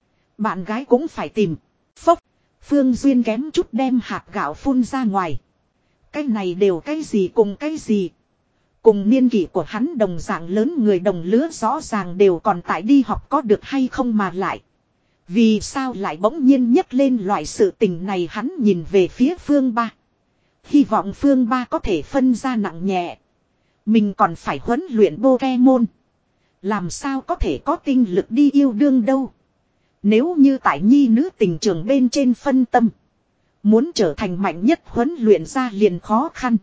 Bạn gái cũng phải tìm. Phốc. Phương Duyên kém chút đem hạt gạo phun ra ngoài. Cái này đều cái gì cùng cái gì. Cùng niên kỷ của hắn đồng dạng lớn người đồng lứa rõ ràng đều còn tại đi học có được hay không mà lại. Vì sao lại bỗng nhiên nhấc lên loại sự tình này hắn nhìn về phía Phương Ba. Hy vọng Phương Ba có thể phân ra nặng nhẹ. Mình còn phải huấn luyện Pokemon. Làm sao có thể có tinh lực đi yêu đương đâu. Nếu như tại nhi nữ tình trường bên trên phân tâm. Muốn trở thành mạnh nhất huấn luyện ra liền khó khăn.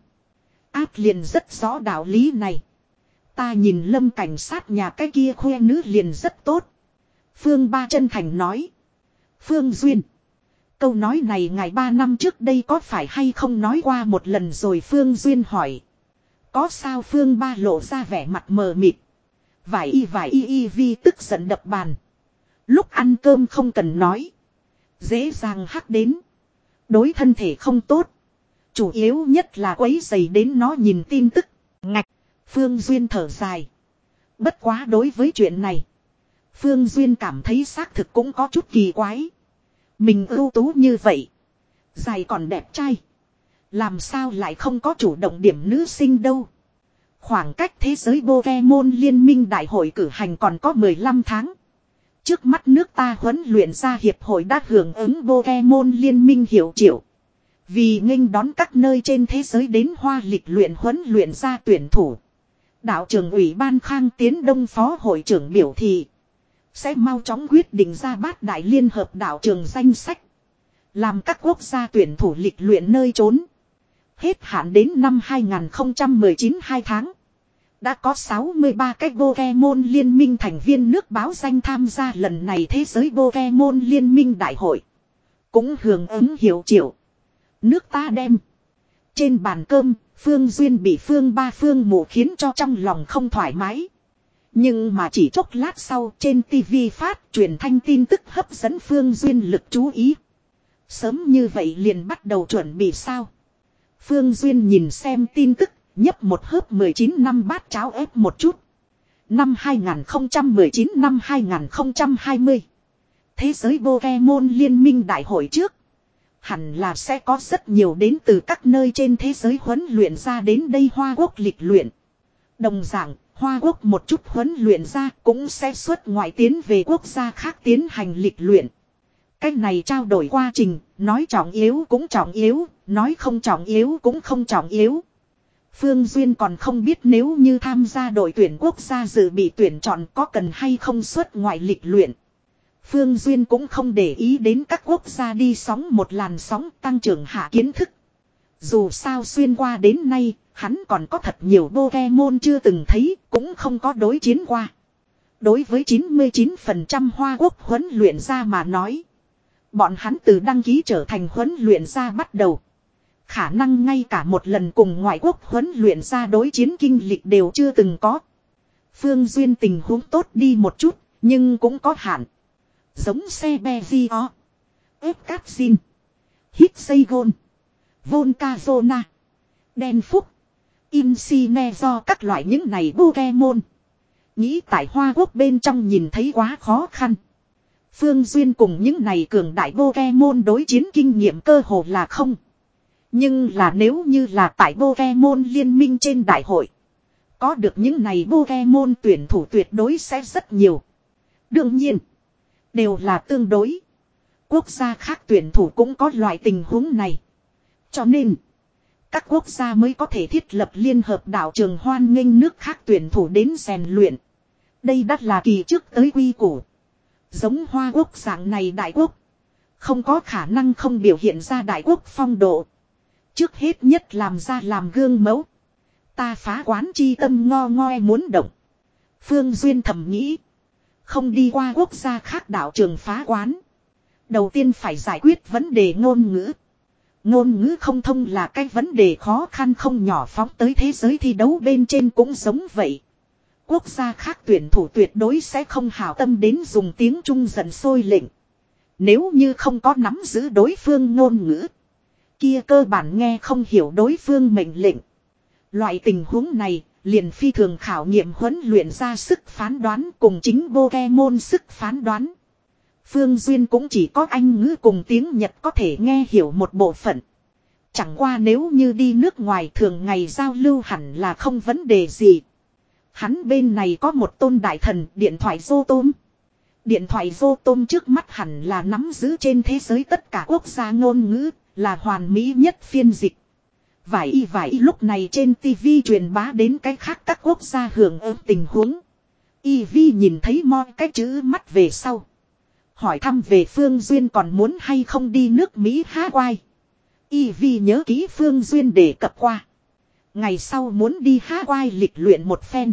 Áp liền rất rõ đạo lý này. Ta nhìn Lâm cảnh sát nhà cái kia khoe nữ liền rất tốt. Phương Ba chân thành nói. Phương Duyên. Câu nói này ngày ba năm trước đây có phải hay không nói qua một lần rồi Phương Duyên hỏi. Có sao Phương Ba lộ ra vẻ mặt mờ mịt. Vải y vải y y vi tức giận đập bàn. Lúc ăn cơm không cần nói. Dễ dàng hắc đến. Đối thân thể không tốt. Chủ yếu nhất là quấy dày đến nó nhìn tin tức. Ngạch. Phương Duyên thở dài. Bất quá đối với chuyện này. Phương Duyên cảm thấy xác thực cũng có chút kỳ quái. Mình ưu tú như vậy. Dài còn đẹp trai. Làm sao lại không có chủ động điểm nữ sinh đâu. Khoảng cách thế giới Pokemon liên minh đại hội cử hành còn có mười lăm tháng. Trước mắt nước ta huấn luyện ra hiệp hội đã hưởng ứng Pokemon liên minh hiệu triệu. Vì nghênh đón các nơi trên thế giới đến hoa lịch luyện huấn luyện ra tuyển thủ. Đạo trưởng ủy ban Khang Tiến Đông phó hội trưởng biểu thị. Sẽ mau chóng quyết định ra bát đại liên hợp đạo trường danh sách. Làm các quốc gia tuyển thủ lịch luyện nơi trốn. Hết hạn đến năm hai không một chín hai tháng. Đã có sáu mươi ba cái Pokemon liên minh thành viên nước báo danh tham gia lần này thế giới Pokemon liên minh đại hội. Cũng hưởng ứng hiệu triệu. Nước ta đem. Trên bàn cơm, Phương Duyên bị Phương Ba Phương Mộ khiến cho trong lòng không thoải mái. Nhưng mà chỉ chốc lát sau trên ti vi phát truyền thanh tin tức hấp dẫn Phương Duyên lực chú ý. Sớm như vậy liền bắt đầu chuẩn bị sao. Phương Duyên nhìn xem tin tức, nhấp một hớp mười chín năm bát cháo ép một chút. Năm hai không một chín năm hai không hai không. Thế giới Pokemon liên minh đại hội trước. Hẳn là sẽ có rất nhiều đến từ các nơi trên thế giới huấn luyện ra đến đây Hoa Quốc lịch luyện. Đồng dạng, Hoa Quốc một chút huấn luyện ra cũng sẽ xuất ngoại tiến về quốc gia khác tiến hành lịch luyện. Cách này trao đổi quá trình, nói trọng yếu cũng trọng yếu, nói không trọng yếu cũng không trọng yếu. Phương Duyên còn không biết nếu như tham gia đội tuyển quốc gia dự bị tuyển chọn có cần hay không xuất ngoại lịch luyện. Phương Duyên cũng không để ý đến các quốc gia đi sóng một làn sóng tăng trưởng hạ kiến thức. Dù sao xuyên qua đến nay, hắn còn có thật nhiều Pokemon chưa từng thấy, cũng không có đối chiến qua. Đối với chín mươi chín phần trăm Hoa Quốc huấn luyện ra mà nói. Bọn hắn từ đăng ký trở thành huấn luyện ra bắt đầu. Khả năng ngay cả một lần cùng ngoại quốc huấn luyện ra đối chiến kinh lịch đều chưa từng có. Phương Duyên tình huống tốt đi một chút, nhưng cũng có hạn. Giống xe Bezio, Epcatsin, Hitseigon, Volcazona, Đen Phúc, Incineroar các loại những này Pokemon. Nghĩ tại Hoa Quốc bên trong nhìn thấy quá khó khăn. Phương Duyên cùng những này cường đại Pokemon đối chiến kinh nghiệm cơ hồ là không. Nhưng là nếu như là tại Pokemon liên minh trên đại hội. Có được những này Pokemon tuyển thủ tuyệt đối sẽ rất nhiều. Đương nhiên. Đều là tương đối. Quốc gia khác tuyển thủ cũng có loại tình huống này. Cho nên. Các quốc gia mới có thể thiết lập liên hợp đạo trường hoan nghênh nước khác tuyển thủ đến rèn luyện. Đây đắt là kỳ trước tới quy củ. Giống Hoa Quốc dạng này đại quốc. Không có khả năng không biểu hiện ra đại quốc phong độ. Trước hết nhất làm ra làm gương mẫu. Ta phá quán chi tâm ngo ngoe muốn động. Phương Duyên thầm nghĩ. Không đi qua quốc gia khác đạo trường phá quán. Đầu tiên phải giải quyết vấn đề ngôn ngữ. Ngôn ngữ không thông là cái vấn đề khó khăn không nhỏ, phóng tới thế giới thi đấu bên trên cũng giống vậy. Quốc gia khác tuyển thủ tuyệt đối sẽ không hảo tâm đến dùng tiếng Trung giận sôi lệnh. Nếu như không có nắm giữ đối phương ngôn ngữ, kia cơ bản nghe không hiểu đối phương mệnh lệnh. Loại tình huống này liền phi thường khảo nghiệm huấn luyện ra sức phán đoán cùng chính Pokemon sức phán đoán. Phương Duyên cũng chỉ có Anh ngữ cùng tiếng Nhật có thể nghe hiểu một bộ phận. Chẳng qua nếu như đi nước ngoài thường ngày giao lưu hẳn là không vấn đề gì. Hắn bên này có một tôn đại thần điện thoại Zotom. Điện thoại Zotom trước mắt hẳn là nắm giữ trên thế giới tất cả quốc gia ngôn ngữ, là hoàn mỹ nhất phiên dịch. Vài y vài y lúc này trên tivi truyền bá đến cái khác các quốc gia hưởng ứng tình huống. Y Vi nhìn thấy mo cái chữ mắt về sau. Hỏi thăm về Phương Duyên còn muốn hay không đi nước Mỹ Hawaii. Y Vi nhớ ký Phương Duyên đề cập qua. Ngày sau muốn đi Hawaii lịch luyện một phen.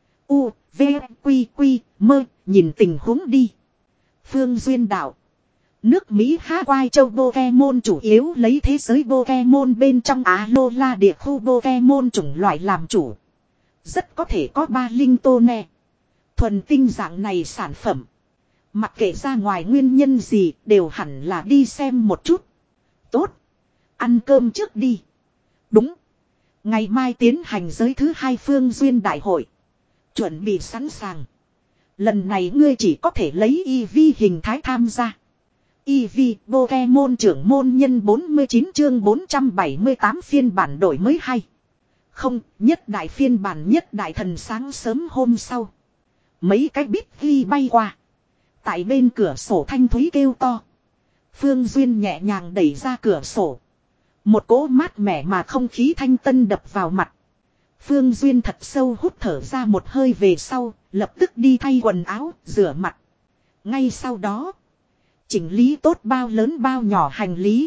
U, V, Quy, Quy, mơ, nhìn tình huống đi. Phương Duyên đạo. Nước Mỹ Hawaii châu Pokemon chủ yếu lấy thế giới Pokemon bên trong Alola địa khu Pokemon chủng loại làm chủ. Rất có thể có ba linh tô nè. Thuần tinh dạng này sản phẩm. Mặc kệ ra ngoài nguyên nhân gì đều hẳn là đi xem một chút. Tốt. Ăn cơm trước đi. Đúng. Ngày mai tiến hành giới thứ hai Phương Duyên đại hội. Chuẩn bị sẵn sàng. Lần này ngươi chỉ có thể lấy E V hình thái tham gia. E V Pokemon trưởng môn nhân bốn mươi chín chương bốn trăm bảy mươi tám phiên bản đổi mới hay. Không, nhất đại phiên bản nhất đại thần sáng sớm hôm sau. Mấy cái bít ghi bay qua. Tại bên cửa sổ thanh thúy kêu to. Phương Duyên nhẹ nhàng đẩy ra cửa sổ. Một cỗ mát mẻ mà không khí thanh tân đập vào mặt. Phương Duyên thật sâu hút thở ra một hơi về sau, lập tức đi thay quần áo, rửa mặt. Ngay sau đó, chỉnh lý tốt bao lớn bao nhỏ hành lý.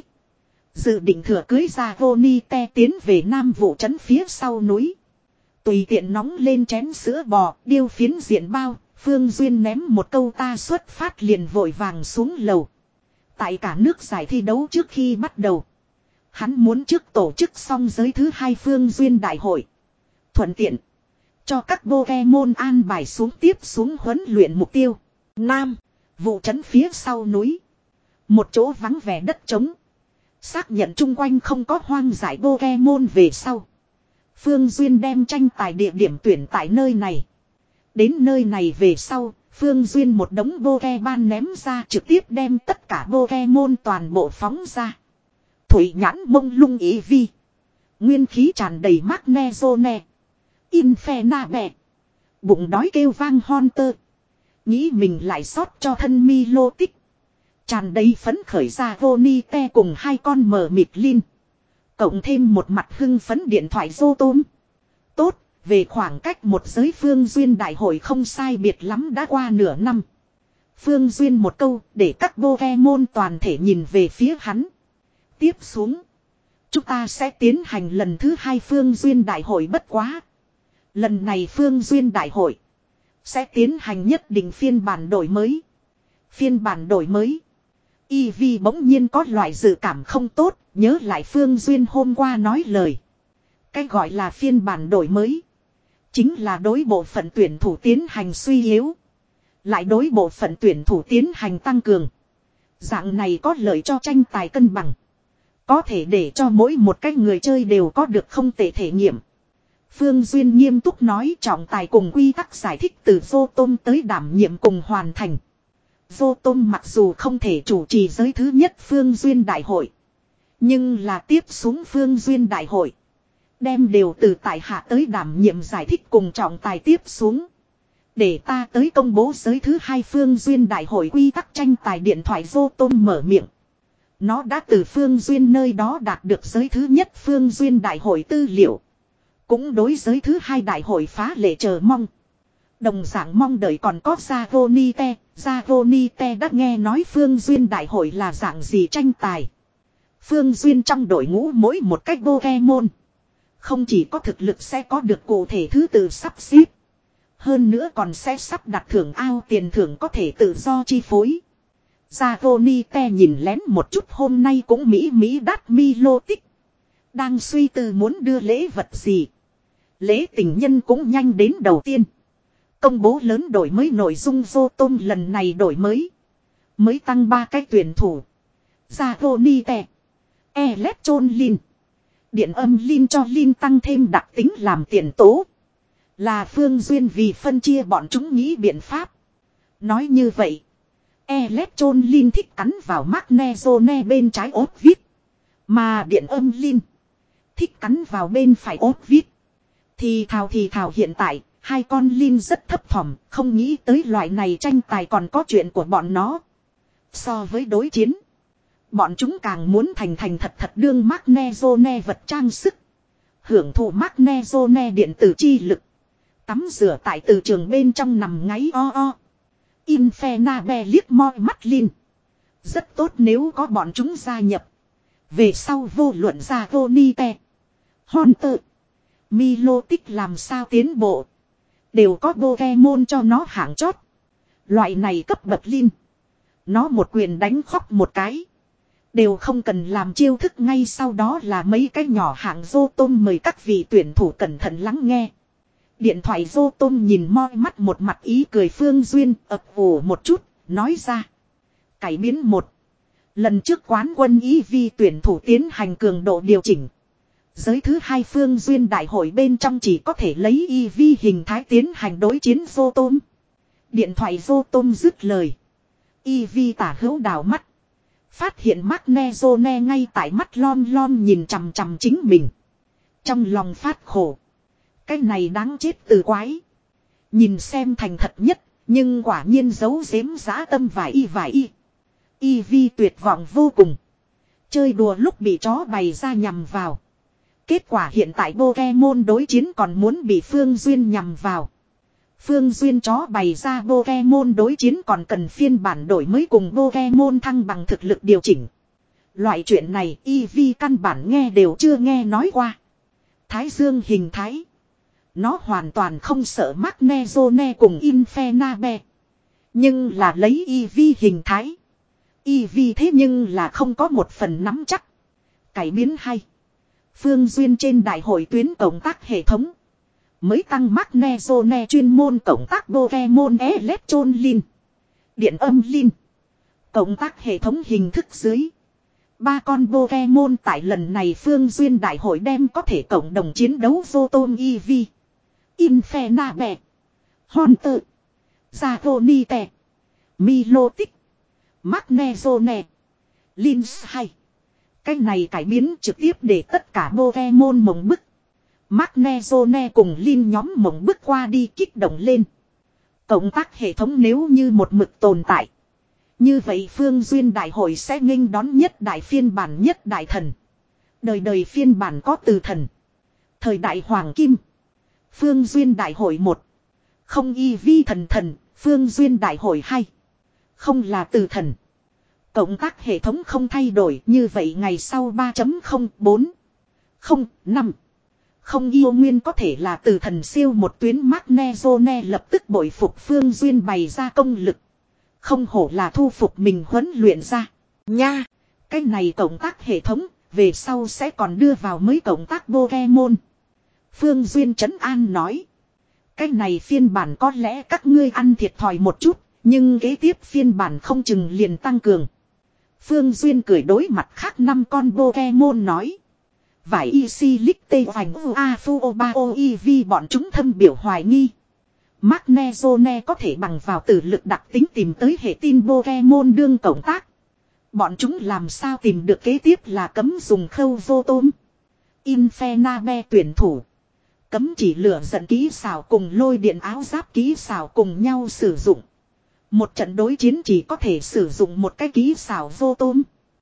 Dự định thừa cưới ra vô ni te tiến về Nam Vụ trấn phía sau núi. Tùy tiện nóng lên chén sữa bò, điêu phiến diện bao, Phương Duyên ném một câu ta xuất phát liền vội vàng xuống lầu. Tại cả nước giải thi đấu trước khi bắt đầu. Hắn muốn trước tổ chức xong giới thứ hai Phương Duyên đại hội. Thuận tiện. Cho các Pokemon an bài xuống tiếp xuống huấn luyện mục tiêu. Nam. Vụ trấn phía sau núi. Một chỗ vắng vẻ đất trống. Xác nhận chung quanh không có hoang dại Pokemon về sau. Phương Duyên đem tranh tài địa điểm tuyển tại nơi này. Đến nơi này về sau. Phương Duyên một đống Pokemon ném ra trực tiếp đem tất cả Pokemon toàn bộ phóng ra. Thủy nhãn mông lung ý vi. Nguyên khí tràn đầy Magnezone. Infernabẹ. Bụng đói kêu vang Hunter. Nghĩ mình lại sót cho thân Milo tích. Tràn đầy phấn khởi ra Vonite cùng hai con mờ mịt Lin. Cộng thêm một mặt hưng phấn điện thoại Zotom. Tốt, về khoảng cách một giới Phương Duyên đại hội không sai biệt lắm đã qua nửa năm. Phương Duyên một câu để các Pokemon toàn thể nhìn về phía hắn. Tiếp xuống. Chúng ta sẽ tiến hành lần thứ hai Phương Duyên đại hội bất quá. Lần này Phương Duyên đại hội. Sẽ tiến hành nhất định phiên bản đổi mới. Phiên bản đổi mới. Y Vi bỗng nhiên có loại dự cảm không tốt. Nhớ lại Phương Duyên hôm qua nói lời. Cái gọi là phiên bản đổi mới. Chính là đối bộ phận tuyển thủ tiến hành suy yếu. Lại đối bộ phận tuyển thủ tiến hành tăng cường. Dạng này có lợi cho tranh tài cân bằng. Có thể để cho mỗi một cái người chơi đều có được không tệ thể nghiệm. Phương Duyên nghiêm túc nói trọng tài cùng quy tắc giải thích từ Zotom tới đảm nhiệm cùng hoàn thành. Zotom mặc dù không thể chủ trì giới thứ nhất Phương Duyên đại hội. Nhưng là tiếp xuống Phương Duyên đại hội. Đem đều từ tại hạ tới đảm nhiệm giải thích cùng trọng tài tiếp xuống. Để ta tới công bố giới thứ hai Phương Duyên đại hội quy tắc tranh tài điện thoại Zotom mở miệng. Nó đã từ Phương Duyên nơi đó đạt được giới thứ nhất Phương Duyên đại hội tư liệu. Cũng đối giới thứ hai đại hội phá lệ chờ mong. Đồng dạng mong đợi còn có Zavonite. Zavonite đã nghe nói Phương Duyên đại hội là dạng gì tranh tài. Phương Duyên trong đội ngũ mỗi một cách Pokemon. Không chỉ có thực lực sẽ có được cụ thể thứ tự sắp xếp. Hơn nữa còn sẽ sắp đặt thưởng ao tiền thưởng có thể tự do chi phối. Zagonite nhìn lén một chút hôm nay cũng mỹ mỹ đắt Milotic. Đang suy tư muốn đưa lễ vật gì. Lễ tình nhân cũng nhanh đến đầu tiên. Công bố lớn đổi mới nội dung Zotom lần này đổi mới. Mới tăng ba cái tuyển thủ. Zagonite. Electron Lin. Điện âm Lin cho Lin tăng thêm đặc tính làm tiền tố. Là Phương Duyên vì phân chia bọn chúng nghĩ biện pháp. Nói như vậy. Electron Lin thích cắn vào Magnezone bên trái ốp vít. Mà điện âm Lin thích cắn vào bên phải ốp vít. Thì thào thì thào hiện tại. Hai con Lin rất thấp thỏm. Không nghĩ tới loại này tranh tài còn có chuyện của bọn nó. So với đối chiến. Bọn chúng càng muốn thành thành thật thật đương Magnezone vật trang sức. Hưởng thụ Magnezone điện tử chi lực. Tắm rửa tại từ trường bên trong nằm ngáy o o. Infernabe liếc moi mắt Lin. Rất tốt nếu có bọn chúng gia nhập. Về sau vô luận ra Gonite. Hunter. Milotic làm sao tiến bộ. Đều có Pokemon cho nó hạng chót. Loại này cấp bậc Lin. Nó một quyền đánh khóc một cái. Đều không cần làm chiêu thức ngay sau đó là mấy cái nhỏ hạng Zotom mời các vị tuyển thủ cẩn thận lắng nghe. Điện thoại Zotom nhìn moi mắt một mặt ý cười Phương Duyên ập ủ một chút, nói ra. Cải biến một. Lần trước quán quân ý vi tuyển thủ tiến hành cường độ điều chỉnh. Giới thứ hai Phương Duyên đại hội bên trong chỉ có thể lấy i vê hình thái tiến hành đối chiến Zotom. Điện thoại Zotom dứt lời. i vê tả hữu đảo mắt. Phát hiện Magnezone ngay tại mắt lom lom nhìn chằm chằm chính mình. Trong lòng phát khổ. Cái này đáng chết từ quái. Nhìn xem thành thật nhất. Nhưng quả nhiên giấu giếm dã tâm vài y vài y. Y vi tuyệt vọng vô cùng. Chơi đùa lúc bị chó bày ra nhằm vào. Kết quả hiện tại Pokemon đối chiến còn muốn bị Phương Duyên nhằm vào. Phương Duyên chó bày ra Pokemon đối chiến còn cần phiên bản đổi mới cùng Pokemon thăng bằng thực lực điều chỉnh. Loại chuyện này i vê căn bản nghe đều chưa nghe nói qua. Thái Dương hình thái. Nó hoàn toàn không sợ Magnezone cùng Infernabe. Nhưng là lấy i vê hình thái. i vê thế nhưng là không có một phần nắm chắc. Cải biến hay. Phương Duyên trên đại hội tuyến cộng tác hệ thống. Mới tăng Magnezone chuyên môn cộng tác Pokemon Electron Lin. Điện âm Lin. Cộng tác hệ thống hình thức dưới. Ba con Pokemon tại lần này Phương Duyên đại hội đem có thể cộng đồng chiến đấu Zotom i vê. Infernabe. Hunter. Zagonite. Milotic. Magnezone. Lins hay. Cái này cải biến trực tiếp để tất cả Pokemon mộng bức. Magnezone cùng Lin nhóm mộng bức qua đi kích động lên. Cộng tác hệ thống nếu như một mực tồn tại. Như vậy Phương Duyên đại hội sẽ nghênh đón nhất đại phiên bản nhất đại thần. Đời đời phiên bản có từ thần. Thời đại hoàng kim. Phương Duyên đại hội một. Không y vi thần thần. Phương Duyên đại hội hai. Không là từ thần. Cộng tác hệ thống không thay đổi như vậy ngày sau ba chấm không bốn. Không năm. Không yêu nguyên có thể là từ thần siêu một tuyến Magnezone lập tức bội phục Phương Duyên bày ra công lực. Không hổ là thu phục mình huấn luyện ra. Nha. Cái này cộng tác hệ thống. Về sau sẽ còn đưa vào mới cộng tác Pokemon. Phương Duyên trấn an nói. Cái này phiên bản có lẽ các ngươi ăn thiệt thòi một chút. Nhưng kế tiếp phiên bản không chừng liền tăng cường. Phương Duyên cười đối mặt khác năm con Pokemon nói. Vải y si lích tê vành u a phu o ba o i vi bọn chúng thâm biểu hoài nghi. Magnezone có thể bằng vào tử lực đặc tính tìm tới hệ tin Pokemon đương cộng tác. Bọn chúng làm sao tìm được kế tiếp là cấm dùng khâu vô tôm. Infernabe tuyển thủ. Cấm chỉ lửa giận ký xảo cùng lôi điện áo giáp ký xảo cùng nhau sử dụng. Một trận đối chiến chỉ có thể sử dụng một cái ký xảo vô tôm.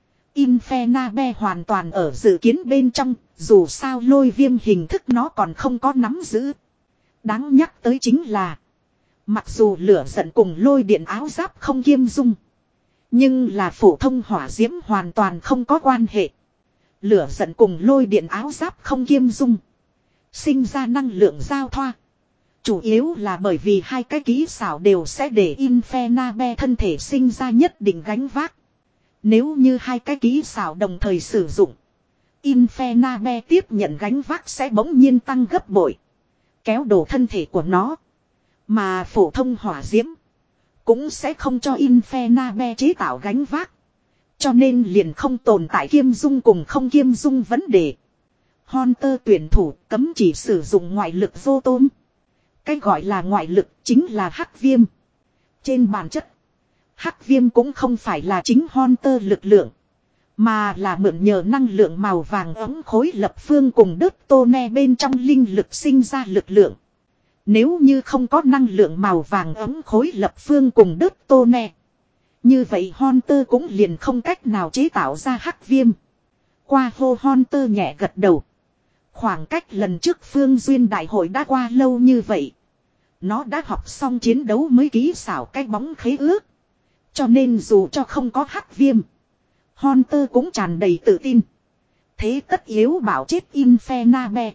Infernabe hoàn toàn ở dự kiến bên trong, dù sao lôi viêm hình thức nó còn không có nắm giữ. Đáng nhắc tới chính là, mặc dù lửa giận cùng lôi điện áo giáp không kiêm dung, nhưng là phổ thông hỏa diễm hoàn toàn không có quan hệ. Lửa giận cùng lôi điện áo giáp không kiêm dung, sinh ra năng lượng giao thoa. Chủ yếu là bởi vì hai cái kỹ xảo đều sẽ để Infernabe thân thể sinh ra nhất định gánh vác. Nếu như hai cái kỹ xảo đồng thời sử dụng, Infernabe tiếp nhận gánh vác sẽ bỗng nhiên tăng gấp bội, kéo đổ thân thể của nó. Mà phổ thông hỏa diễm cũng sẽ không cho Infernabe chế tạo gánh vác. Cho nên liền không tồn tại kiêm dung cùng không kiêm dung vấn đề. Hunter tuyển thủ cấm chỉ sử dụng ngoại lực vô tôm. Cái gọi là ngoại lực chính là hắc viêm. Trên bản chất, hắc viêm cũng không phải là chính Hunter lực lượng, mà là mượn nhờ năng lượng màu vàng ấm khối lập phương cùng đất tô ne bên trong linh lực sinh ra lực lượng. Nếu như không có năng lượng màu vàng ấm khối lập phương cùng đất tô ne, như vậy Hunter cũng liền không cách nào chế tạo ra hắc viêm. Qua hô Hunter nhẹ gật đầu. Khoảng cách lần trước Phương Duyên đại hội đã qua lâu như vậy. Nó đã học xong chiến đấu mới kỹ xảo cái bóng khế ước. Cho nên dù cho không có hắc viêm, Hunter cũng tràn đầy tự tin. Thế tất yếu bảo chết Infernabe.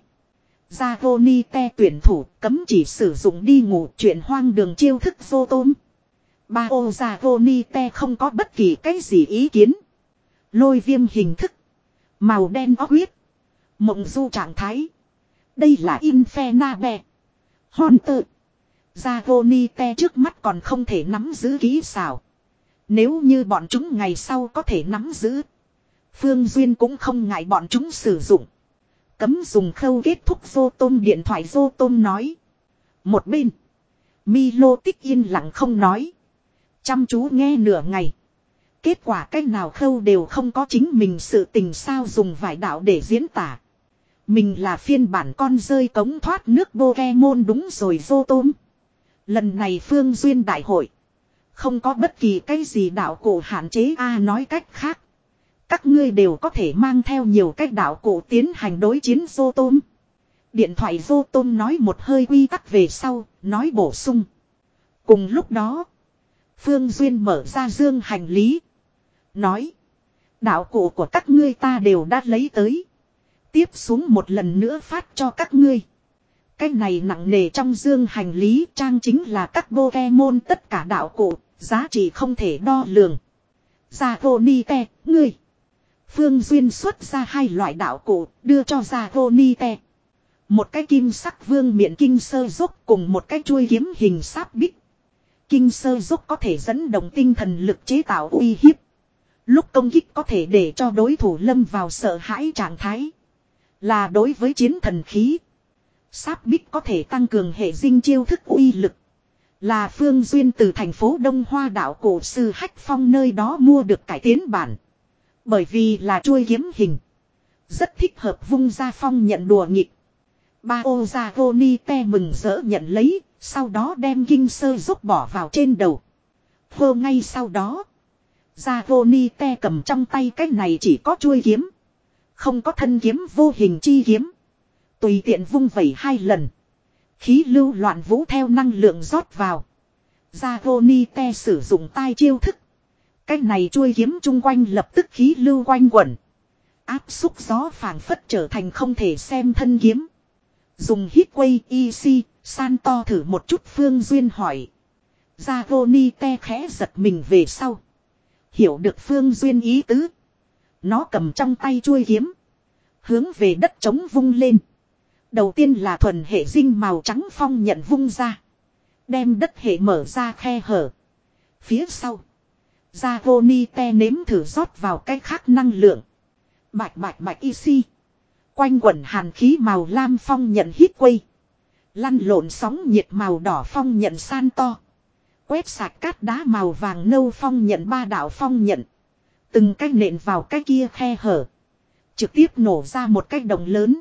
Zagonite tuyển thủ cấm chỉ sử dụng đi ngủ chuyện hoang đường chiêu thức vô tôm. Bao Zagonite không có bất kỳ cái gì ý kiến. Lôi viêm hình thức, màu đen óc huyết, mộng du trạng thái. Đây là Infernabe. Hunter, Zagonite trước mắt còn không thể nắm giữ kỹ xảo. Nếu như bọn chúng ngày sau có thể nắm giữ, Phương Duyên cũng không ngại bọn chúng sử dụng. Cấm dùng khâu kết thúc vô tôm điện thoại vô tôm nói. Một bên, Milo tích yên lặng không nói. Chăm chú nghe nửa ngày. Kết quả cách nào khâu đều không có chính mình sự tình sao dùng vài đạo để diễn tả. Mình là phiên bản con rơi cống thoát nước Pokemon đúng rồi vô tôm. Lần này Phương Duyên đại hội không có bất kỳ cái gì đạo cổ hạn chế a nói cách khác. Các ngươi đều có thể mang theo nhiều cách đạo cổ tiến hành đối chiến vô tôm. Điện thoại vô tôm nói một hơi quy tắc về sau, nói bổ sung. Cùng lúc đó, Phương Duyên mở ra dương hành lý. Nói, đạo cổ của các ngươi ta đều đã lấy tới. Tiếp xuống một lần nữa phát cho các ngươi. Cái này nặng nề trong dương hành lý trang chính là các Pokemon tất cả đạo cổ, giá trị không thể đo lường. Zagonite, ngươi. Phương Duyên xuất ra hai loại đạo cổ, đưa cho Zagonite. Một cái kim sắc vương miện kinh sơ dốc cùng một cái chuôi kiếm hình sáp bích. Kinh sơ dốc có thể dẫn động tinh thần lực chế tạo uy hiếp. Lúc công kích có thể để cho đối thủ lâm vào sợ hãi trạng thái. Là đối với chiến thần khí. Sáp bích có thể tăng cường hệ dinh chiêu thức uy lực. Là Phương Duyên từ thành phố Đông Hoa đảo cổ sư Hách Phong nơi đó mua được cải tiến bản. Bởi vì là chuôi kiếm hình. Rất thích hợp vung ra phong nhận đùa nghịch. Bao Zagonite mừng rỡ nhận lấy. Sau đó đem kinh sơ dốc bỏ vào trên đầu. Hô ngay sau đó. Zagonite cầm trong tay cái này chỉ có chuôi kiếm. Không có thân kiếm vô hình chi kiếm. Tùy tiện vung vẩy hai lần. Khí lưu loạn vũ theo năng lượng rót vào. Zagonite sử dụng tai chiêu thức. Cái này chuôi kiếm chung quanh lập tức khí lưu quanh quẩn. Áp xúc gió phảng phất trở thành không thể xem thân kiếm. Dùng Hitway E C, san to thử một chút Phương Duyên hỏi. Zagonite khẽ giật mình về sau. Hiểu được Phương Duyên ý tứ. Nó cầm trong tay chuôi kiếm. Hướng về đất trống vung lên. Đầu tiên là thuần hệ dinh màu trắng phong nhận vung ra. Đem đất hệ mở ra khe hở. Phía sau. Zagonite nếm thử rót vào cái khác năng lượng. Bạch bạch bạch y si. Quanh quẩn hàn khí màu lam phong nhận hít quay. Lăn lộn sóng nhiệt màu đỏ phong nhận san to. Quét sạch cát đá màu vàng nâu phong nhận ba đạo phong nhận. Từng cái nện vào cái kia khe hở. Trực tiếp nổ ra một cái đồng lớn.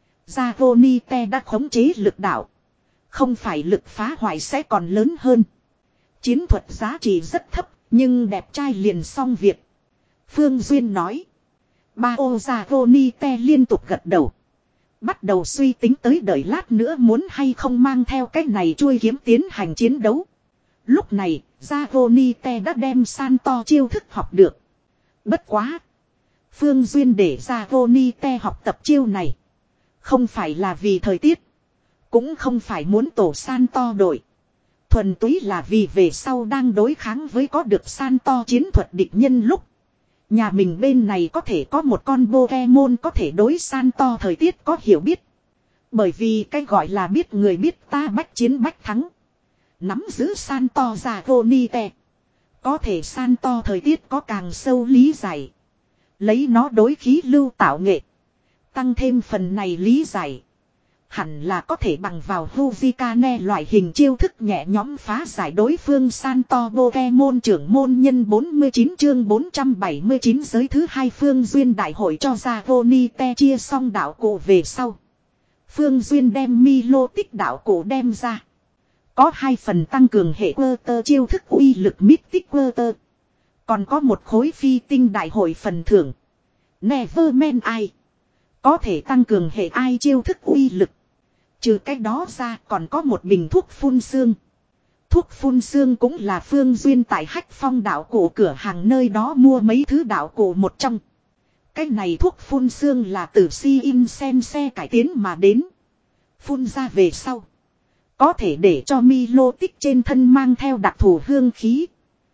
Zagonite đã khống chế lực đạo. Không phải lực phá hoại sẽ còn lớn hơn. Chiến thuật giá trị rất thấp. Nhưng đẹp trai liền xong việc. Phương Duyên nói. Bao Zagonite liên tục gật đầu. Bắt đầu suy tính tới đợi lát nữa muốn hay không mang theo cái này chuôi kiếm tiến hành chiến đấu. Lúc này, Zagonite đã đem san to chiêu thức học được. Bất quá. Phương Duyên để Zagonite học tập chiêu này. Không phải là vì thời tiết. Cũng không phải muốn tổ san to đội. Thuần túy là vì về sau đang đối kháng với có được san to chiến thuật địch nhân lúc. Nhà mình bên này có thể có một con Pokemon có thể đối san to thời tiết có hiểu biết. Bởi vì cái gọi là biết người biết ta bách chiến bách thắng. Nắm giữ san to ra vô ni tè. Có thể san to thời tiết có càng sâu lý giải. Lấy nó đối khí lưu tạo nghệ. Tăng thêm phần này lý giải. Hẳn là có thể bằng vào Hujikane loại hình chiêu thức nhẹ nhõm phá giải đối phương san to Pokemon trưởng môn nhân bốn mươi chín chương bốn trăm bảy mươi chín giới thứ hai Phương Duyên đại hội cho ra Vonite chia xong đạo cụ về sau. Phương Duyên đem Milo tích đạo cụ đem ra. Có hai phần tăng cường hệ Quơ chiêu thức uy lực Mythic Quơ. Còn có một khối phi tinh đại hội phần thưởng. Neverman Eye. Có thể tăng cường hệ ai chiêu thức uy lực. Trừ cách đó ra còn có một bình thuốc phun xương. Thuốc phun xương cũng là Phương Duyên tại Hách Phong đạo cổ cửa hàng nơi đó mua mấy thứ đạo cổ một trong. Cái này thuốc phun xương là từ si in sen xe cải tiến mà đến. Phun ra về sau. Có thể để cho Milo tích trên thân mang theo đặc thù hương khí.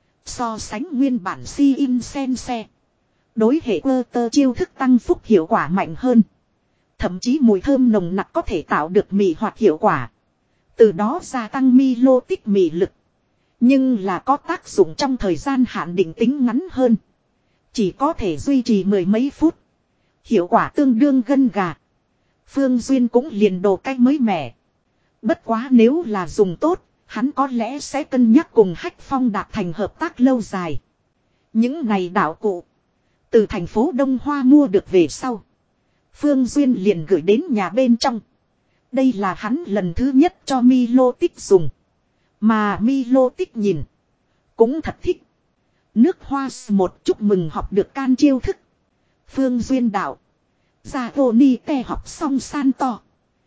So sánh nguyên bản si in sen xe. Đối hệ quơ tơ chiêu thức tăng phúc hiệu quả mạnh hơn. Thậm chí mùi thơm nồng nặc có thể tạo được mị hoạt hiệu quả. Từ đó gia tăng Milo tích mị lực. Nhưng là có tác dụng trong thời gian hạn định tính ngắn hơn. Chỉ có thể duy trì mười mấy phút. Hiệu quả tương đương gân gà. Phương Duyên cũng liền đồ cách mới mẻ. Bất quá nếu là dùng tốt, hắn có lẽ sẽ cân nhắc cùng Hách Phong đạt thành hợp tác lâu dài. Những này đạo cụ. Từ thành phố Đông Hoa mua được về sau. Phương Duyên liền gửi đến nhà bên trong. Đây là hắn lần thứ nhất cho Milo tích dùng. Mà Milo tích nhìn. Cũng thật thích. Nước hoa một chúc mừng học được can chiêu thức. Phương Duyên đạo. Gia vô ni te học xong san to.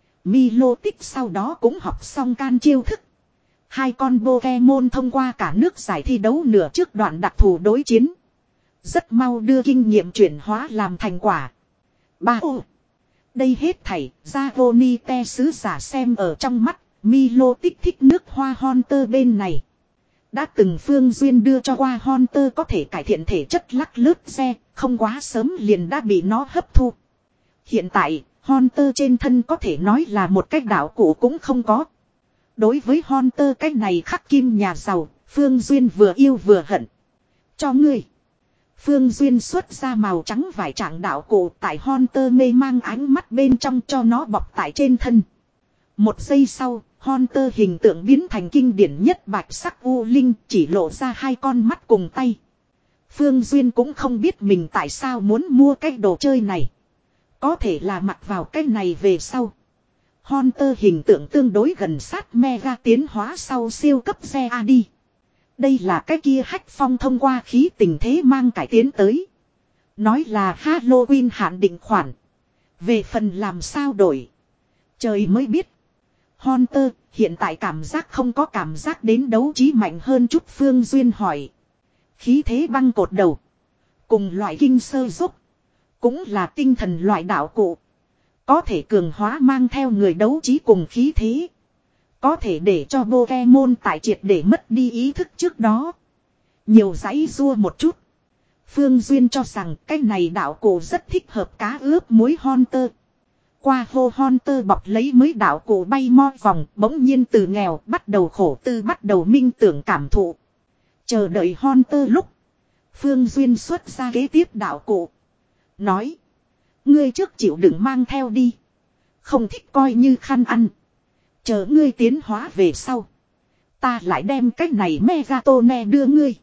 Milo tích sau đó cũng học xong can chiêu thức. Hai con Pokemon thông qua cả nước giải thi đấu nửa trước đoạn đặc thù đối chiến. Rất mau đưa kinh nghiệm chuyển hóa làm thành quả. Ba ô. Đây hết thảy, Javonite sứ giả xem ở trong mắt, Milo tích thích nước hoa Hunter bên này. Đã từng Phương Duyên đưa cho qua Hunter có thể cải thiện thể chất lắc lướt xe, không quá sớm liền đã bị nó hấp thu. Hiện tại, Hunter trên thân có thể nói là một cách đạo cụ cũng không có. Đối với Hunter cách này khắc kim nhà giàu, Phương Duyên vừa yêu vừa hận. Cho ngươi. Phương Duyên xuất ra màu trắng vải trạng đạo cụ tại Hunter mê mang ánh mắt bên trong cho nó bọc tại trên thân. Một giây sau, Hunter hình tượng biến thành kinh điển nhất bạch sắc u linh chỉ lộ ra hai con mắt cùng tay. Phương Duyên cũng không biết mình tại sao muốn mua cái đồ chơi này. Có thể là mặc vào cái này về sau. Hunter hình tượng tương đối gần sát mega tiến hóa sau siêu cấp xe a đi. Đây là cái kia Hách Phong thông qua khí tình thế mang cải tiến tới. Nói là Halloween hạn định khoản. Về phần làm sao đổi. Trời mới biết. Hunter hiện tại cảm giác không có cảm giác đến đấu trí mạnh hơn chút. Phương Duyên hỏi. Khí thế băng cột đầu. Cùng loại kinh sơ giúp. Cũng là tinh thần loại đạo cụ. Có thể cường hóa mang theo người đấu trí cùng khí thế. Có thể để cho Pokemon tại triệt để mất đi ý thức trước đó. Nhiều giãy rua một chút. Phương Duyên cho rằng cái này đạo cụ rất thích hợp cá ướp muối Hunter. Qua hô Hunter bọc lấy mới đạo cụ bay mo vòng bỗng nhiên từ nghèo bắt đầu khổ tư bắt đầu minh tưởng cảm thụ. Chờ đợi Hunter lúc. Phương Duyên xuất ra kế tiếp đạo cụ. Nói. Ngươi trước chịu đừng mang theo đi. Không thích coi như khăn ăn. Chờ ngươi tiến hóa về sau. Ta lại đem cái này Megatone đưa ngươi.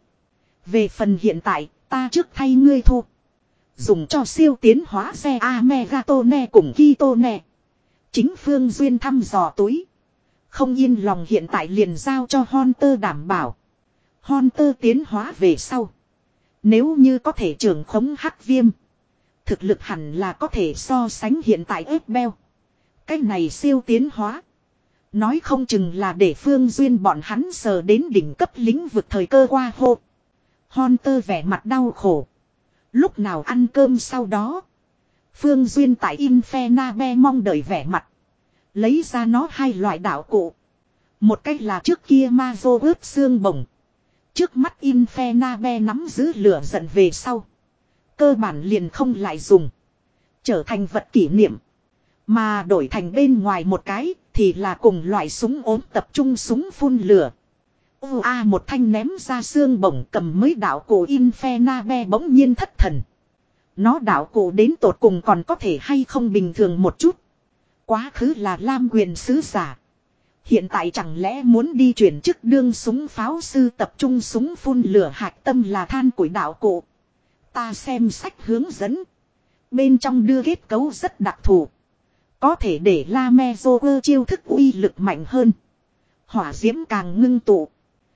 Về phần hiện tại, ta trước thay ngươi thu. Dùng cho siêu tiến hóa xe A Megatone cùng Kitone. Chính Phương Duyên thăm dò túi. Không yên lòng hiện tại liền giao cho Hunter đảm bảo. Hunter tiến hóa về sau. Nếu như có thể trưởng khống hắc viêm. Thực lực hẳn là có thể so sánh hiện tại ếp beo. Cái này siêu tiến hóa. Nói không chừng là để Phương Duyên bọn hắn sờ đến đỉnh cấp lĩnh vực thời cơ qua hô. Hunter vẻ mặt đau khổ. Lúc nào ăn cơm sau đó. Phương Duyên tại Infernabe mong đợi vẻ mặt. Lấy ra nó hai loại đạo cụ. Một cách là trước kia ma vô ướp xương bổng. Trước mắt Infernabe nắm giữ lửa giận về sau. Cơ bản liền không lại dùng. Trở thành vật kỷ niệm. Mà đổi thành bên ngoài một cái thì là cùng loại súng ốm tập trung súng phun lửa. U a một thanh ném ra xương bổng cầm mới đạo cụ Infernabe bỗng nhiên thất thần. Nó đạo cụ đến tột cùng còn có thể hay không bình thường một chút. Quá khứ là Lam quyền sứ giả. Hiện tại chẳng lẽ muốn đi chuyển chức đương súng pháo sư tập trung súng phun lửa hạch tâm là than củi đạo cụ. Ta xem sách hướng dẫn. Bên trong đưa kết cấu rất đặc thù. Có thể để La Mezoơ chiêu thức uy lực mạnh hơn. Hỏa diễm càng ngưng tụ.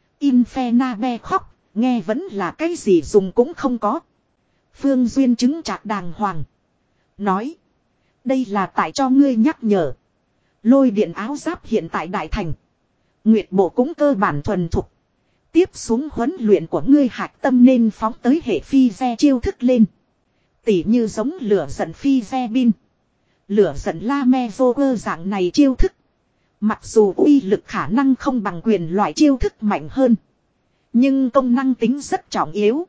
Infernabe khóc, nghe vẫn là cái gì dùng cũng không có. Phương Duyên chứng trạc đàng hoàng. Nói. Đây là tại cho ngươi nhắc nhở. Lôi điện áo giáp hiện tại đại thành. Nguyệt bộ cũng cơ bản thuần thục. Tiếp xuống huấn luyện của ngươi hạch tâm nên phóng tới hệ phi xe chiêu thức lên. Tỉ như giống lửa giận phi xe bin. Lửa giận la me vô cơ dạng này chiêu thức. Mặc dù uy lực khả năng không bằng quyền loại chiêu thức mạnh hơn. Nhưng công năng tính rất trọng yếu.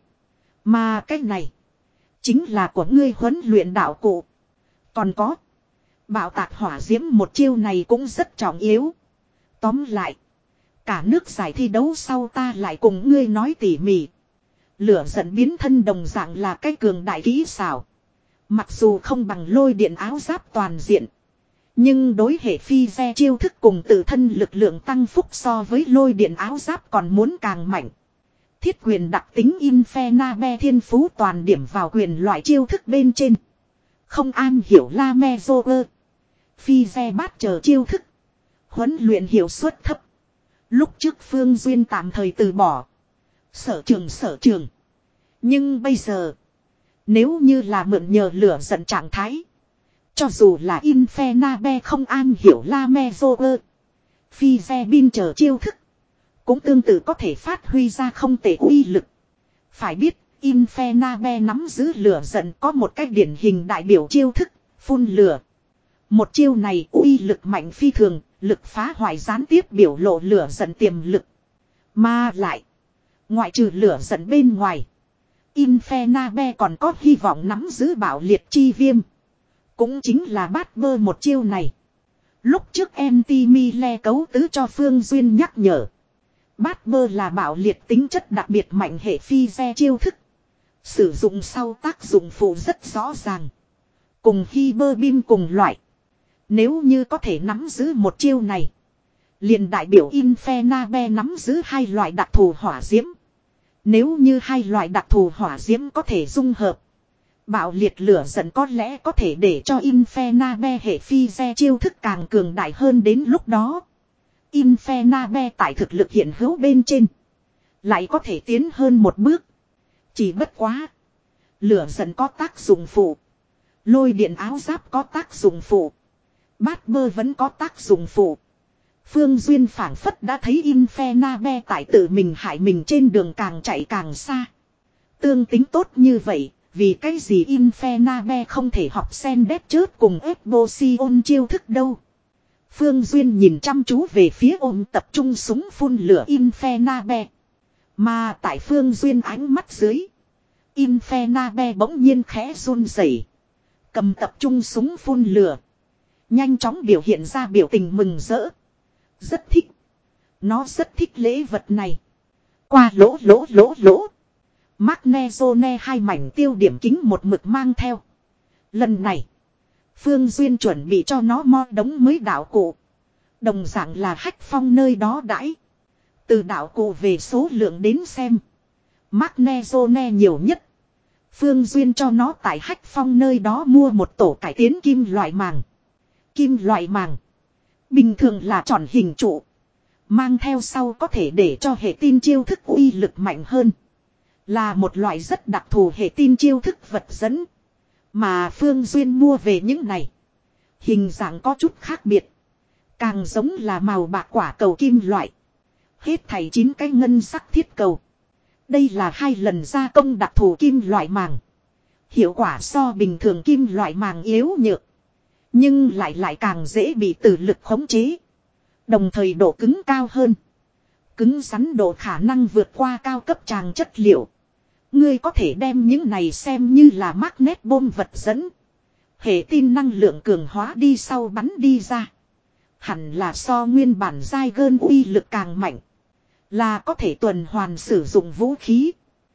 Mà cái này. Chính là của ngươi huấn luyện đạo cụ. Còn có. Bạo tạc hỏa diễm một chiêu này cũng rất trọng yếu. Tóm lại. Cả nước giải thi đấu sau ta lại cùng ngươi nói tỉ mỉ. Lửa giận biến thân đồng dạng là cái cường đại kỹ xảo. Mặc dù không bằng lôi điện áo giáp toàn diện. Nhưng đối hệ phi xe chiêu thức cùng tự thân lực lượng tăng phúc so với lôi điện áo giáp còn muốn càng mạnh. Thiết quyền đặc tính Infernabe thiên phú toàn điểm vào quyền loại chiêu thức bên trên. Không an hiểu la me zoơ. Phi xe bát chờ chiêu thức. Huấn luyện hiệu suất thấp. Lúc trước Phương Duyên tạm thời từ bỏ. Sở trường sở trường. Nhưng bây giờ. Nếu như là mượn nhờ lửa giận trạng thái. Cho dù là Infernabe không an hiểu la me zoơ. Phi xe bin chờ chiêu thức. Cũng tương tự có thể phát huy ra không tệ uy lực. Phải biết, Infernabe nắm giữ lửa giận có một cách điển hình đại biểu chiêu thức, phun lửa. Một chiêu này uy lực mạnh phi thường, lực phá hoại gián tiếp biểu lộ lửa giận tiềm lực. Mà lại, ngoại trừ lửa giận bên ngoài, Infernabe còn có hy vọng nắm giữ bạo liệt chi viêm. Cũng chính là bát bơ một chiêu này. Lúc trước Anti-Mile cấu tứ cho Phương Duyên nhắc nhở. Bát bơ là bạo liệt tính chất đặc biệt mạnh hệ phi xe chiêu thức. Sử dụng sau tác dụng phụ rất rõ ràng. Cùng khi bơ bim cùng loại. Nếu như có thể nắm giữ một chiêu này. Liền đại biểu Infernabe nắm giữ hai loại đặc thù hỏa diễm. Nếu như hai loại đặc thù hỏa diễm có thể dung hợp. Bạo liệt lửa giận có lẽ có thể để cho Infernabe hệ phi xe chiêu thức càng cường đại hơn đến lúc đó. Infernabe tại thực lực hiện hữu bên trên. Lại có thể tiến hơn một bước. Chỉ bất quá. Lửa giận có tác dụng phụ. Lôi điện áo giáp có tác dụng phụ. Bát bơ vẫn có tác dụng phụ. Phương Duyên phảng phất đã thấy Infernabe tại tự mình hại mình trên đường càng chạy càng xa. Tương tính tốt như vậy. Vì cái gì Infernabe không thể học sen đét chớp cùng Ebosion chiêu thức đâu. Phương Duyên nhìn chăm chú về phía ôm tập trung súng phun lửa Infernabe. Mà tại Phương Duyên ánh mắt dưới. Infernabe bỗng nhiên khẽ run rẩy, cầm tập trung súng phun lửa. Nhanh chóng biểu hiện ra biểu tình mừng rỡ. Rất thích. Nó rất thích lễ vật này. Qua lỗ lỗ lỗ lỗ. Magnezone hai mảnh tiêu điểm kính một mực mang theo. Lần này. Phương Duyên chuẩn bị cho nó mo đống mới đạo cụ. Đồng dạng là hách phong nơi đó đãi. Từ đạo cụ về số lượng đến xem. Magnezone nhiều nhất. Phương Duyên cho nó tại hách phong nơi đó mua một tổ cải tiến kim loại màng. Kim loại màng. Bình thường là tròn hình trụ. Mang theo sau có thể để cho hệ tin chiêu thức uy lực mạnh hơn. Là một loại rất đặc thù hệ tin chiêu thức vật dẫn. Mà Phương Duyên mua về những này. Hình dạng có chút khác biệt. Càng giống là màu bạc quả cầu kim loại. Hết thảy chín cái ngân sắc thiết cầu. Đây là hai lần gia công đặc thù kim loại màng. Hiệu quả so bình thường kim loại màng yếu nhược. Nhưng lại lại càng dễ bị từ lực khống chế. Đồng thời độ cứng cao hơn. Cứng rắn độ khả năng vượt qua cao cấp tràng chất liệu. Ngươi có thể đem những này xem như là magnet bom vật dẫn. Hệ tin năng lượng cường hóa đi sau bắn đi ra. Hẳn là so nguyên bản giai gơn uy lực càng mạnh. Là có thể tuần hoàn sử dụng vũ khí.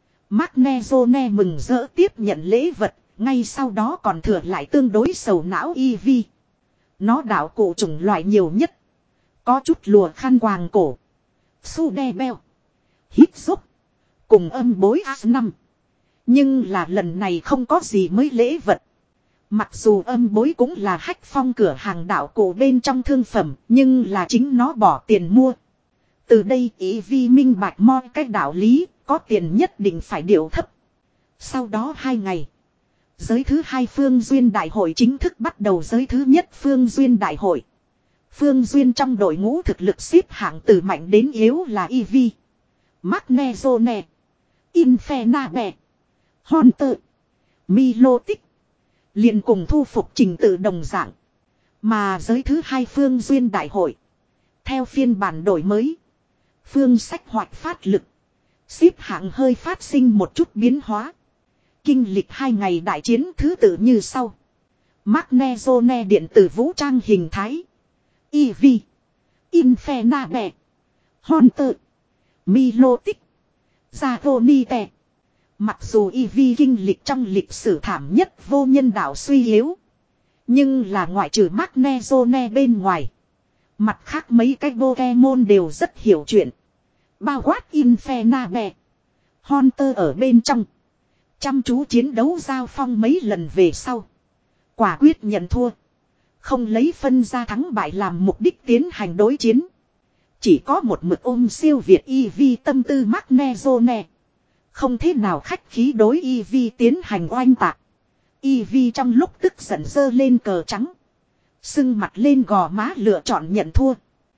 Magnezone mừng rỡ tiếp nhận lễ vật. Ngay sau đó còn thừa lại tương đối sầu não e vê. Nó đạo cụ chủng loại nhiều nhất. Có chút lùa khăn quàng cổ. Su đe beo. Hít giúp. Cùng âm bối a năm. Nhưng là lần này không có gì mới lễ vật. Mặc dù âm bối cũng là hách phong cửa hàng đạo cổ bên trong thương phẩm. Nhưng là chính nó bỏ tiền mua. Từ đây ý vi minh bạch mo cách đạo lý. Có tiền nhất định phải điều thấp. Sau đó hai ngày. Giới thứ hai Phương Duyên Đại hội chính thức bắt đầu giới thứ nhất Phương Duyên Đại hội. Phương Duyên trong đội ngũ thực lực xếp hạng từ mạnh đến yếu là e vê. Magnezone. Infenabe. Hunter. Milotic. Liền cùng thu phục trình tự đồng dạng. Mà giới thứ hai Phương Duyên Đại hội. Theo phiên bản đổi mới. Phương sách hoạt phát lực. Xếp hạng hơi phát sinh một chút biến hóa. Kinh lịch hai ngày đại chiến thứ tự như sau. Magnezone điện tử vũ trang hình thái. e vê. Infenabe. Hunter. Milotic. Zagonite. Mặc dù e vê kinh lịch trong lịch sử thảm nhất vô nhân đạo suy yếu. Nhưng là ngoại trừ Magnezone bên ngoài. Mặt khác mấy cái Pokemon đều rất hiểu chuyện. Bao quát Infenabe. Hunter ở bên trong. Chăm chú chiến đấu giao phong mấy lần về sau. Quả quyết nhận thua. Không lấy phân ra thắng bại làm mục đích tiến hành đối chiến. Chỉ có một mực ôm siêu việt e vê tâm tư Magnezone. Không thế nào khách khí đối e vê tiến hành oanh tạc. e vê trong lúc tức giận dơ lên cờ trắng. Sưng mặt lên gò má lựa chọn nhận thua.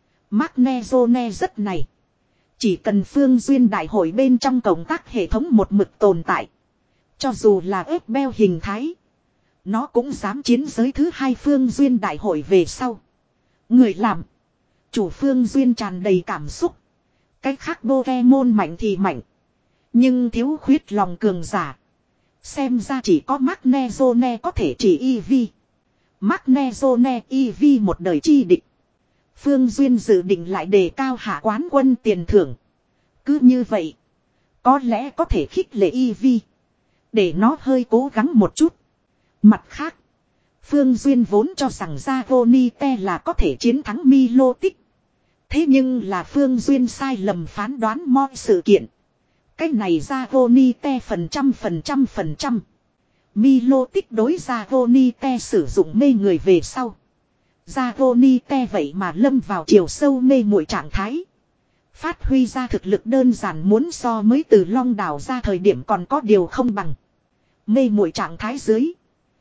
Magnezone rất này. Chỉ cần Phương Duyên Đại hội bên trong công tác hệ thống một mực tồn tại. Cho dù là ép beo hình thái. Nó cũng dám chiến giới thứ hai Phương Duyên Đại hội về sau. Người làm. Chủ Phương Duyên tràn đầy cảm xúc. Cách khác Pokemon mạnh thì mạnh. Nhưng thiếu khuyết lòng cường giả. Xem ra chỉ có Magnezone có thể chỉ e vê. Magnezone e vê một đời chi địch. Phương Duyên dự định lại đề cao hạ quán quân tiền thưởng. Cứ như vậy. Có lẽ có thể khích lệ e vê. Để nó hơi cố gắng một chút. Mặt khác. Phương Duyên vốn cho rằng Zagonite là có thể chiến thắng Milotic. Thế nhưng là Phương Duyên sai lầm phán đoán mọi sự kiện. Cái này Zagonite phần trăm phần trăm phần trăm. Milotic đối Zagonite sử dụng mê người về sau. Zagonite vậy mà lâm vào chiều sâu mê muội trạng thái. Phát huy ra thực lực đơn giản muốn so mới từ long đảo ra thời điểm còn có điều không bằng. Mê muội trạng thái dưới.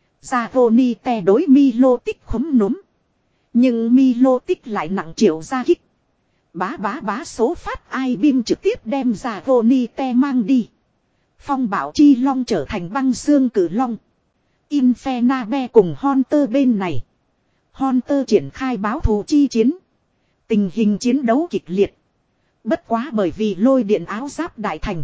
Zagonite đối Milotic khúm núm. Nhưng Milotic lại nặng triệu ra kích. Bá bá bá số phát ai bim trực tiếp đem Zagonite mang đi. Phong bảo chi long trở thành băng xương cử long. Infenabe cùng Hunter bên này. Hunter triển khai báo thù chi chiến. Tình hình chiến đấu kịch liệt. Bất quá bởi vì lôi điện áo giáp đại thành.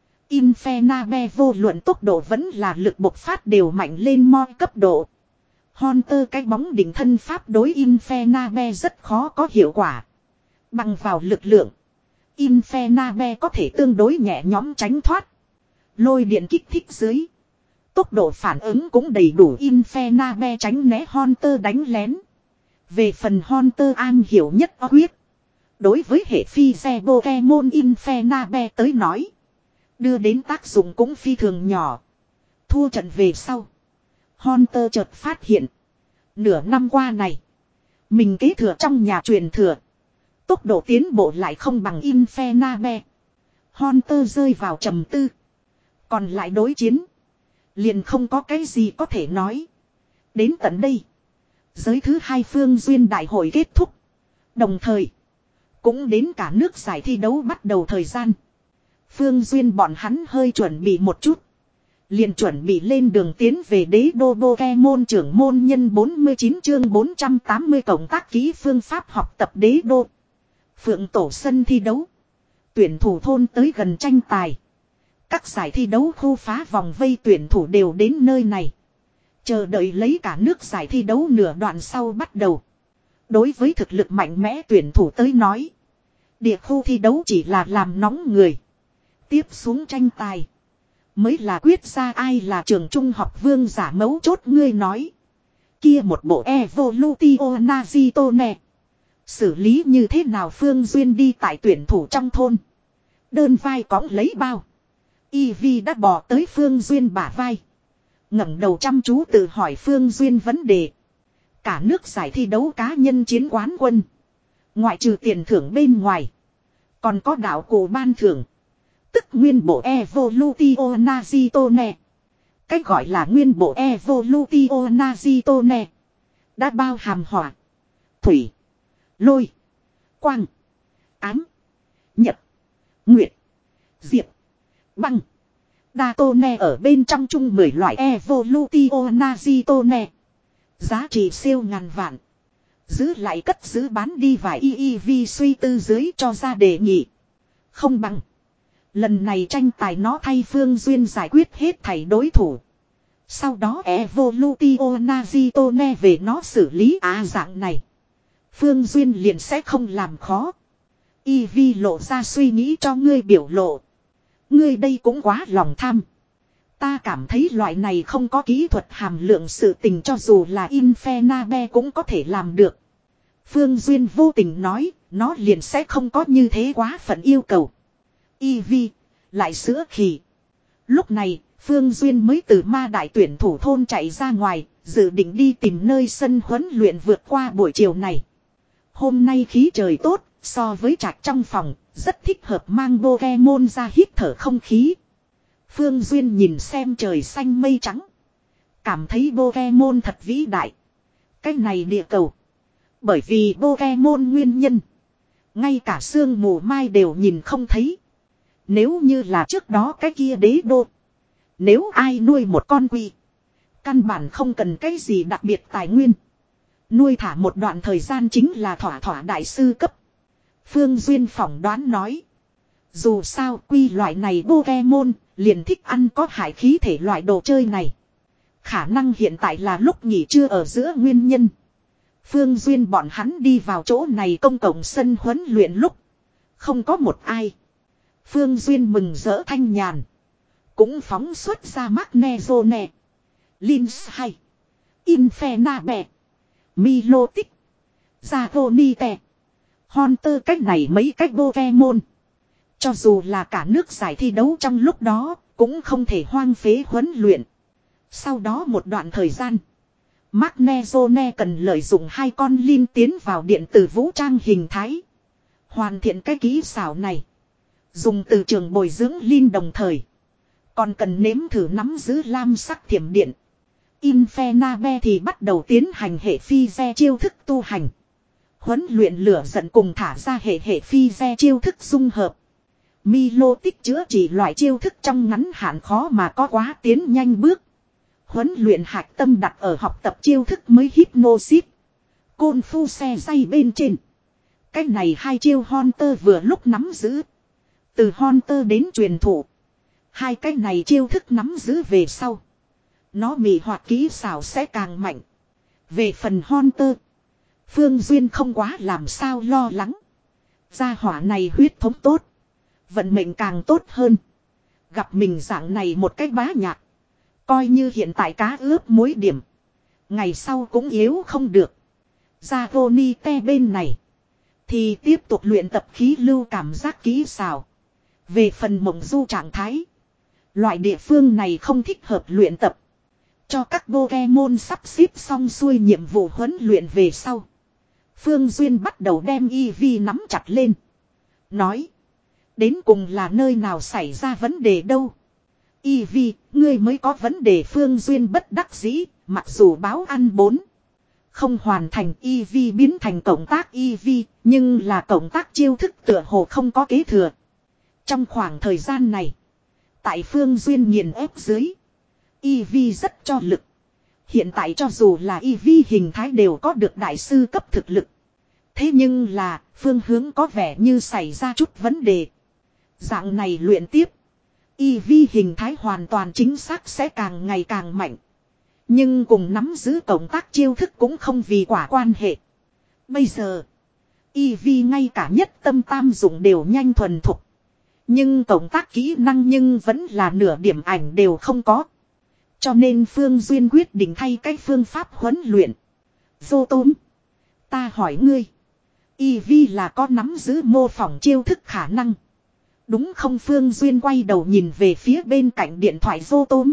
Infenabe vô luận tốc độ vẫn là lực bộc phát đều mạnh lên mo cấp độ. Hunter cái bóng đỉnh thân pháp đối Infenabe rất khó có hiệu quả. Bằng vào lực lượng. Infenabe có thể tương đối nhẹ nhõm tránh thoát. Lôi điện kích thích dưới. Tốc độ phản ứng cũng đầy đủ Infenabe tránh né Hunter đánh lén. Về phần Hunter an hiểu nhất quyết. Đối với hệ phi xe Pokemon Infenabe tới nói. Đưa đến tác dụng cũng phi thường nhỏ. Thua trận về sau. Hunter chợt phát hiện. Nửa năm qua này. Mình kế thừa trong nhà truyền thừa. Tốc độ tiến bộ lại không bằng Infenabe. Hunter rơi vào trầm tư. Còn lại đối chiến. Liền không có cái gì có thể nói. Đến tận đây. Giới thứ hai Phương Duyên Đại hội kết thúc. Đồng thời. Cũng đến cả nước giải thi đấu bắt đầu thời gian. Phương Duyên bọn hắn hơi chuẩn bị một chút. liền chuẩn bị lên đường tiến về đế đô Pokemon trưởng môn nhân bốn mươi chín chương bốn trăm tám mươi cộng tác ký phương pháp học tập đế đô. Phượng tổ sân thi đấu. Tuyển thủ thôn tới gần tranh tài. Các giải thi đấu khu phá vòng vây tuyển thủ đều đến nơi này. Chờ đợi lấy cả nước giải thi đấu nửa đoạn sau bắt đầu. Đối với thực lực mạnh mẽ tuyển thủ tới nói. Địa khu thi đấu chỉ là làm nóng người. Tiếp xuống tranh tài. Mới là quyết ra ai là trường trung học vương giả mấu chốt ngươi nói. Kia một bộ Evolutio Nazitone. Xử lý như thế nào Phương Duyên đi tại tuyển thủ trong thôn. Đơn vai cõng lấy bao. Eevee đã bỏ tới Phương Duyên bả vai. ngẩng đầu chăm chú tự hỏi Phương Duyên vấn đề. Cả nước giải thi đấu cá nhân chiến quán quân. Ngoại trừ tiền thưởng bên ngoài. Còn có đạo cụ ban thưởng. Tức nguyên bộ Evolutio Nazitone. Cách gọi là nguyên bộ Evolutio Nazitone. Đã bao hàm hỏa. Thủy. Lôi. Quang. Ám. Nhật. Nguyệt. Diệp. Băng. Datone ở bên trong chung mười loại Evolutio Nazitone. Giá trị siêu ngàn vạn. Giữ lại cất giữ bán đi vài e e vê suy tư dưới cho ra đề nghị. Không bằng. Lần này tranh tài nó thay Phương Duyên giải quyết hết thảy đối thủ. Sau đó Evolutio Nazitone về nó xử lý á dạng này. Phương Duyên liền sẽ không làm khó. Eevee lộ ra suy nghĩ cho ngươi biểu lộ. Ngươi đây cũng quá lòng tham. Ta cảm thấy loại này không có kỹ thuật hàm lượng sự tình cho dù là Infernabe cũng có thể làm được. Phương Duyên vô tình nói, nó liền sẽ không có như thế quá phận yêu cầu. Eevee, lại sữa khỉ. Lúc này, Phương Duyên mới từ ma đại tuyển thủ thôn chạy ra ngoài, dự định đi tìm nơi sân huấn luyện vượt qua buổi chiều này. Hôm nay khí trời tốt, so với trạch trong phòng, rất thích hợp mang Pokemon ra hít thở không khí. Phương Duyên nhìn xem trời xanh mây trắng. Cảm thấy Pokemon thật vĩ đại. Cái này địa cầu. Bởi vì Pokemon nguyên nhân. Ngay cả sương mù mai đều nhìn không thấy. Nếu như là trước đó cái kia đế đô. Nếu ai nuôi một con quỷ. Căn bản không cần cái gì đặc biệt tài nguyên. Nuôi thả một đoạn thời gian chính là thỏa thỏa đại sư cấp. Phương Duyên phỏng đoán nói. Dù sao quy loại này Pokemon liền thích ăn có hại khí thể loại đồ chơi này. Khả năng hiện tại là lúc nghỉ trưa ở giữa nguyên nhân. Phương Duyên bọn hắn đi vào chỗ này công cộng sân huấn luyện lúc. Không có một ai. Phương Duyên mừng rỡ thanh nhàn. Cũng phóng xuất ra Magnezone. Linshai. Infernabe. Milotic. Zagonite. Haunter cách này mấy cách Pokemon. Cho dù là cả nước giải thi đấu trong lúc đó, cũng không thể hoang phế huấn luyện. Sau đó một đoạn thời gian, Magnezone cần lợi dụng hai con Lin tiến vào điện tử vũ trang hình thái. Hoàn thiện cái kỹ xảo này. Dùng từ trường bồi dưỡng Lin đồng thời. Còn cần nếm thử nắm giữ lam sắc thiểm điện. Infernabe thì bắt đầu tiến hành hệ phi re chiêu thức tu hành. Huấn luyện lửa giận cùng thả ra hệ hệ phi re chiêu thức dung hợp. Milotic chữa trị loại chiêu thức trong ngắn hạn khó mà có quá tiến nhanh bước. Huấn luyện hạch tâm đặt ở học tập chiêu thức mới Hypnosis. Côn phu xe dây bên trên. Cái này hai chiêu Haunter vừa lúc nắm giữ. Từ Haunter đến truyền thụ. Hai cái này chiêu thức nắm giữ về sau. Nó mị hoạt kỹ xảo sẽ càng mạnh. Về phần Haunter. Phương Duyên không quá làm sao lo lắng. Gia hỏa này huyết thống tốt. Vận mệnh càng tốt hơn. Gặp mình dạng này một cách bá nhạc. Coi như hiện tại cá ướp muối điểm. Ngày sau cũng yếu không được. Zagonite bên này. Thì tiếp tục luyện tập khí lưu cảm giác kỹ xảo. Về phần mộng du trạng thái. Loại địa phương này không thích hợp luyện tập. Cho các Pokemon sắp xếp xong xuôi nhiệm vụ huấn luyện về sau. Phương Duyên bắt đầu đem Eevee nắm chặt lên. Nói. Đến cùng là nơi nào xảy ra vấn đề đâu. Eevee, ngươi mới có vấn đề. Phương Duyên bất đắc dĩ, mặc dù báo ăn bốn. Không hoàn thành Eevee biến thành cộng tác Eevee, nhưng là cộng tác chiêu thức tựa hồ không có kế thừa. Trong khoảng thời gian này, tại Phương Duyên nghiền ép dưới. Eevee rất cho lực. Hiện tại cho dù là Eevee hình thái đều có được đại sư cấp thực lực. Thế nhưng là phương hướng có vẻ như xảy ra chút vấn đề. Dạng này luyện tiếp. Eevee hình thái hoàn toàn chính xác sẽ càng ngày càng mạnh. Nhưng cùng nắm giữ cộng tác chiêu thức cũng không vì quả quan hệ. Bây giờ, Eevee ngay cả nhất tâm tam dụng đều nhanh thuần thục. Nhưng cộng tác kỹ năng nhưng vẫn là nửa điểm ảnh đều không có. Cho nên Phương Duyên quyết định thay cách phương pháp huấn luyện. Vô tôm. Ta hỏi ngươi. Eevee là có nắm giữ mô phỏng chiêu thức khả năng. Đúng không? Phương Duyên quay đầu nhìn về phía bên cạnh điện thoại vô tôm.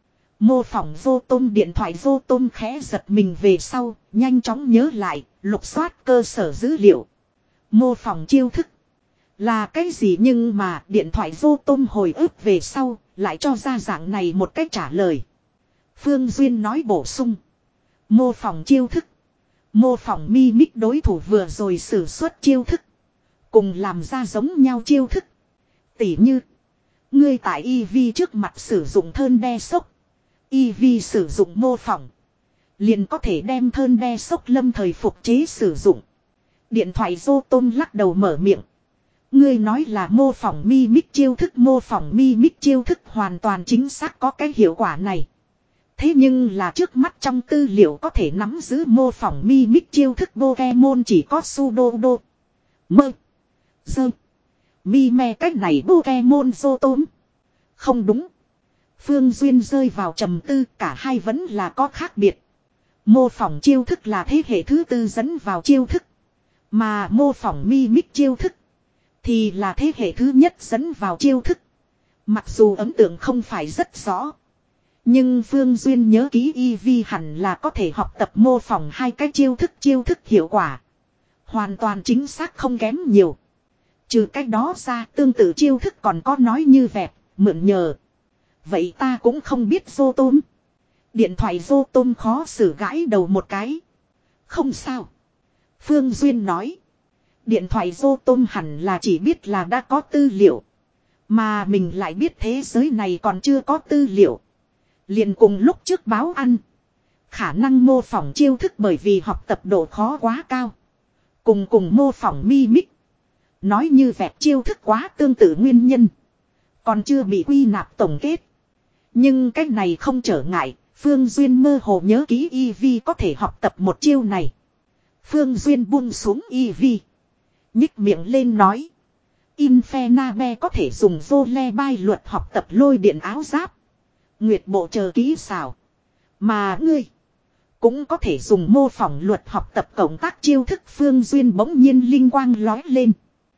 Mô phỏng vô tôm điện thoại vô tôm khẽ giật mình về sau. Nhanh chóng nhớ lại. Lục soát cơ sở dữ liệu. Mô phỏng chiêu thức. Là cái gì? Nhưng mà điện thoại vô tôm hồi ức về sau. Lại cho ra dạng này một cách trả lời. Phương Duyên nói bổ sung. Mô phỏng chiêu thức. Mô phỏng mimic đối thủ vừa rồi sử xuất chiêu thức. Cùng làm ra giống nhau chiêu thức. Tỉ như. Ngươi tại Eevee trước mặt sử dụng thơn đe sốc. Eevee sử dụng mô phỏng. Liền có thể đem thơn đe sốc lâm thời phục chế sử dụng. Điện thoại vô tôm lắc đầu mở miệng. Ngươi nói là mô phỏng mimic chiêu thức. Mô phỏng mimic chiêu thức hoàn toàn chính xác có cái hiệu quả này. Thế nhưng là trước mắt trong tư liệu có thể nắm giữ mô phỏng mimic chiêu thức Pokemon chỉ có Sudodo, Mơ, Dơ, Mime. Cách này Pokemon vô tôm. Không đúng. Phương Duyên rơi vào trầm tư, cả hai vẫn là có khác biệt. Mô phỏng chiêu thức là thế hệ thứ tư dẫn vào chiêu thức. Mà mô phỏng mimic chiêu thức thì là thế hệ thứ nhất dẫn vào chiêu thức. Mặc dù ấn tượng không phải rất rõ. Nhưng Phương Duyên nhớ ký Eevee hẳn là có thể học tập mô phỏng hai cái chiêu thức chiêu thức hiệu quả. Hoàn toàn chính xác không kém nhiều. Trừ cách đó ra tương tự chiêu thức còn có nói như vẹp, mượn nhờ. Vậy ta cũng không biết vô tôm. Điện thoại vô tôm khó xử gãi đầu một cái. Không sao. Phương Duyên nói. Điện thoại vô tôm hẳn là chỉ biết là đã có tư liệu. Mà mình lại biết thế giới này còn chưa có tư liệu. Liền cùng lúc trước báo ăn. Khả năng mô phỏng chiêu thức bởi vì học tập độ khó quá cao. Cùng cùng mô phỏng mimic. Nói như vẹt chiêu thức quá tương tự nguyên nhân. Còn chưa bị quy nạp tổng kết. Nhưng cái này không trở ngại. Phương Duyên mơ hồ nhớ ký Eevee có thể học tập một chiêu này. Phương Duyên buông xuống Eevee. Nhích miệng lên nói. Infernabe có thể dùng vô le bai luật học tập lôi điện áo giáp. Nguyệt bộ chờ kỹ xảo. Mà ngươi cũng có thể dùng mô phỏng luật học tập cộng tác chiêu thức. Phương Duyên bỗng nhiên linh quang lói lên.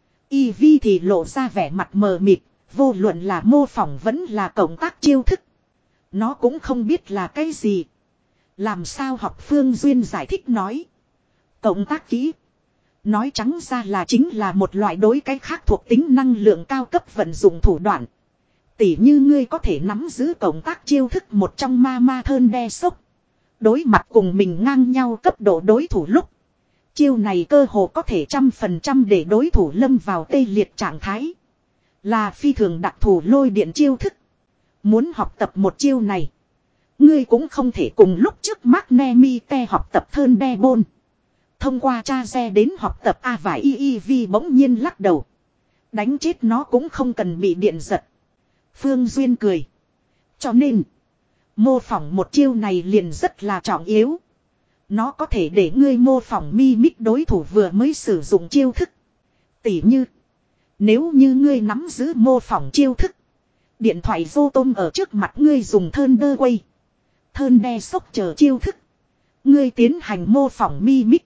Eevee thì lộ ra vẻ mặt mờ mịt. Vô luận là mô phỏng vẫn là cộng tác chiêu thức. Nó cũng không biết là cái gì. Làm sao học? Phương Duyên giải thích nói. Cộng tác kỹ. Nói trắng ra là chính là một loại đối cái khác thuộc tính năng lượng cao cấp vận dụng thủ đoạn. Tỉ như ngươi có thể nắm giữ cộng tác chiêu thức một trong ma ma thơn đe sốc. Đối mặt cùng mình ngang nhau cấp độ đối thủ lúc. Chiêu này cơ hồ có thể trăm phần trăm để đối thủ lâm vào tê liệt trạng thái. Là phi thường đặc thù lôi điện chiêu thức. Muốn học tập một chiêu này. Ngươi cũng không thể cùng lúc trước Magnemite học tập thơn đe bôn. Thông qua cha xe đến học tập A và Eevee bỗng nhiên lắc đầu. Đánh chết nó cũng không cần bị điện giật. Phương Duyên cười. Cho nên, mô phỏng một chiêu này liền rất là trọng yếu. Nó có thể để ngươi mô phỏng mimic đối thủ vừa mới sử dụng chiêu thức. Tỉ như, nếu như ngươi nắm giữ mô phỏng chiêu thức. Điện thoại vô tôm ở trước mặt ngươi dùng Thunder Wave. Thunder sốc chờ chiêu thức. Ngươi tiến hành mô phỏng mimic.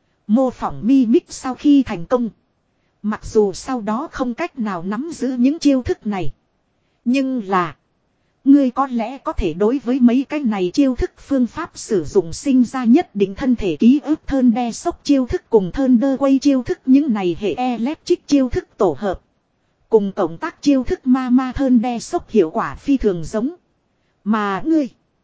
Mô phỏng mimic sau khi thành công. Mặc dù sau đó không cách nào nắm giữ những chiêu thức này. Nhưng là. Ngươi có lẽ có thể đối với mấy cái này chiêu thức phương pháp sử dụng sinh ra nhất định thân thể ký ức. Thunder sốc chiêu thức cùng Thunder Wave chiêu thức. Những này hệ electric chiêu thức tổ hợp. Cùng cộng tác chiêu thức ma ma Thunder sốc hiệu quả phi thường giống. Mà ngươi.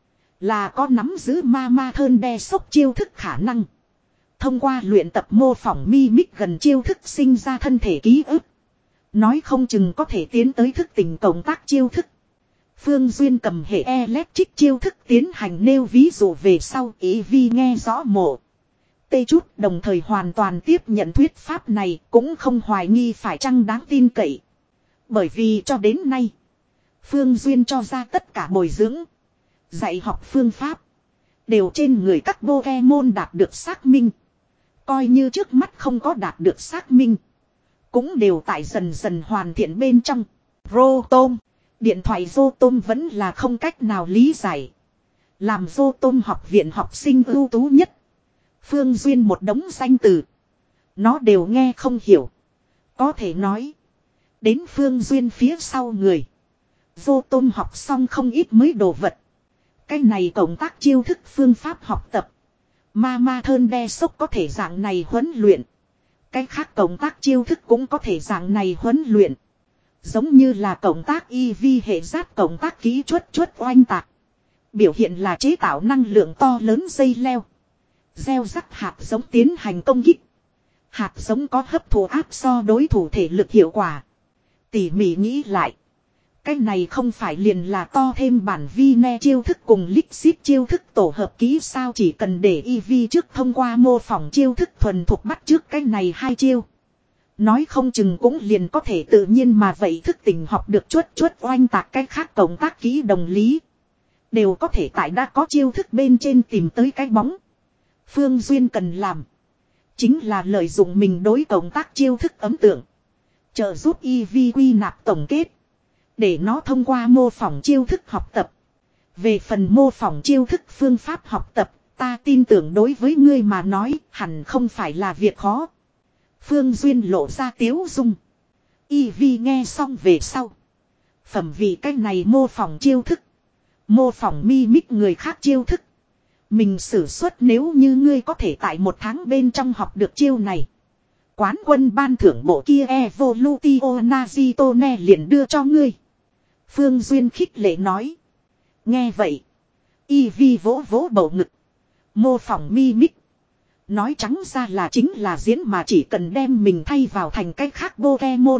Là có nắm giữ ma ma Thunder sốc chiêu thức khả năng. Thông qua luyện tập mô phỏng mimic gần chiêu thức sinh ra thân thể ký ức. Nói không chừng có thể tiến tới thức tỉnh cộng tác chiêu thức. Phương Duyên cầm hệ electric chiêu thức tiến hành nêu ví dụ về sau ý vi nghe rõ mộ. Tê chút đồng thời hoàn toàn tiếp nhận thuyết pháp này cũng không hoài nghi phải chăng đáng tin cậy. Bởi vì cho đến nay, Phương Duyên cho ra tất cả bồi dưỡng, dạy học phương pháp, đều trên người các Pokemon đạt được xác minh. Coi như trước mắt không có đạt được xác minh, cũng đều tại dần dần hoàn thiện bên trong. Rotom, điện thoại Rotom vẫn là không cách nào lý giải. Làm Rotom học viện học sinh ưu tú nhất. Phương Duyên một đống danh từ, nó đều nghe không hiểu. Có thể nói, đến Phương Duyên phía sau người, Rotom học xong không ít mới đồ vật. Cái này cộng tác chiêu thức phương pháp học tập, ma ma thơn đe sốc có thể dạng này huấn luyện. Cái khác cộng tác chiêu thức cũng có thể dạng này huấn luyện. Giống như là cộng tác i vê hệ giát cộng tác ký chuất chuất oanh tạc. Biểu hiện là chế tạo năng lượng to lớn dây leo. Gieo rắc hạt giống tiến hành công kích. Hạt giống có hấp thụ áp so đối thủ thể lực hiệu quả. Tỉ mỉ nghĩ lại, cái này không phải liền là to thêm bản vi ne chiêu thức cùng Lixit chiêu thức tổ hợp ký sao, chỉ cần để i vê trước thông qua mô phỏng chiêu thức thuần thuộc bắt trước cái này hai chiêu. Nói không chừng cũng liền có thể tự nhiên mà vậy thức tỉnh học được chuất chuất oanh tạc cái khác cộng tác ký đồng lý. Đều có thể tại đã có chiêu thức bên trên tìm tới cái bóng. Phương Duyên cần làm, chính là lợi dụng mình đối cộng tác chiêu thức ấn tượng, trợ giúp i vê quy nạp tổng kết, để nó thông qua mô phỏng chiêu thức học tập. Về phần mô phỏng chiêu thức phương pháp học tập, ta tin tưởng đối với ngươi mà nói hẳn không phải là việc khó. Phương Duyên lộ ra tiếu dung. i vê nghe xong về sau, phẩm vì cái này mô phỏng chiêu thức, mô phỏng mi mít người khác chiêu thức. Mình sử xuất nếu như ngươi có thể tại một tháng bên trong học được chiêu này, quán quân ban thưởng bộ kia Evolutio Nazitone liền đưa cho ngươi. Phương Duyên khích lệ nói. Nghe vậy, i vê vỗ vỗ bầu ngực. Mô phỏng mi mít, nói trắng ra là chính là diễn mà chỉ cần đem mình thay vào thành cách khác Pokemon,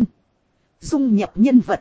dung nhập nhân vật.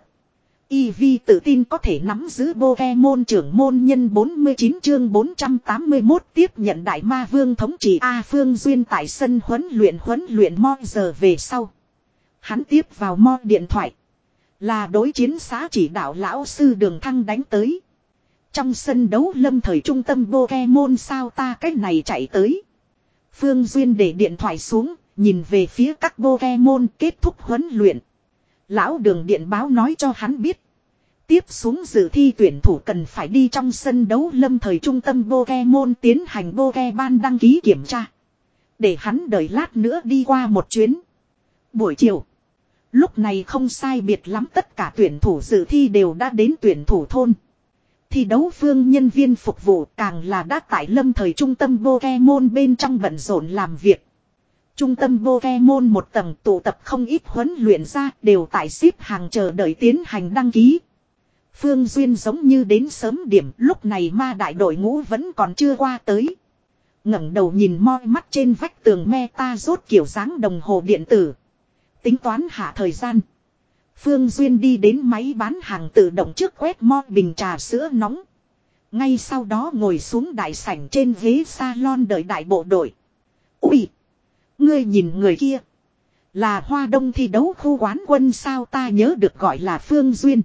i vê tự tin có thể nắm giữ Pokemon trưởng môn nhân bốn mươi chín chương bốn trăm tám mươi mốt tiếp nhận đại ma vương thống trị. A Phương Duyên tại sân huấn luyện huấn luyện mo giờ về sau, hắn tiếp vào mo điện thoại. Là đối chiến xã chỉ đạo lão sư Đường Thăng đánh tới. Trong sân đấu lâm thời trung tâm Pokemon sao ta cách này chạy tới. Phương Duyên để điện thoại xuống, nhìn về phía các Pokemon kết thúc huấn luyện. Lão Đường điện báo nói cho hắn biết, tiếp xuống dự thi tuyển thủ cần phải đi trong sân đấu lâm thời trung tâm Pokemon tiến hành Pokeban đăng ký kiểm tra. Để hắn đợi lát nữa đi qua một chuyến. Buổi chiều, lúc này không sai biệt lắm tất cả tuyển thủ dự thi đều đã đến tuyển thủ thôn. Thi đấu phương nhân viên phục vụ càng là đã tại lâm thời trung tâm Pokemon bên trong bận rộn làm việc. Trung tâm Pokemon một tầng tụ tập không ít huấn luyện ra đều tại xếp hàng chờ đợi tiến hành đăng ký. Phương Duyên giống như đến sớm điểm, lúc này ma đại đội ngũ vẫn còn chưa qua tới. Ngẩng đầu nhìn moi mắt trên vách tường meta rốt kiểu dáng đồng hồ điện tử. Tính toán hạ thời gian. Phương Duyên đi đến máy bán hàng tự động trước quét mo bình trà sữa nóng. Ngay sau đó ngồi xuống đại sảnh trên ghế salon đợi đại bộ đội. Ui! Ngươi nhìn người kia. Là Hoa Đông thi đấu khu quán quân sao, ta nhớ được gọi là Phương Duyên.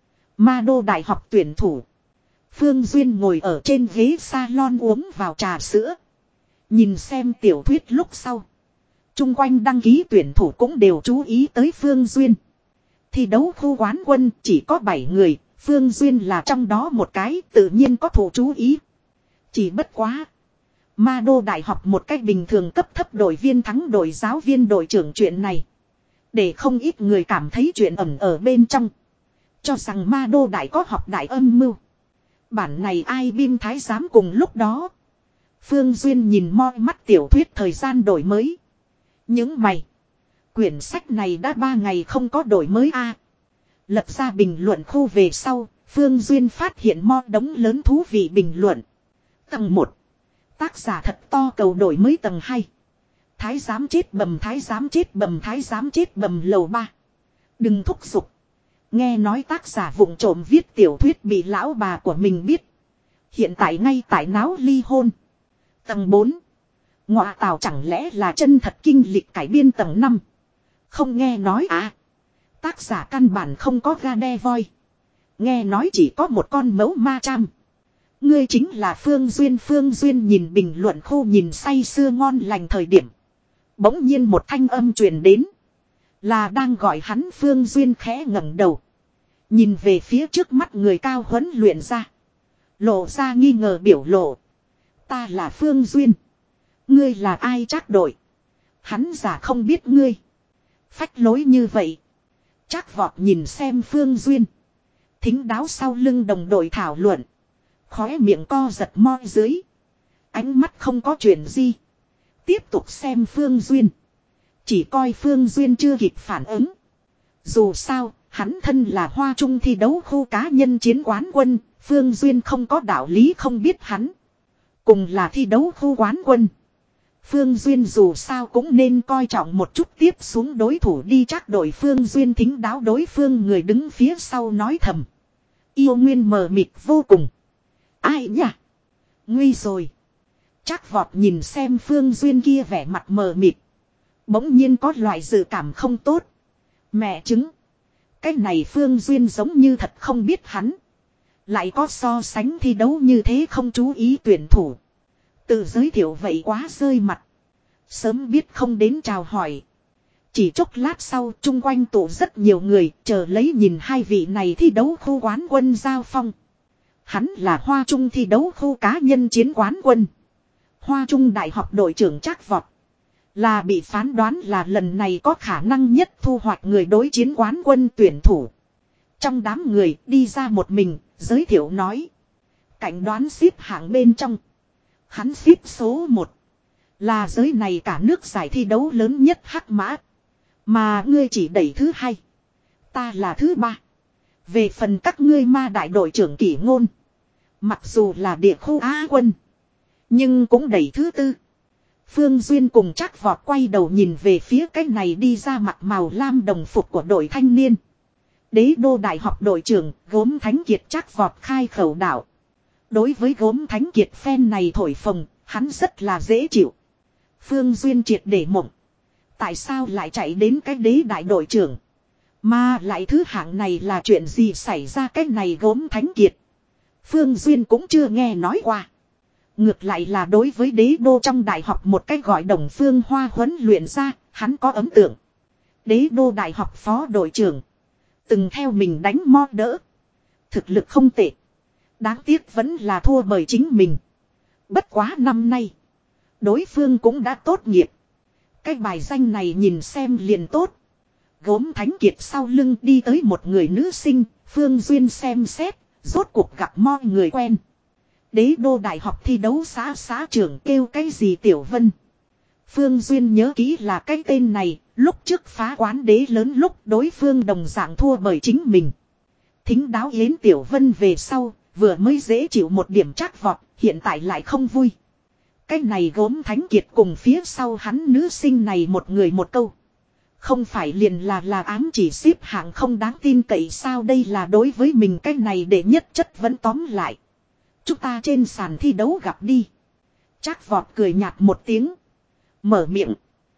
Ma đô đại học tuyển thủ. Phương Duyên ngồi ở trên ghế salon uống vào trà sữa. Nhìn xem tiểu thuyết lúc sau. Trung quanh đăng ký tuyển thủ cũng đều chú ý tới Phương Duyên. Thi đấu khu quán quân chỉ có bảy người, Phương Duyên là trong đó một cái, tự nhiên có thủ chú ý. Chỉ bất quá. Ma đô đại học một cách bình thường cấp thấp đội viên thắng đội giáo viên đội trưởng chuyện này. Để không ít người cảm thấy chuyện ẩn ở bên trong. Cho rằng ma đô đại có học đại âm mưu. Bản này ai bim thái giám cùng lúc đó. Phương Duyên nhìn moi mắt tiểu thuyết thời gian đổi mới. Những mày. Quyển sách này đã ba ngày không có đổi mới a. À, lật ra bình luận khu về sau, Phương Duyên phát hiện mo đống lớn thú vị bình luận. Tầng một. Tác giả thật to cầu đổi mới. Tầng hai. Thái giám chết bầm, thái giám chết bầm, thái giám chết bầm. Lầu ba. Đừng thúc giục. Nghe nói tác giả vụng trộm viết tiểu thuyết bị lão bà của mình biết. Hiện tại ngay tại náo ly hôn. Tầng bốn. Ngọa tào chẳng lẽ là chân thật kinh lịch cải biên tầng năm. Không nghe nói à. Tác giả căn bản không có ga đe voi. Nghe nói chỉ có một con mẫu ma trăm. Ngươi chính là Phương Duyên. Phương Duyên nhìn bình luận khu nhìn say sưa ngon lành thời điểm. Bỗng nhiên một thanh âm truyền đến. Là đang gọi hắn. Phương Duyên khẽ ngẩng đầu. Nhìn về phía trước mắt người cao huấn luyện ra. Lộ ra nghi ngờ biểu lộ. Ta là Phương Duyên. Ngươi là ai Trác Đội? Hắn giả không biết ngươi. Phách lối như vậy. Trác Vọt nhìn xem Phương Duyên. Thính đáo sau lưng đồng đội thảo luận. Khóe miệng co giật mo dưới. Ánh mắt không có chuyện gì. Tiếp tục xem Phương Duyên. Chỉ coi Phương Duyên chưa kịp phản ứng. Dù sao, hắn thân là Hoa Trung thi đấu khu cá nhân chiến quán quân. Phương Duyên không có đạo lý không biết hắn. Cùng là thi đấu khu quán quân. Phương Duyên dù sao cũng nên coi trọng một chút tiếp xuống đối thủ đi. Trác Đội. Phương Duyên thính đáo đối phương người đứng phía sau nói thầm. Yêu Nguyên mờ mịt vô cùng. Ai nhỉ? Nguy rồi. Trác Vọt nhìn xem Phương Duyên kia vẻ mặt mờ mịt. Bỗng nhiên có loại dự cảm không tốt. Mẹ chứng. Cái này Phương Duyên giống như thật không biết hắn. Lại có so sánh thi đấu như thế không chú ý tuyển thủ. Tự giới thiệu vậy quá rơi mặt. Sớm biết không đến chào hỏi. Chỉ chốc lát sau chung quanh tụ rất nhiều người chờ lấy nhìn hai vị này thi đấu khu quán quân giao phong. Hắn là Hoa Trung thi đấu khu cá nhân chiến quán quân. Hoa Trung đại học đội trưởng Trác Vọt. Là bị phán đoán là lần này có khả năng nhất thu hoạch người đối chiến quán quân tuyển thủ. Trong đám người đi ra một mình, giới thiệu nói. Cảnh đoán xếp hạng bên trong. Hắn xếp số một. Là giới này cả nước giải thi đấu lớn nhất hắc mã. Mà ngươi chỉ đẩy thứ hai. Ta là thứ ba. Về phần các ngươi ma đại đội trưởng Kỷ Ngôn. Mặc dù là địa khu Á quân. Nhưng cũng đẩy thứ tư. Phương Duyên cùng Trác Vọt quay đầu nhìn về phía cái này đi ra mặt màu lam đồng phục của đội thanh niên. Đế đô đại học đội trưởng Gốm Thánh Kiệt. Trác Vọt khai khẩu đạo. Đối với Gốm Thánh Kiệt fan này thổi phồng, hắn rất là dễ chịu. Phương Duyên triệt để mộng. Tại sao lại chạy đến cái đế đại đội trưởng? Mà lại thứ hạng này là chuyện gì xảy ra cái này Gốm Thánh Kiệt? Phương Duyên cũng chưa nghe nói qua. Ngược lại là đối với đế đô trong đại học một cách gọi Đồng Phương Hoa huấn luyện ra, hắn có ấn tượng. Đế đô đại học phó đội trưởng. Từng theo mình đánh mo đỡ. Thực lực không tệ. Đáng tiếc vẫn là thua bởi chính mình. Bất quá năm nay. Đối phương cũng đã tốt nghiệp. Cái bài danh này nhìn xem liền tốt. Gốm Thánh Kiệt sau lưng đi tới một người nữ sinh. Phương Duyên xem xét. Rốt cuộc gặp mo người quen. Đế đô đại học thi đấu xã xã trưởng kêu cái gì Tiểu Vân. Phương Duyên nhớ kỹ là cái tên này. Lúc trước phá quán đế lớn lúc đối phương đồng dạng thua bởi chính mình. Thính đáo yến Tiểu Vân về sau. Vừa mới dễ chịu một điểm Trác Vọt. Hiện tại lại không vui. Cái này Gốm Thánh Kiệt cùng phía sau hắn nữ sinh này một người một câu. Không phải liền là là ám chỉ xếp hạng không đáng tin cậy sao đây là đối với mình cái này để nhất chất vẫn tóm lại. Chúng ta trên sàn thi đấu gặp đi. Trác Vọt cười nhạt một tiếng. Mở miệng.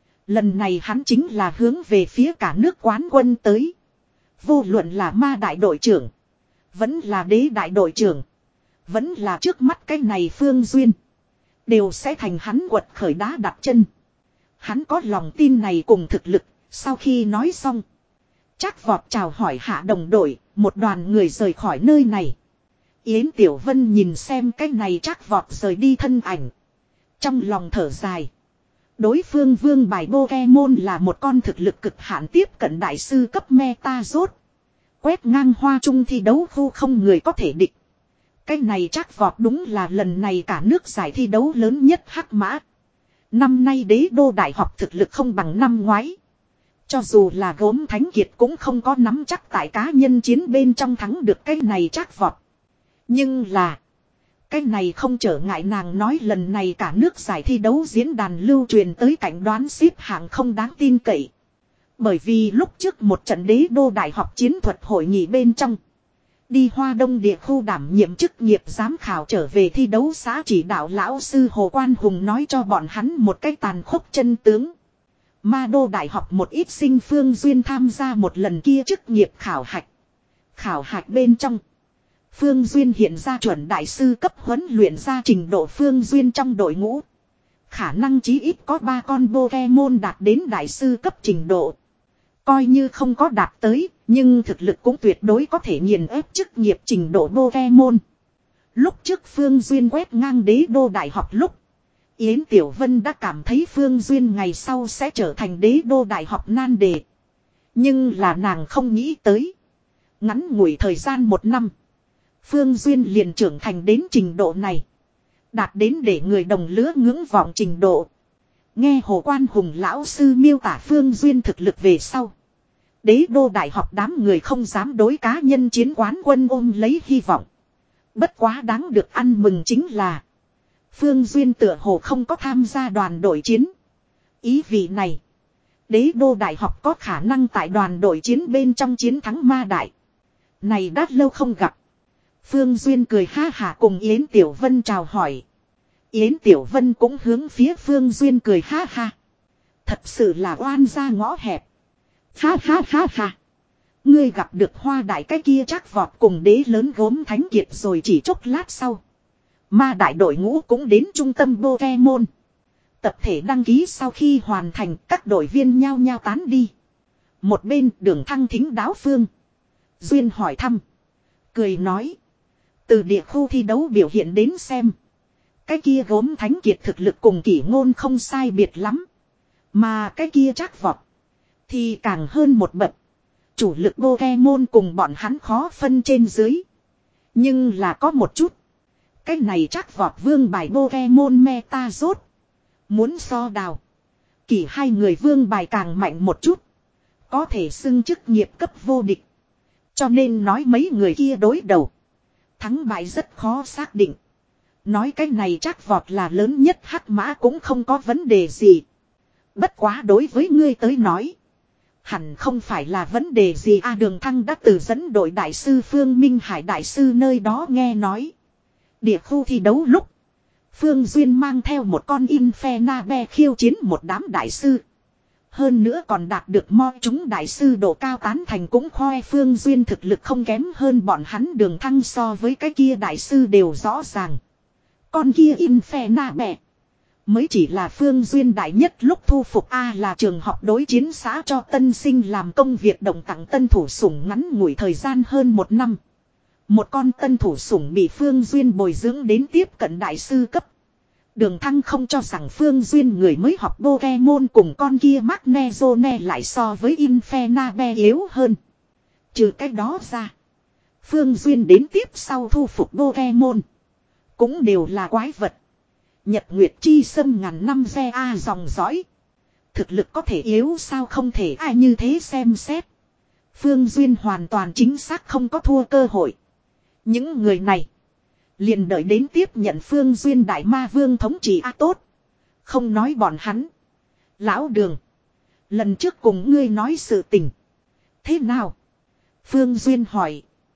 Lần này hắn chính là hướng về phía cả nước quán quân tới. Vô luận là ma đại đội trưởng. Vẫn là đế đại đội trưởng. Vẫn là trước mắt cái này Phương Duyên. Đều sẽ thành hắn quật khởi đá đặt chân. Hắn có lòng tin này cùng thực lực. Sau khi nói xong. Trác Vọt chào hỏi hạ đồng đội. Một đoàn người rời khỏi nơi này. Yến Tiểu Vân nhìn xem cái này Trác Vọt rời đi thân ảnh. Trong lòng thở dài. Đối phương vương bài Pokemon là một con thực lực cực hạn tiếp cận đại sư cấp meta rốt. Quét ngang Hoa Trung thi đấu khu không người có thể địch. Cái này Trác Vọt đúng là lần này cả nước giải thi đấu lớn nhất hắc mã. Năm nay đế đô đại học thực lực không bằng năm ngoái. Cho dù là Gốm Thánh Kiệt cũng không có nắm chắc tại cá nhân chiến bên trong thắng được cái này Trác Vọt. Nhưng là. Cái này không trở ngại nàng nói lần này cả nước giải thi đấu diễn đàn lưu truyền tới cảnh đoán xếp hạng không đáng tin cậy. Bởi vì lúc trước một trận đế đô đại học chiến thuật hội nghị bên trong. Đi Hoa Đông địa khu đảm nhiệm chức nghiệp giám khảo trở về thi đấu xã chỉ đạo lão sư Hồ Quan Hùng nói cho bọn hắn một cái tàn khốc chân tướng. Ma đô đại học một ít sinh Phương Duyên tham gia một lần kia chức nghiệp khảo hạch. Khảo hạch bên trong. Phương Duyên hiện ra chuẩn đại sư cấp huấn luyện ra trình độ Phương Duyên trong đội ngũ. Khả năng chí ít có ba con Pokemon đạt đến đại sư cấp trình độ. Coi như không có đạt tới, nhưng thực lực cũng tuyệt đối có thể nghiền ép chức nghiệp trình độ Pokemon. Lúc trước Phương Duyên quét ngang đế đô đại học lúc. Yến Tiểu Vân đã cảm thấy Phương Duyên ngày sau sẽ trở thành đế đô đại học nan đề. Nhưng là nàng không nghĩ tới. Ngắn ngủi thời gian một năm. Phương Duyên liền trưởng thành đến trình độ này. Đạt đến để người đồng lứa ngưỡng vọng trình độ. Nghe Hồ Quan Hùng lão sư miêu tả Phương Duyên thực lực về sau. Đế đô đại học đám người không dám đối cá nhân chiến quán quân ôm lấy hy vọng. Bất quá đáng được ăn mừng chính là. Phương Duyên tựa hồ không có tham gia đoàn đội chiến. Ý vị này. Đế đô đại học có khả năng tại đoàn đội chiến bên trong chiến thắng ma đại. Này đã lâu không gặp. Phương Duyên cười ha hả cùng Yến Tiểu Vân chào hỏi. Yến Tiểu Vân cũng hướng phía Phương Duyên cười ha ha. Thật sự là oan ra ngõ hẹp. Ha ha ha ha. Ngươi gặp được Hoa đại cái kia chắc vọt cùng đế lớn gốm thánh kiệt rồi chỉ chốc lát sau. Ma đại đội ngũ cũng đến trung tâm Pokemon. Tập thể đăng ký sau khi hoàn thành các đội viên nhao nhao tán đi. Một bên Đường Thăng thính đáo Phương Duyên hỏi thăm. Cười nói. Từ địa khu thi đấu biểu hiện đến xem. Cái kia gốm thánh kiệt thực lực cùng kỷ ngôn không sai biệt lắm. Mà cái kia chắc vọt. Thì càng hơn một bậc. Chủ lực Pokemon cùng bọn hắn khó phân trên dưới. Nhưng là có một chút. Cái này chắc vọt vương bài Pokemon meta rốt. Muốn so đào. Kỷ hai người vương bài càng mạnh một chút. Có thể xưng chức nghiệp cấp vô địch. Cho nên nói mấy người kia đối đầu. Thắng bại rất khó xác định. Nói cái này chắc vọt là lớn nhất hắc mã cũng không có vấn đề gì. Bất quá đối với ngươi tới nói. Hẳn không phải là vấn đề gì a. Đường Thăng đã từ dẫn đội đại sư Phương Minh Hải đại sư nơi đó nghe nói. Địa khu thi đấu lúc. Phương Duyên mang theo một con Infernape khiêu chiến một đám đại sư. Hơn nữa còn đạt được mo chúng đại sư độ cao tán thành cũng khoe Phương Duyên thực lực không kém hơn bọn hắn. Đường Thăng so với cái kia đại sư đều rõ ràng. Con kia Infernape mới chỉ là Phương Duyên đại nhất lúc thu phục A là trường học đối chiến xã cho tân sinh làm công việc động tặng tân thủ sủng ngắn ngủi thời gian hơn một năm. Một con tân thủ sủng bị Phương Duyên bồi dưỡng đến tiếp cận đại sư cấp. Đường Thăng không cho rằng Phương Duyên người mới học Pokemon cùng con kia Magnezone lại so với Infernape yếu hơn. Trừ cái đó ra. Phương Duyên đến tiếp sau thu phục Pokemon. Cũng đều là quái vật. Nhật Nguyệt Chi Sâm ngàn năm ve a dòng dõi. Thực lực có thể yếu sao không thể ai như thế xem xét. Phương Duyên hoàn toàn chính xác không có thua cơ hội. Những người này. Liền đợi đến tiếp nhận Phương Duyên đại ma vương thống trị a tốt. Không nói bọn hắn. Lão Đường. Lần trước cùng ngươi nói sự tình. Thế nào? Phương Duyên hỏi.